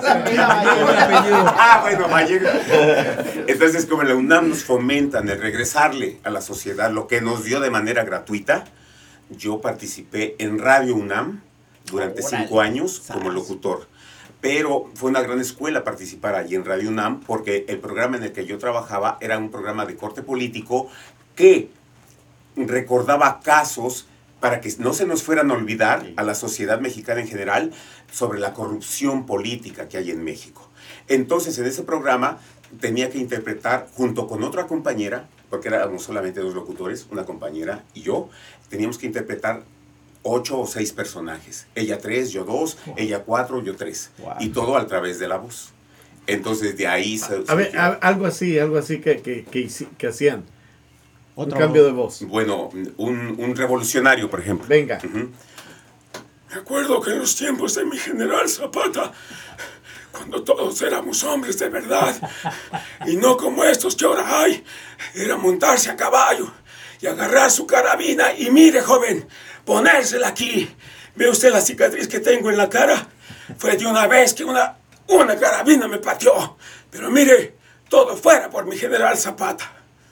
Bueno, Vallejo. Entonces, como en la UNAM nos fomentan el regresarle a la sociedad lo que nos dio de manera gratuita, yo participé en Radio UNAM durante 5 años como locutor. Pero fue una gran escuela participar allí en Radio UNAM porque el programa en el que yo trabajaba era un programa de corte político que recordaba casos para que no se nos fueran a olvidar a la sociedad mexicana en general sobre la corrupción política que hay en México. Entonces, en ese programa tenía que interpretar junto con otra compañera, porque éramos solamente 2 locutores, una compañera y yo, teníamos que interpretar 8 o 6 personajes. Ella 3, yo 2, ella 4, yo 3. Y todo a través de la voz. Entonces, de ahí a ver, algo así que hacían. Un cambio de voz. Bueno, un revolucionario, por ejemplo. Venga. Me acuerdo que en los tiempos de mi general Zapata, cuando todos éramos hombres de verdad, y no como estos que ahora hay, era montarse a caballo y agarrar su carabina y mire, joven, ponérsela aquí. ¿Ve usted la cicatriz que tengo en la cara? Fue de una vez que una carabina me pateó. Pero mire, todo fuera por mi general Zapata.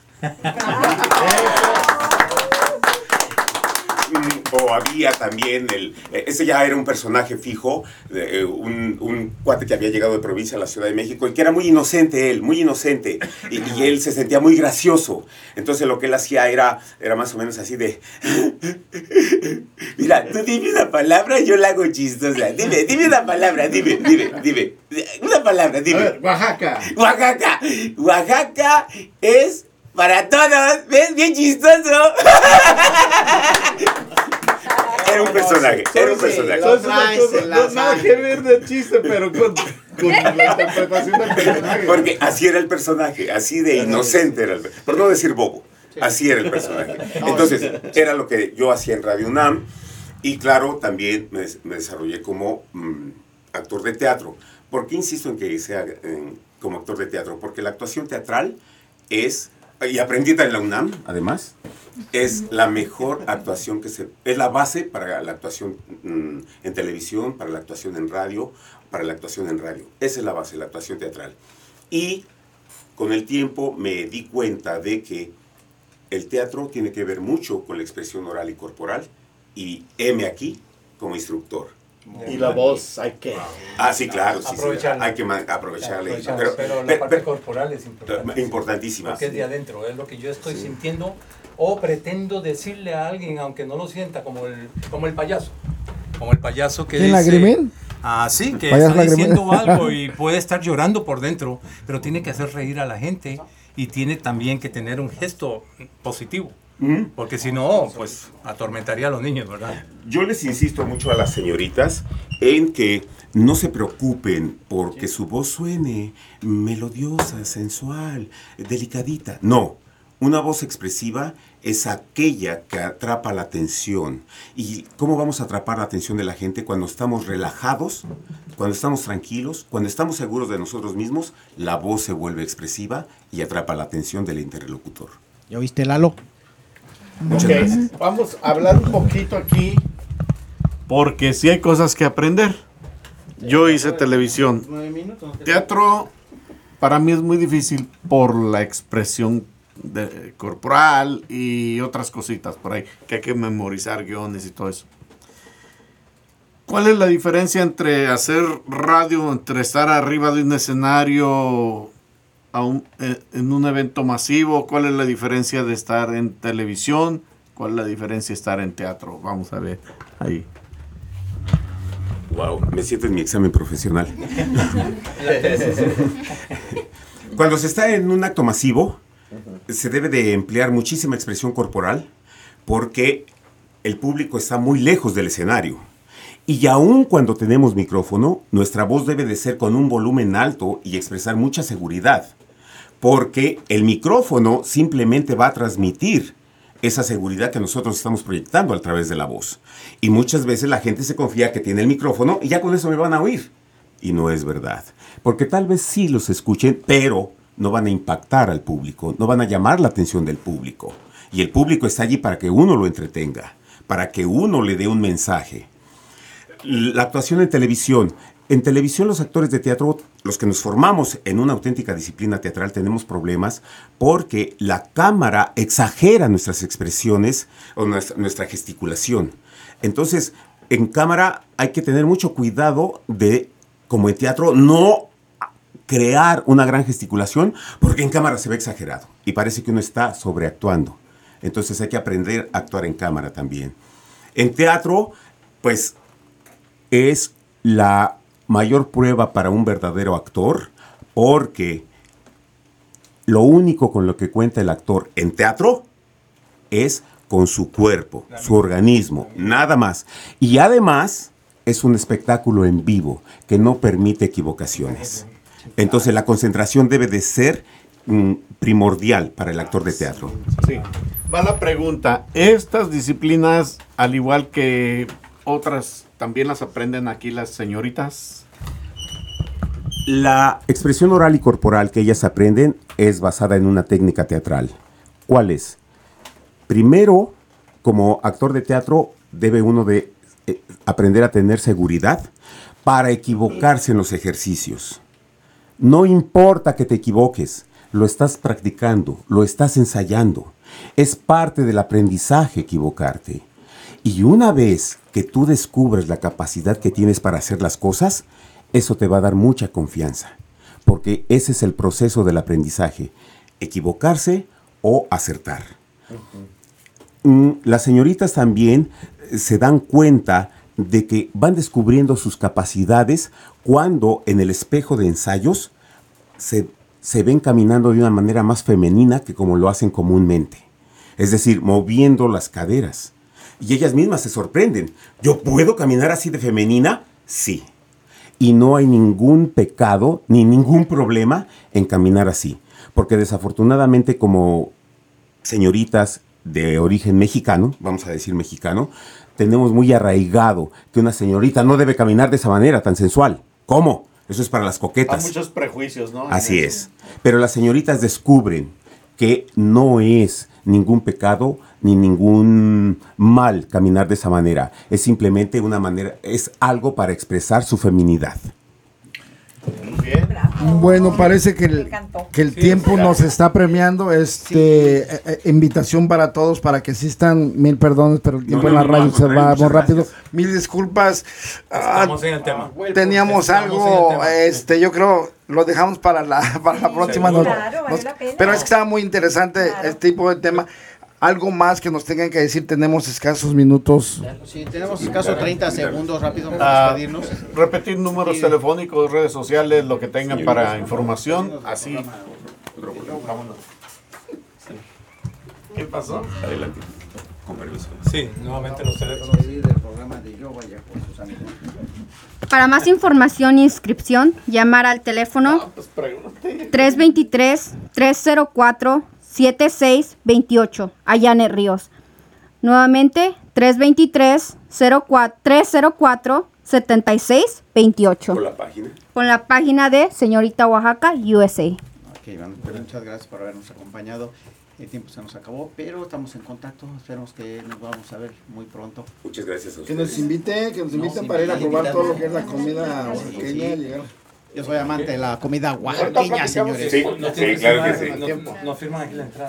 O había también ese ya era un personaje fijo, un cuate que había llegado de provincia a la Ciudad de México y que era muy inocente y él se sentía muy gracioso. Entonces lo que él hacía era más o menos así de mira, tú dime una palabra y yo la hago chistosa. Dime una palabra, dime una palabra, dime. A ver, Oaxaca. Oaxaca es para todos, ¿ves? Bien chistoso. Era un personaje. No nada que ver de chiste, pero con la interpretación del personaje. Porque así era el personaje, así de inocente era por no decir bobo. Así era el personaje. Entonces, era lo que yo hacía en Radio UNAM. Y claro, también me desarrollé como actor de teatro. ¿Por qué insisto en que sea como actor de teatro? Porque la actuación teatral es, y aprendí en la UNAM, además, es la mejor actuación es la base para la actuación en televisión, para la actuación en radio, Esa es la base, la actuación teatral. Y con el tiempo me di cuenta de que el teatro tiene que ver mucho con la expresión oral y corporal, y heme aquí como instructor. Y la voz hay que... sí, claro, sí, hay que aprovecharle. Pero la parte corporal es importantísima. Porque es de adentro, es lo que yo estoy sintiendo o pretendo decirle a alguien, aunque no lo sienta, como el payaso. Como el payaso que dice... ¿Lagrimen? Sí, que está diciendo algo y puede estar llorando por dentro, pero tiene que hacer reír a la gente y tiene también que tener un gesto positivo. Porque si no, pues atormentaría a los niños, ¿verdad? Yo les insisto mucho a las señoritas en que no se preocupen porque su voz suene melodiosa, sensual, delicadita. No, una voz expresiva es aquella que atrapa la atención. ¿Y cómo vamos a atrapar la atención de la gente? Cuando estamos relajados, cuando estamos tranquilos, cuando estamos seguros de nosotros mismos, la voz se vuelve expresiva y atrapa la atención del interlocutor. ¿Ya oíste, Lalo? Muchas gracias. Vamos a hablar un poquito aquí, porque sí hay cosas que aprender. Yo hice televisión. Teatro para mí es muy difícil por la expresión corporal y otras cositas por ahí, que hay que memorizar guiones y todo eso. ¿Cuál es la diferencia entre hacer radio, entre estar arriba de un escenario en un evento masivo? ¿Cuál es la diferencia de estar en televisión? ¿Cuál es la diferencia de estar en teatro? Vamos a ver ahí. Wow, me siento en mi examen profesional. Cuando se está en un acto masivo, se debe de emplear muchísima expresión corporal porque el público está muy lejos del escenario. Y aun cuando tenemos micrófono, nuestra voz debe de ser con un volumen alto y expresar mucha seguridad, porque el micrófono simplemente va a transmitir esa seguridad que nosotros estamos proyectando a través de la voz. Y muchas veces la gente se confía que tiene el micrófono y ya con eso me van a oír. Y no es verdad, porque tal vez sí los escuchen, pero no van a impactar al público, no van a llamar la atención del público. Y el público está allí para que uno lo entretenga, para que uno le dé un mensaje. La actuación en televisión. En televisión los actores de teatro, los que nos formamos en una auténtica disciplina teatral, tenemos problemas porque la cámara exagera nuestras expresiones o nuestra gesticulación. Entonces, en cámara hay que tener mucho cuidado de, como en teatro, no crear una gran gesticulación porque en cámara se ve exagerado y parece que uno está sobreactuando. Entonces hay que aprender a actuar en cámara también. En teatro, pues, es la mayor prueba para un verdadero actor, porque lo único con lo que cuenta el actor en teatro es con su cuerpo, su organismo, nada más. Y además es un espectáculo en vivo que no permite equivocaciones. Entonces la concentración debe de ser primordial para el actor de teatro. Sí. Va la pregunta. Estas disciplinas, al igual que otras, ¿también las aprenden aquí las señoritas? La expresión oral y corporal que ellas aprenden es basada en una técnica teatral. ¿Cuál es? Primero, como actor de teatro, debe uno de aprender a tener seguridad para equivocarse en los ejercicios. No importa que te equivoques, lo estás practicando, lo estás ensayando. Es parte del aprendizaje equivocarte. Y una vez que tú descubres la capacidad que tienes para hacer las cosas, eso te va a dar mucha confianza, porque ese es el proceso del aprendizaje, equivocarse o acertar. Las señoritas también se dan cuenta de que van descubriendo sus capacidades cuando en el espejo de ensayos se ven caminando de una manera más femenina que como lo hacen comúnmente, es decir, moviendo las caderas. Y ellas mismas se sorprenden. ¿Yo puedo caminar así de femenina? Sí. Y no hay ningún pecado ni ningún problema en caminar así. Porque desafortunadamente como señoritas de origen mexicano, vamos a decir mexicano, tenemos muy arraigado que una señorita no debe caminar de esa manera tan sensual. ¿Cómo? Eso es para las coquetas. Hay muchos prejuicios, ¿no? Así es. Pero las señoritas descubren que no es ningún pecado ni ningún mal caminar de esa manera. Es simplemente una manera, es algo para expresar su feminidad. Muy bien. Bueno, parece que el tiempo nos está premiando. Invitación para todos para que asistan. Mil perdones, pero el tiempo en la radio se va muy rápido. Gracias. Mil disculpas. Estamos en el tema. Teníamos algo, yo creo, lo dejamos para la próxima. Claro, vale la pena. Pero es que estaba muy interesante este tipo de tema. Algo más que nos tengan que decir, tenemos escasos minutos. Sí, tenemos escasos 30 segundos rápido para despedirnos. Repetir números telefónicos, redes sociales, lo que tengan para información. Así. Vámonos. ¿Qué pasó? Adelante. Con permiso. Sí, nuevamente los teléfonos. Para más información e inscripción, llamar al teléfono 323-304-7628, Ayane Ríos. Nuevamente, 304-7628. ¿Con la página? Con la página de Señorita Oaxaca, USA. Ok, bueno, pues muchas gracias por habernos acompañado. el tiempo se nos acabó, pero estamos en contacto, esperamos que nos vamos a ver muy pronto. Muchas gracias a Que ustedes. nos inviten para ir a probar todo lo que es la comida oaxaqueña. Llegar. Yo soy amante de la comida oaxaqueña, señores. Sí, sí, claro que sí. No firman aquí la entrada.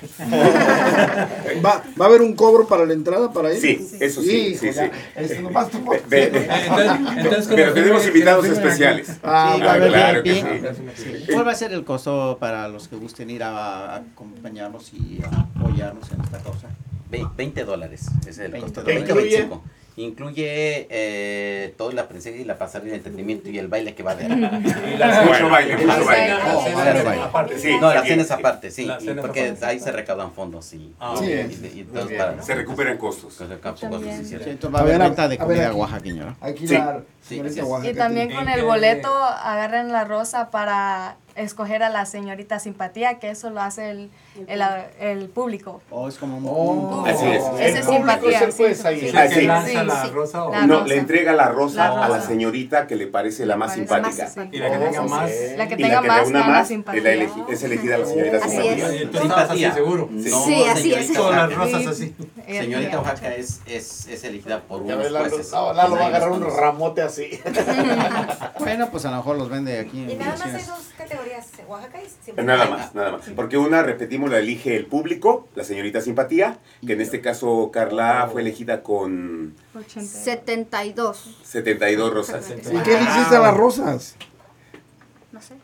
¿Va a haber un cobro para la entrada para ir? Sí, eso sí, sí, sí. Nomás tú Pero tenemos invitados especiales. Claro que sí. sí. ¿Cuál va a ser el costo para los que gusten ir a acompañarnos y a apoyarnos en esta causa? $20 es el costo de ¿Qué 25. Incluye toda la presencia y la pasarela, el entretenimiento y el baile que va a haber. Mucho baile, mucho baile. No, la cena es aparte, sí, porque ahí se recaudan fondos y entonces se recuperan costos. Entonces va a haber venta de comida oaxaqueña, ¿no? Hay que Sí. Y también con el boleto agarren la rosa para escoger a la señorita simpatía, que eso lo hace el público. Es como Así es. Ese es simpatía. Así. No, le entrega la rosa a la rosa. señorita que le parece la más simpática. Y la que tenga más. La que Y tenga más reúna gana más simpatía. es elegida la señorita Así simpatía. es. Tú estabas así seguro. Sí, así es. Todas las rosas así. Señorita Oaxaca es elegida por unos jueces. Lalo va a agarrar un ramote así. Bueno, pues a lo mejor los vende aquí en Y nada más hay Misiones. dos categorías, Oaxaca y simpatía. Nada más. Porque una, repetimos, la elige el público, la señorita simpatía, que en este caso Carla fue elegida con 72. 72 rosas. ¿Y qué le hiciste a las rosas? No sé.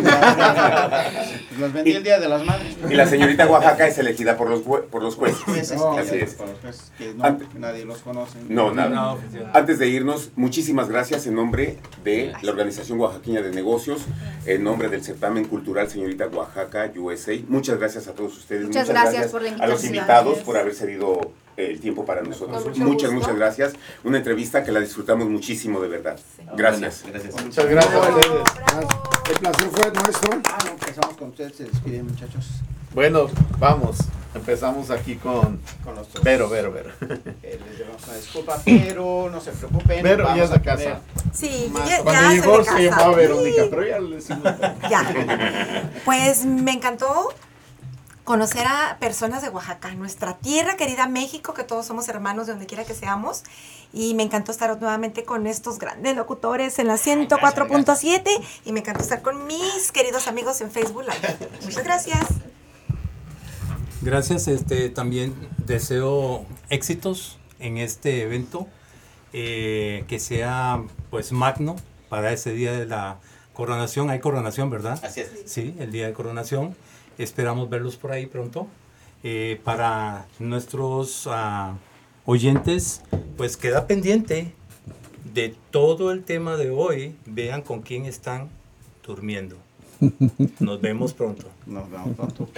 Los vendí el Día de las Madres. Y la señorita Oaxaca es elegida por los jueces. Así es. Por los jueces, que nadie los conoce. No, nada. Antes de irnos, muchísimas gracias en nombre de la Organización Oaxaqueña de Negocios, en nombre del Certamen Cultural Señorita Oaxaca USA. Muchas gracias a todos ustedes. Muchas gracias por la a los invitación. invitados por haber cedido el tiempo para nosotros. Muchas gracias. Una entrevista que la disfrutamos muchísimo, de verdad. Gracias. Muchas gracias a ustedes. El placer fue nuestro. No, empezamos con ustedes, se despiden, muchachos. Bueno, vamos. Empezamos aquí con los dos. Vero. Les llevamos una disculpa, pero no se preocupen. Vero ya vamos es de a casa. tener Sí, más- ya Cuando soy llegó de se casa. llamaba Verónica, pero ya le decimos. Ya. Pues me encantó conocer a personas de Oaxaca, nuestra tierra querida México, que todos somos hermanos de donde quiera que seamos. Y me encantó estar nuevamente con estos grandes locutores en la 104.7 y me encantó estar con mis queridos amigos en Facebook Live. Muchas gracias. Gracias, también deseo éxitos en este evento, que sea pues magno para ese día de la coronación. Hay coronación, ¿verdad? Así es. Sí, el día de coronación. Esperamos verlos por ahí pronto. Para nuestros oyentes, pues queda pendiente de todo el tema de hoy. Vean con quién están durmiendo. Nos vemos pronto. Nos vemos pronto.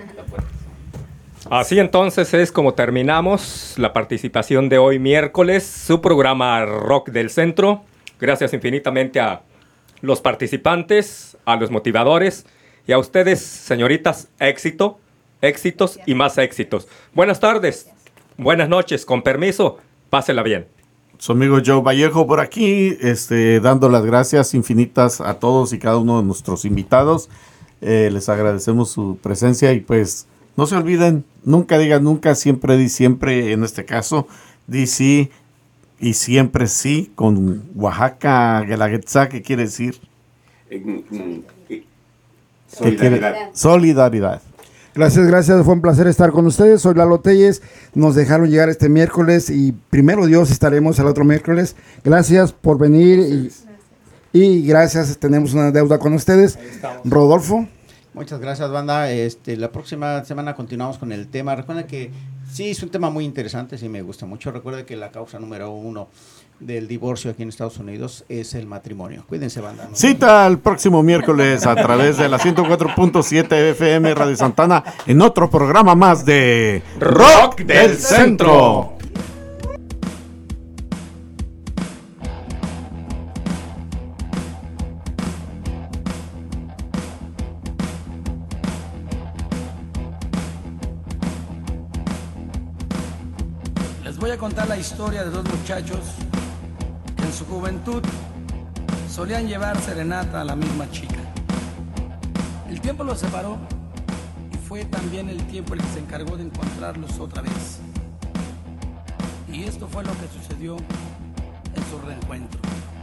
Así entonces es como terminamos la participación de hoy miércoles, su programa Rock del Centro. Gracias infinitamente a los participantes, a los motivadores y a ustedes, señoritas, éxitos y más éxitos. Buenas tardes, buenas noches, con permiso, pásela bien. Su amigo Joe Vallejo por aquí, dando las gracias infinitas a todos y cada uno de nuestros invitados. Les agradecemos su presencia y pues no se olviden, nunca digan nunca, siempre di siempre, en este caso, di sí y siempre sí, con Oaxaca, Guelaguetza, ¿qué quiere decir? Solidaridad. Solidaridad. Gracias, fue un placer estar con ustedes. Soy Lalo Telles, nos dejaron llegar este miércoles y primero Dios estaremos el otro miércoles. Gracias por venir y gracias, tenemos una deuda con ustedes. Rodolfo. Muchas gracias, banda. La próxima semana continuamos con el tema. Recuerden que sí, es un tema muy interesante, sí me gusta mucho. Recuerden que la causa número 1 del divorcio aquí en Estados Unidos es el matrimonio. Cuídense, banda. Cita el próximo miércoles a través de la 104.7 FM Radio Santana en otro programa más de Rock del Centro. Les voy a contar la historia de dos muchachos que en su juventud solían llevar serenata a la misma chica. El tiempo los separó y fue también el tiempo el que se encargó de encontrarlos otra vez. Y esto fue lo que sucedió en su reencuentro.